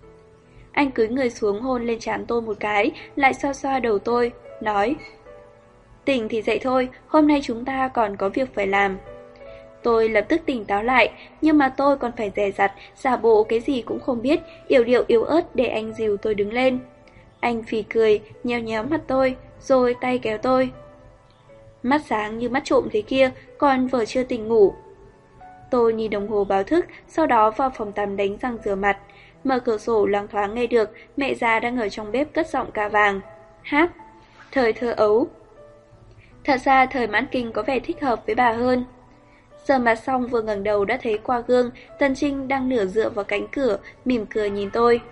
Anh cúi người xuống hôn lên trán tôi một cái, lại xoa xoa đầu tôi, nói: Tỉnh thì dậy thôi, hôm nay chúng ta còn có việc phải làm. Tôi lập tức tỉnh táo lại, nhưng mà tôi còn phải dè dặt, giả bộ cái gì cũng không biết, yểu điệu yếu ớt để anh dìu tôi đứng lên. Anh phì cười, nhéo nhéo mặt tôi, rồi tay kéo tôi. Mắt sáng như mắt trộm thế kia, còn vừa chưa tỉnh ngủ. Tôi nhìn đồng hồ báo thức, sau đó vào phòng tắm đánh răng rửa mặt. Mở cửa sổ loáng thoáng nghe được mẹ già đang ở trong bếp cất giọng ca vàng. Hát, thời thơ ấu. Thật ra thời mãn kinh có vẻ thích hợp với bà hơn. Giờ mặt xong vừa ngẩng đầu đã thấy qua gương, Tần Trinh đang nửa dựa vào cánh cửa, mỉm cười nhìn tôi.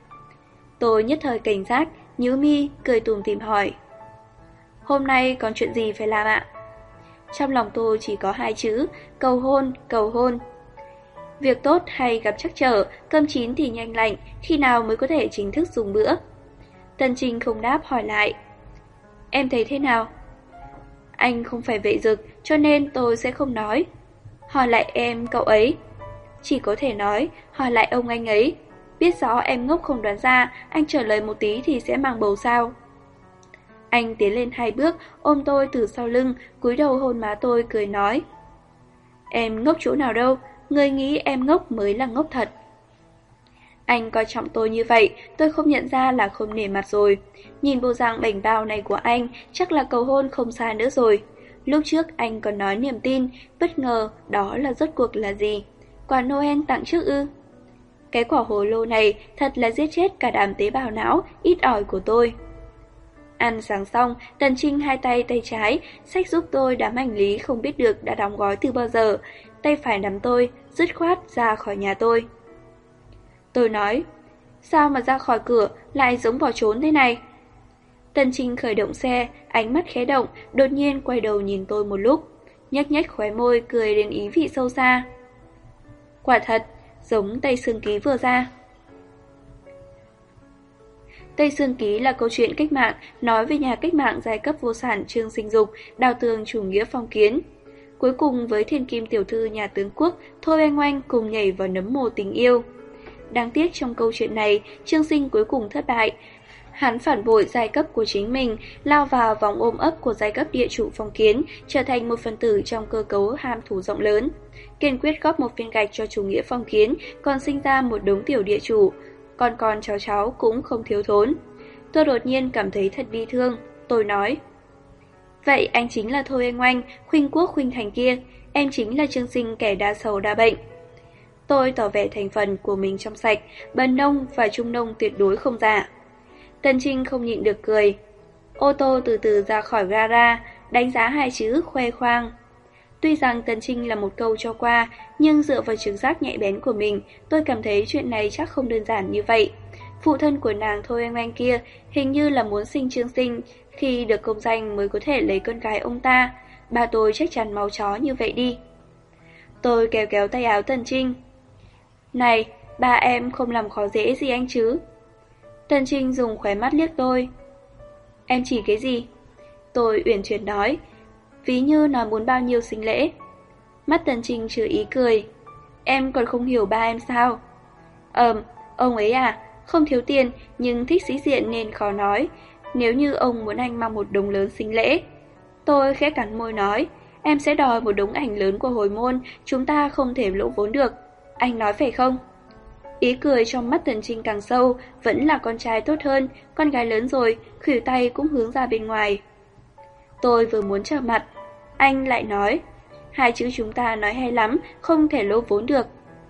Tôi nhất thời cảnh giác, nhíu mi, cười tủm tỉm hỏi: Hôm nay còn chuyện gì phải làm ạ? Trong lòng tôi chỉ có hai chữ: cầu hôn, cầu hôn. Việc tốt hay gặp trắc trở, cơm chín thì nhanh lạnh, khi nào mới có thể chính thức dùng bữa? Tần Trinh không đáp hỏi lại: Em thấy thế nào? Anh không phải vệ dực, cho nên tôi sẽ không nói. Hỏi lại em cậu ấy. Chỉ có thể nói, hỏi lại ông anh ấy. Biết rõ em ngốc không đoán ra, anh trả lời một tí thì sẽ mang bầu sao? Anh tiến lên hai bước, ôm tôi từ sau lưng, cúi đầu hôn má tôi cười nói. Em ngốc chỗ nào đâu, người nghĩ em ngốc mới là ngốc thật. Anh coi trọng tôi như vậy, tôi không nhận ra là không nể mặt rồi. Nhìn bộ dạng bảnh bao này của anh, chắc là cầu hôn không xa nữa rồi. Lúc trước anh còn nói niềm tin, bất ngờ đó là rốt cuộc là gì? Quà Noel tặng trước ư? Cái quả hồ lô này thật là giết chết cả đám tế bào não ít ỏi của tôi. Ăn sáng xong, Tần Trinh hai tay tay trái xách giúp tôi đám hành lý không biết được đã đóng gói từ bao giờ. Tay phải nắm tôi, dứt khoát ra khỏi nhà tôi. Tôi nói, sao mà ra khỏi cửa lại giống bỏ trốn thế này? Tần Trinh khởi động xe, ánh mắt khẽ động, đột nhiên quay đầu nhìn tôi một lúc, nhếch nhếch khóe môi cười đến ý vị sâu xa. Quả thật, giống Tây Sương Ký vừa ra. Tây Sương Ký là câu chuyện cách mạng nói về nhà cách mạng giai cấp vô sản Trương Sinh Dục, đào tường chủ nghĩa phong kiến. Cuối cùng với thiên kim tiểu thư nhà tướng quốc Thôi Anh Oanh cùng nhảy vào nấm mồ tình yêu. Đáng tiếc trong câu chuyện này, Trương Sinh cuối cùng thất bại. Hắn phản bội giai cấp của chính mình, lao vào vòng ôm ấp của giai cấp địa chủ phong kiến, trở thành một phần tử trong cơ cấu ham thú rộng lớn. Kiên quyết góp một viên gạch cho chủ nghĩa phong kiến, còn sinh ra một đống tiểu địa chủ. Con con cháu cháu cũng không thiếu thốn. Tôi đột nhiên cảm thấy thật bi thương. Tôi nói, vậy anh chính là Thôi Anh Oanh, khuynh quốc khuynh thành kia. Em chính là Trương Sinh kẻ đa sầu đa bệnh. Tôi tỏ vẻ thành phần của mình trong sạch, bần nông và trung nông tuyệt đối không giả. Tần Trinh không nhịn được cười. Ô tô từ từ ra khỏi gara, đánh giá hai chữ khoe khoang. Tuy rằng Tần Trinh là một câu cho qua, nhưng dựa vào trực giác nhạy bén của mình, tôi cảm thấy chuyện này chắc không đơn giản như vậy. Phụ thân của nàng Thôi Anh Oanh kia hình như là muốn sinh Trương Sinh, khi được công danh mới có thể lấy con gái ông ta. Ba tôi chắc chắn máu chó như vậy đi. Tôi kéo kéo tay áo Tần Trinh. Này, ba em không làm khó dễ gì anh chứ? Tần Trinh dùng khóe mắt liếc tôi. Em chỉ cái gì? Tôi uyển chuyển nói. Ví như nói muốn bao nhiêu sinh lễ. Mắt Tần Trinh chứa ý cười. Em còn không hiểu ba em sao? Ờm, ông ấy à, không thiếu tiền nhưng thích sĩ diện nên khó nói. Nếu như ông muốn anh mang một đống lớn sinh lễ. Tôi khẽ cắn môi nói, em sẽ đòi một đống ảnh lớn của hồi môn, chúng ta không thể lỗ vốn được. Anh nói phải không? Ý cười trong mắt Tần Trinh càng sâu, vẫn là con trai tốt hơn, con gái lớn rồi, khuỷu tay cũng hướng ra bên ngoài. Tôi vừa muốn trở mặt, anh lại nói, hai chữ chúng ta nói hay lắm, không thể lỗ vốn được.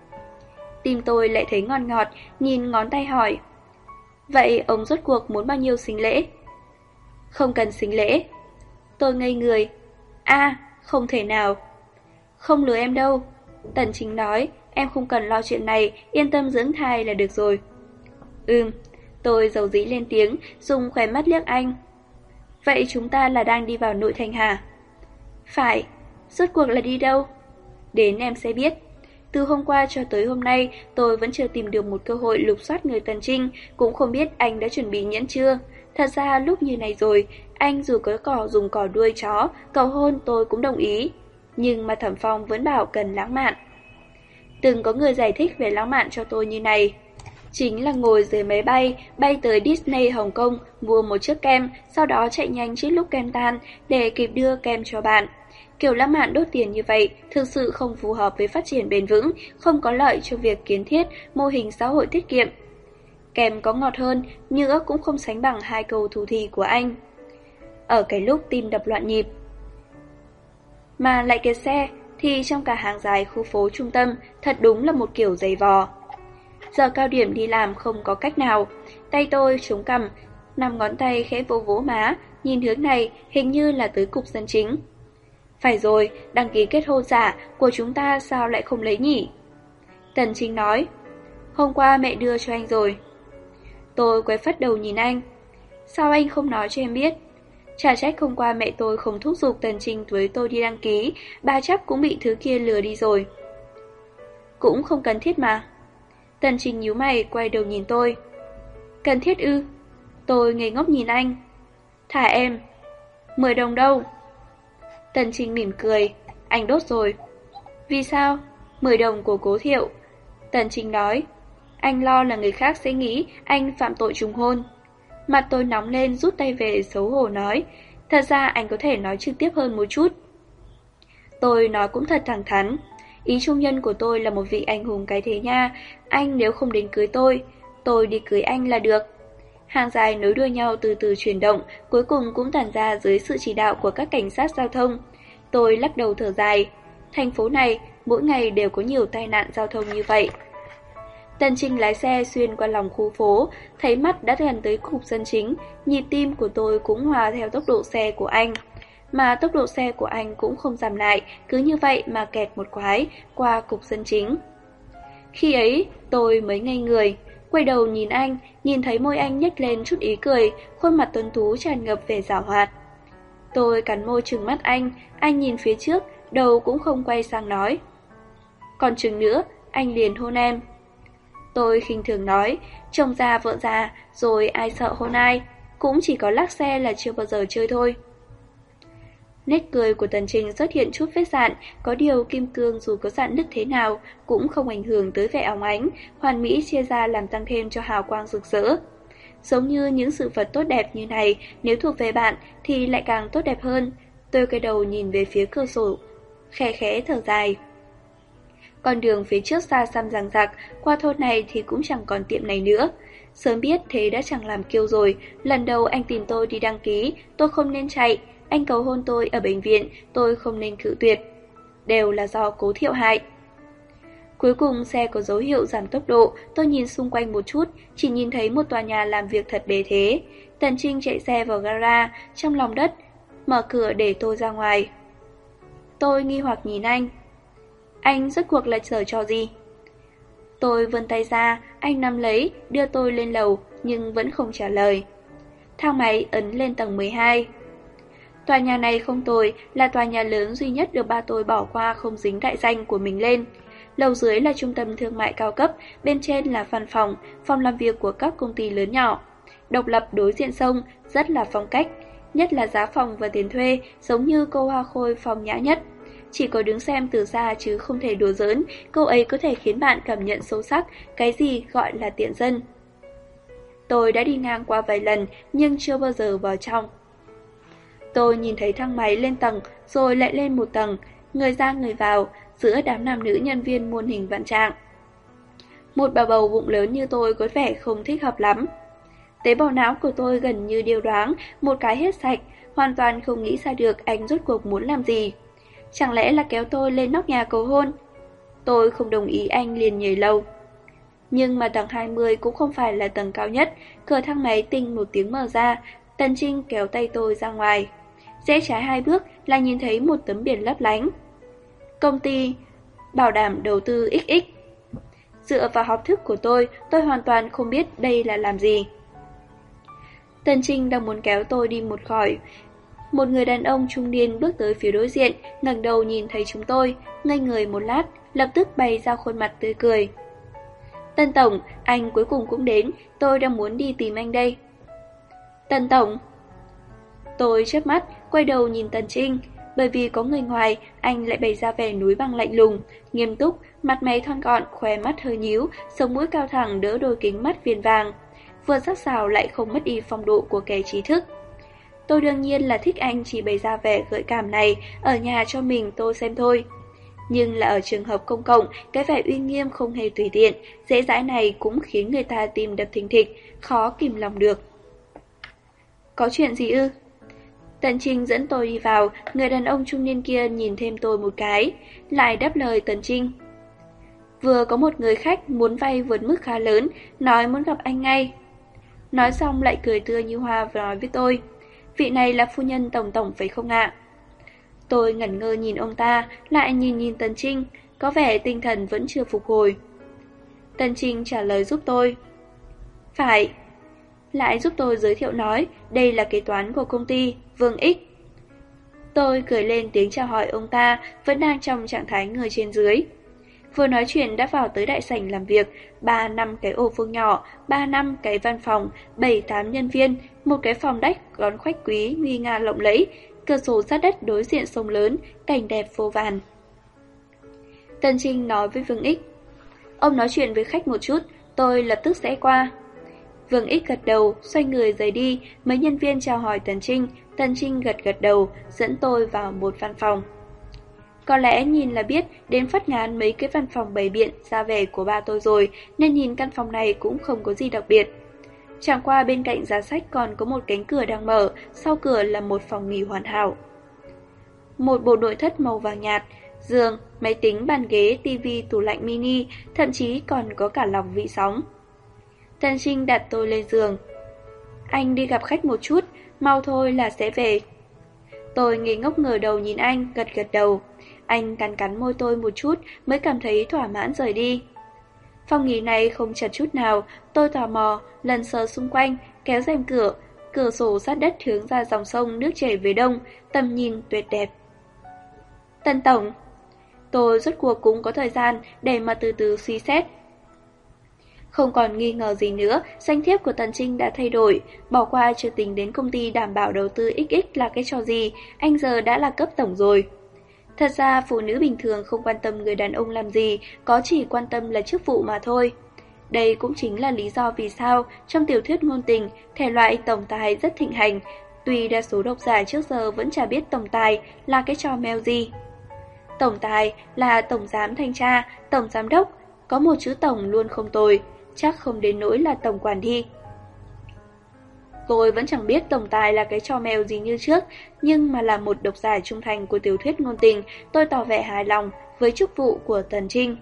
Tim tôi lại thấy ngon ngọt, nhìn ngón tay hỏi, vậy ông rốt cuộc muốn bao nhiêu sinh lễ? Không cần sinh lễ. Tôi ngây người, a, à, không thể nào. Không lừa em đâu. Tần Trinh nói, em không cần lo chuyện này, yên tâm dưỡng thai là được rồi. Ừm, tôi dầu dĩ lên tiếng, dùng khóe mắt liếc anh. Vậy chúng ta là đang đi vào nội thành hả? Phải, rốt cuộc là đi đâu? Đến em sẽ biết. Từ hôm qua cho tới hôm nay, tôi vẫn chưa tìm được một cơ hội lục soát người Tần Trinh, cũng không biết anh đã chuẩn bị nhẫn chưa. Thật ra lúc như này rồi, anh dù có cỏ dùng cỏ đuôi chó, cầu hôn tôi cũng đồng ý. Nhưng mà Thẩm Phong vẫn bảo cần lãng mạn. Từng có người giải thích về lãng mạn cho tôi như này. Chính là ngồi dưới máy bay, bay tới Disney Hồng Kông, mua một chiếc kem, sau đó chạy nhanh trước lúc kem tan để kịp đưa kem cho bạn. Kiểu lãng mạn đốt tiền như vậy thực sự không phù hợp với phát triển bền vững, không có lợi cho việc kiến thiết mô hình xã hội tiết kiệm. Kem có ngọt hơn, nữa cũng không sánh bằng hai câu thủ thỉ của anh. Ở cái lúc tim đập loạn nhịp, mà lại kẹt xe, thì trong cả hàng dài khu phố trung tâm, thật đúng là một kiểu giày vò. Giờ cao điểm đi làm không có cách nào, tay tôi chống cằm, năm ngón tay khẽ vỗ vỗ má, nhìn hướng này hình như là tới cục dân chính. Phải rồi, đăng ký kết hôn giả của chúng ta sao lại không lấy nhỉ? Tần Trinh nói, hôm qua mẹ đưa cho anh rồi. Tôi quay phắt đầu nhìn anh. Sao anh không nói cho em biết? Chả trách hôm qua mẹ tôi không thúc giục Tần Trinh với tôi đi đăng ký, bà chắc cũng bị thứ kia lừa đi rồi. Cũng không cần thiết mà. Tần Trinh nhíu mày quay đầu nhìn tôi. Cần thiết ư? Tôi ngây ngốc nhìn anh. Thả em. Mười đồng đâu? Tần Trinh mỉm cười. Anh đốt rồi. Vì sao? Mười đồng của Cố Thiệu. Tần Trinh nói. Anh lo là người khác sẽ nghĩ anh phạm tội trùng hôn. Mặt tôi nóng lên, rút tay về, xấu hổ nói, thật ra anh có thể nói trực tiếp hơn một chút. Tôi nói cũng thật thẳng thắn, ý trung nhân của tôi là một vị anh hùng cái thế nha, anh nếu không đến cưới tôi, tôi đi cưới anh là được. Hàng dài nối đuôi nhau từ từ chuyển động, cuối cùng cũng tản ra dưới sự chỉ đạo của các cảnh sát giao thông. Tôi lắc đầu thở dài, thành phố này mỗi ngày đều có nhiều tai nạn giao thông như vậy. Tần Trinh lái xe xuyên qua lòng khu phố, thấy mắt đã gần tới cục dân chính, nhịp tim của tôi cũng hòa theo tốc độ xe của anh. Mà tốc độ xe của anh cũng không giảm lại, cứ như vậy mà kẹt một quái qua cục dân chính. Khi ấy, tôi mới ngây người, quay đầu nhìn anh, nhìn thấy môi anh nhếch lên chút ý cười, khuôn mặt tuấn tú tràn ngập vẻ giảo hoạt. Tôi cắn môi trừng mắt anh, anh nhìn phía trước, đầu cũng không quay sang nói. Còn chừng nữa, anh liền hôn em. Tôi khinh thường nói, chồng già vợ già, rồi ai sợ hôn ai, cũng chỉ có lắc xe là chưa bao giờ chơi thôi. Nét cười của Tần Trình xuất hiện chút vết dạn, có điều kim cương dù có dạn nứt thế nào cũng không ảnh hưởng tới vẻ óng ánh, hoàn mỹ chia ra làm tăng thêm cho hào quang rực rỡ. Giống như những sự vật tốt đẹp như này, nếu thuộc về bạn thì lại càng tốt đẹp hơn. Tôi quay đầu nhìn về phía cửa sổ, khẽ khẽ thở dài. Con đường phía trước xa xăm ràng rạc, qua thôn này thì cũng chẳng còn tiệm này nữa. Sớm biết thế đã chẳng làm kiêu rồi, lần đầu anh tìm tôi đi đăng ký, tôi không nên chạy. Anh cầu hôn tôi ở bệnh viện, tôi không nên cự tuyệt. Đều là do Cố Thiệu hại. Cuối cùng xe có dấu hiệu giảm tốc độ, tôi nhìn xung quanh một chút, chỉ nhìn thấy một tòa nhà làm việc thật bề thế. Tần Trinh chạy xe vào gara, trong lòng đất, mở cửa để tôi ra ngoài. Tôi nghi hoặc nhìn anh. Anh rốt cuộc là giở trò gì? Tôi vươn tay ra, anh nắm lấy, đưa tôi lên lầu, nhưng vẫn không trả lời. Thang máy ấn lên tầng mười hai. Tòa nhà này không tồi, là tòa nhà lớn duy nhất được ba tôi bỏ qua không dính đại danh của mình lên. Lầu dưới là trung tâm thương mại cao cấp, bên trên là văn phòng, phòng làm việc của các công ty lớn nhỏ. Độc lập đối diện sông, rất là phong cách, nhất là giá phòng và tiền thuê, giống như cô hoa khôi phong nhã nhất. Chỉ có đứng xem từ xa chứ không thể đùa giỡn, câu ấy có thể khiến bạn cảm nhận sâu sắc cái gì gọi là tiện dân. Tôi đã đi ngang qua vài lần, nhưng chưa bao giờ vào trong. Tôi nhìn thấy thang máy lên tầng, rồi lại lên một tầng, người ra người vào, giữa đám nam nữ nhân viên muôn hình vạn trạng. Một bà bầu bụng lớn như tôi có vẻ không thích hợp lắm. Tế bào não của tôi gần như điêu đoán, một cái hết sạch, hoàn toàn không nghĩ ra được anh rốt cuộc muốn làm gì. Chẳng lẽ là kéo tôi lên nóc nhà cầu hôn? Tôi không đồng ý anh liền nhảy lầu. Nhưng mà tầng hai mươi cũng không phải là tầng cao nhất, cửa thang máy tinh một tiếng mở ra, Tần Trinh kéo tay tôi ra ngoài. Rẽ trái hai bước là nhìn thấy một tấm biển lấp lánh. Công ty bảo đảm đầu tư ích ích. Dựa vào học thức của tôi, tôi hoàn toàn không biết đây là làm gì. Tần Trinh đang muốn kéo tôi đi một khỏi. Một người đàn ông trung niên bước tới phía đối diện, ngẩng đầu nhìn thấy chúng tôi, ngây người một lát, lập tức bày ra khuôn mặt tươi cười. Tân Tổng, anh cuối cùng cũng đến, tôi đang muốn đi tìm anh đây. Tân Tổng. Tôi chớp mắt, quay đầu nhìn Tần Trinh, bởi vì có người ngoài, anh lại bày ra vẻ núi băng lạnh lùng, nghiêm túc, mặt mày thon gọn, khóe mắt hơi nhíu, sống mũi cao thẳng đỡ đôi kính mắt viền vàng, vừa sắc sảo lại không mất đi phong độ của kẻ trí thức. Tôi đương nhiên là thích anh chỉ bày ra vẻ gợi cảm này ở nhà cho mình tôi xem thôi. Nhưng là ở trường hợp công cộng, cái vẻ uy nghiêm không hề tùy tiện, dễ dãi này cũng khiến người ta tim đập thình thịch, khó kìm lòng được. Có chuyện gì ư? Tần Trinh dẫn tôi đi vào, người đàn ông trung niên kia nhìn thêm tôi một cái, lại đáp lời Tần Trinh. Vừa có một người khách muốn vay vượt mức khá lớn, nói muốn gặp anh ngay. Nói xong lại cười tươi như hoa và nói với tôi, vị này là phu nhân tổng tổng phải không ạ? Tôi ngẩn ngơ nhìn ông ta, lại nhìn nhìn Tần Trinh, có vẻ tinh thần vẫn chưa phục hồi. Tần Trinh trả lời giúp tôi. Phải. Lại giúp tôi giới thiệu nói, đây là kế toán của công ty, Vương Ích. Tôi cười lên tiếng chào hỏi ông ta, vẫn đang trong trạng thái người trên dưới. Vừa nói chuyện đã vào tới đại sảnh làm việc, ba năm cái ô vuông nhỏ, ba năm cái văn phòng, bảy tám nhân viên, một cái phòng đách đón khách quý nguy nga lộng lẫy, cửa sổ sát đất đối diện sông lớn, cảnh đẹp vô vàn. Tần Trinh nói với Vương Ích, ông nói chuyện với khách một chút, tôi lập tức sẽ qua. Vương Ích gật đầu, xoay người rời đi, mấy nhân viên chào hỏi Tần Trinh, Tần Trinh gật gật đầu, dẫn tôi vào một văn phòng. Có lẽ nhìn là biết đến phát ngán mấy cái văn phòng bày biện ra vẻ của ba tôi rồi, nên nhìn căn phòng này cũng không có gì đặc biệt. Chẳng qua bên cạnh giá sách còn có một cánh cửa đang mở, sau cửa là một phòng nghỉ hoàn hảo. Một bộ nội thất màu vàng nhạt, giường, máy tính, bàn ghế, tivi, tủ lạnh mini, thậm chí còn có cả lọc vị sóng. Tần Trinh đặt tôi lên giường. Anh đi gặp khách một chút, mau thôi là sẽ về. Tôi ngây ngốc ngửa đầu nhìn anh, gật gật đầu. Anh cắn cắn môi tôi một chút mới cảm thấy thỏa mãn rời đi. Phòng nghỉ này không chật chút nào, tôi tò mò, lần sờ xung quanh, kéo rèm cửa, cửa sổ sát đất hướng ra dòng sông nước chảy về đông, tầm nhìn tuyệt đẹp. Tần tổng, tôi rốt cuộc cũng có thời gian để mà từ từ suy xét. Không còn nghi ngờ gì nữa, danh thiếp của Tần Trinh đã thay đổi, bỏ qua chưa tính đến công ty đảm bảo đầu tư ích ích là cái trò gì, anh giờ đã là cấp tổng rồi. Thật ra phụ nữ bình thường không quan tâm người đàn ông làm gì, có chỉ quan tâm là chức vụ mà thôi. Đây cũng chính là lý do vì sao trong tiểu thuyết ngôn tình, thể loại tổng tài rất thịnh hành, tuy đa số độc giả trước giờ vẫn chả biết tổng tài là cái trò mèo gì. Tổng tài là tổng giám thanh tra, tổng giám đốc, có một chữ tổng luôn không tồi, chắc không đến nỗi là tổng quản đi. Tôi vẫn chẳng biết tổng tài là cái trò mèo gì như trước, nhưng mà là một độc giả trung thành của tiểu thuyết ngôn tình, tôi tỏ vẻ hài lòng với chức vụ của Tần Trinh.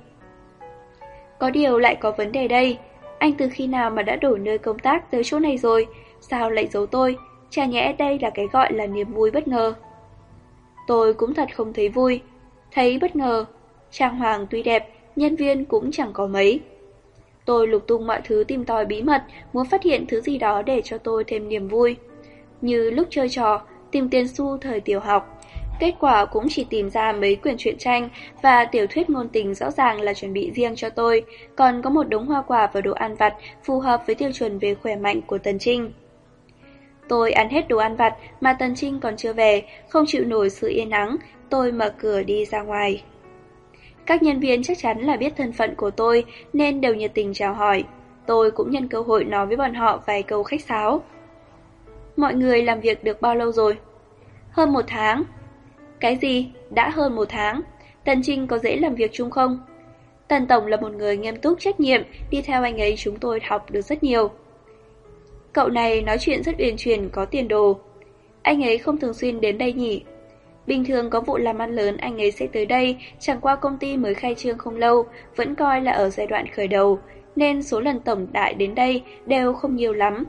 Có điều lại có vấn đề đây, anh từ khi nào mà đã đổi nơi công tác tới chỗ này rồi, sao lại giấu tôi, chả nhẽ đây là cái gọi là niềm vui bất ngờ. Tôi cũng thật không thấy vui, thấy bất ngờ, trang hoàng tuy đẹp, nhân viên cũng chẳng có mấy. Tôi lục tung mọi thứ tìm tòi bí mật, muốn phát hiện thứ gì đó để cho tôi thêm niềm vui. Như lúc chơi trò, tìm tiền xu thời tiểu học. Kết quả cũng chỉ tìm ra mấy quyển truyện tranh và tiểu thuyết ngôn tình rõ ràng là chuẩn bị riêng cho tôi, còn có một đống hoa quả và đồ ăn vặt phù hợp với tiêu chuẩn về khỏe mạnh của Tần Trinh. Tôi ăn hết đồ ăn vặt mà Tần Trinh còn chưa về, không chịu nổi sự yên ắng, tôi mở cửa đi ra ngoài. Các nhân viên chắc chắn là biết thân phận của tôi nên đều nhiệt tình chào hỏi. Tôi cũng nhân cơ hội nói với bọn họ vài câu khách sáo. Mọi người làm việc được bao lâu rồi? Hơn một tháng. Cái gì? Đã hơn một tháng. Tần Trinh có dễ làm việc chung không? Tần Tổng là một người nghiêm túc trách nhiệm, đi theo anh ấy chúng tôi học được rất nhiều. Cậu này nói chuyện rất uyển chuyển, có tiền đồ. Anh ấy không thường xuyên đến đây nhỉ? Bình thường có vụ làm ăn lớn anh ấy sẽ tới đây, chẳng qua công ty mới khai trương không lâu, vẫn coi là ở giai đoạn khởi đầu, nên số lần tổng đại đến đây đều không nhiều lắm.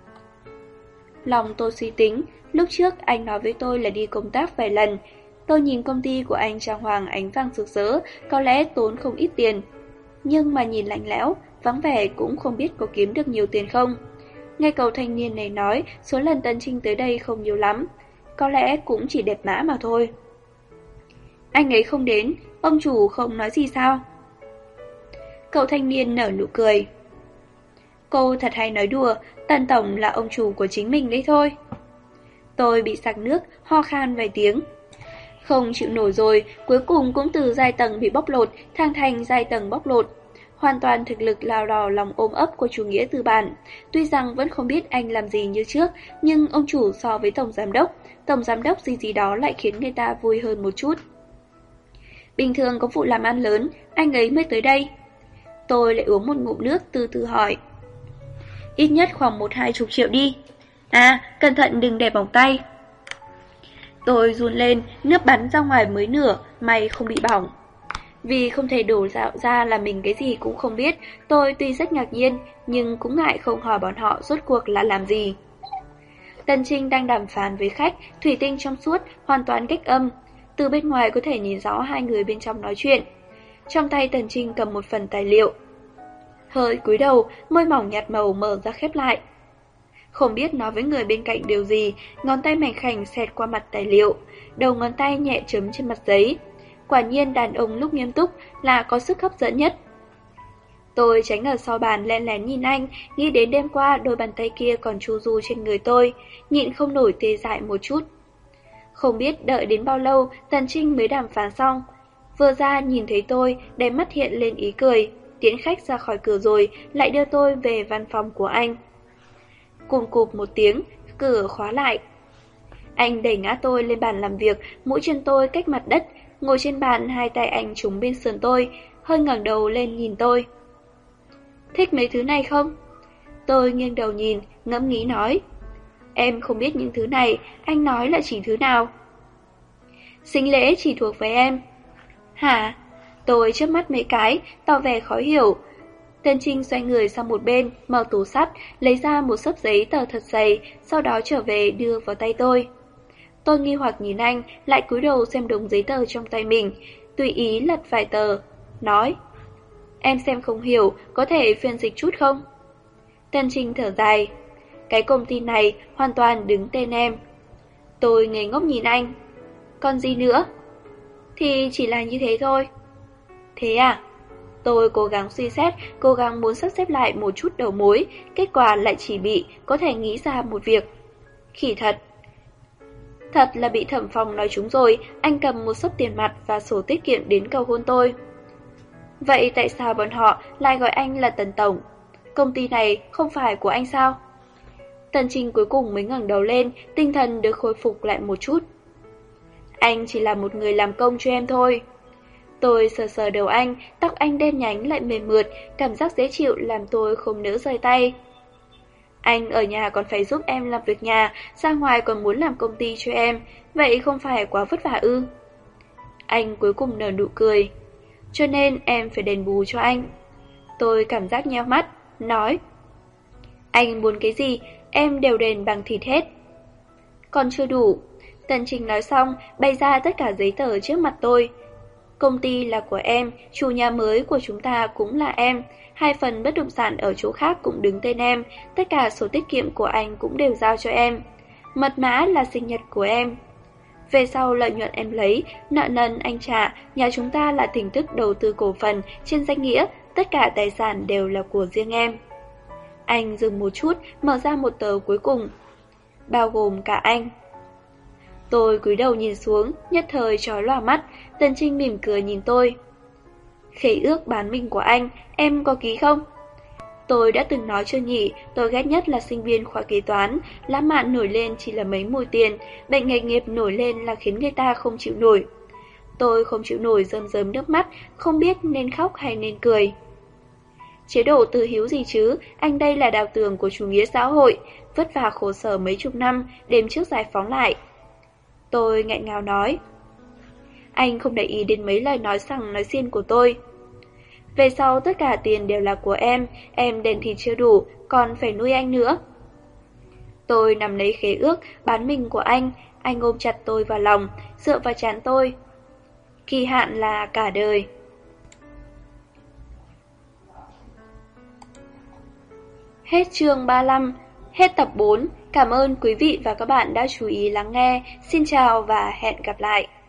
Lòng tôi suy tính, lúc trước anh nói với tôi là đi công tác vài lần. Tôi nhìn công ty của anh trang hoàng ánh vàng rực rỡ, có lẽ tốn không ít tiền. Nhưng mà nhìn lạnh lẽo, vắng vẻ cũng không biết có kiếm được nhiều tiền không. Nghe cậu thanh niên này nói, số lần Tần Trinh tới đây không nhiều lắm. Có lẽ cũng chỉ đẹp mã mà thôi. Anh ấy không đến, ông chủ không nói gì sao? Cậu thanh niên nở nụ cười. Cô thật hay nói đùa, Tần Tổng là ông chủ của chính mình đấy thôi. Tôi bị sặc nước, ho khan vài tiếng. Không chịu nổi rồi, cuối cùng cũng từ giai tầng bị bóc lột, thang thành giai tầng bóc lột. Hoàn toàn thực lực lao đò lòng ôm ấp của chủ nghĩa tư bản. Tuy rằng vẫn không biết anh làm gì như trước, nhưng ông chủ so với tổng giám đốc, tổng giám đốc gì gì đó lại khiến người ta vui hơn một chút. Bình thường có vụ làm ăn lớn, anh ấy mới tới đây. Tôi lại uống một ngụm nước từ từ hỏi. Ít nhất khoảng một hai chục triệu đi. À, cẩn thận đừng để bỏng tay. Tôi run lên, nước bắn ra ngoài mới nửa, may không bị bỏng. Vì không thể đổ dạo ra là mình cái gì cũng không biết, tôi tuy rất ngạc nhiên, nhưng cũng ngại không hỏi bọn họ rốt cuộc là làm gì. Tần Trinh đang đàm phán với khách, thủy tinh trong suốt, hoàn toàn cách âm. Từ bên ngoài có thể nhìn rõ hai người bên trong nói chuyện. Trong tay Tần Trinh cầm một phần tài liệu. Hơi cúi đầu, môi mỏng nhạt màu mở ra khép lại. Không biết nói với người bên cạnh điều gì, ngón tay mảnh khảnh xẹt qua mặt tài liệu, đầu ngón tay nhẹ chấm trên mặt giấy. Quả nhiên đàn ông lúc nghiêm túc là có sức hấp dẫn nhất. Tôi tránh ở sau bàn lén lén nhìn anh, nghĩ đến đêm qua đôi bàn tay kia còn chu du trên người tôi, nhịn không nổi tê dại một chút. Không biết đợi đến bao lâu Tần Trinh mới đàm phán xong. Vừa ra nhìn thấy tôi, đáy mắt hiện lên ý cười, tiễn khách ra khỏi cửa rồi lại đưa tôi về văn phòng của anh. cùng cụp một tiếng, cửa khóa lại. Anh đẩy ngã tôi lên bàn làm việc, mũi chân tôi cách mặt đất, ngồi trên bàn hai tay anh trúng bên sườn tôi, hơi ngẩng đầu lên nhìn tôi. Thích mấy thứ này không? Tôi nghiêng đầu nhìn, ngẫm nghĩ nói. Em không biết những thứ này, anh nói là chỉ thứ nào? Sinh lễ chỉ thuộc về em. Hả? Tôi chớp mắt mấy cái, tỏ vẻ khó hiểu. Tân Trinh xoay người sang một bên, mở tủ sắt, lấy ra một xấp giấy tờ thật dày, sau đó trở về đưa vào tay tôi. Tôi nghi hoặc nhìn anh, lại cúi đầu xem đống giấy tờ trong tay mình, tùy ý lật vài tờ, nói. Em xem không hiểu, có thể phiên dịch chút không? Tân Trinh thở dài. Cái công ty này hoàn toàn đứng tên em. Tôi ngây ngốc nhìn anh. Còn gì nữa? Thì chỉ là như thế thôi. Thế à? Tôi cố gắng suy xét, cố gắng muốn sắp xếp lại một chút đầu mối, kết quả lại chỉ bị có thể nghĩ ra một việc. Khỉ thật. Thật là bị Thẩm Phong nói trúng rồi, anh cầm một xấp tiền mặt và sổ tiết kiệm đến cầu hôn tôi. Vậy tại sao bọn họ lại gọi anh là Tần Tổng? Công ty này không phải của anh sao? Tần Trinh cuối cùng mới ngẩng đầu lên, tinh thần được khôi phục lại một chút. Anh chỉ là một người làm công cho em thôi. Tôi sờ sờ đầu anh, tóc anh đen nhánh lại mềm mượt, cảm giác dễ chịu làm tôi không nỡ rời tay. Anh ở nhà còn phải giúp em làm việc nhà, ra ngoài còn muốn làm công ty cho em, vậy không phải quá vất vả ư? Anh cuối cùng nở nụ cười. Cho nên em phải đền bù cho anh. Tôi cảm giác nheo mắt, nói. Anh muốn cái gì, em đều đền bằng thịt hết. Còn chưa đủ. Tần Trình nói xong, bày ra tất cả giấy tờ trước mặt tôi. Công ty là của em, chủ nhà mới của chúng ta cũng là em, hai phần bất động sản ở chỗ khác cũng đứng tên em, tất cả sổ tiết kiệm của anh cũng đều giao cho em. Mật mã là sinh nhật của em. Về sau lợi nhuận em lấy, nợ nần anh trả, nhà chúng ta là hình thức đầu tư cổ phần, trên danh nghĩa, tất cả tài sản đều là của riêng em. Anh dừng một chút, mở ra một tờ cuối cùng, bao gồm cả anh. Tôi cúi đầu nhìn xuống, nhất thời chói lòa mắt, Tần Trinh mỉm cười nhìn tôi. Khế ước bán mình của anh, em có ký không? Tôi đã từng nói chưa nhỉ, tôi ghét nhất là sinh viên khoa kế toán, lãng mạn nổi lên chỉ là mấy mùi tiền, bệnh nghề nghiệp nổi lên là khiến người ta không chịu nổi. Tôi không chịu nổi rơm rớm nước mắt, không biết nên khóc hay nên cười. Chế độ từ hiếu gì chứ, anh đây là đạo tường của chủ nghĩa xã hội, vất vả khổ sở mấy chục năm, đêm trước giải phóng lại. Tôi nghẹn ngào nói. Anh không để ý đến mấy lời nói sằng nói xiên của tôi. Về sau tất cả tiền đều là của em, em đền thịt chưa đủ, còn phải nuôi anh nữa. Tôi nằm lấy khế ước, bán mình của anh, anh ôm chặt tôi vào lòng, dựa vào trán tôi. Kỳ hạn là cả đời. Hết chương ba mươi lăm, hết tập bốn. Cảm ơn quý vị và các bạn đã chú ý lắng nghe. Xin chào và hẹn gặp lại.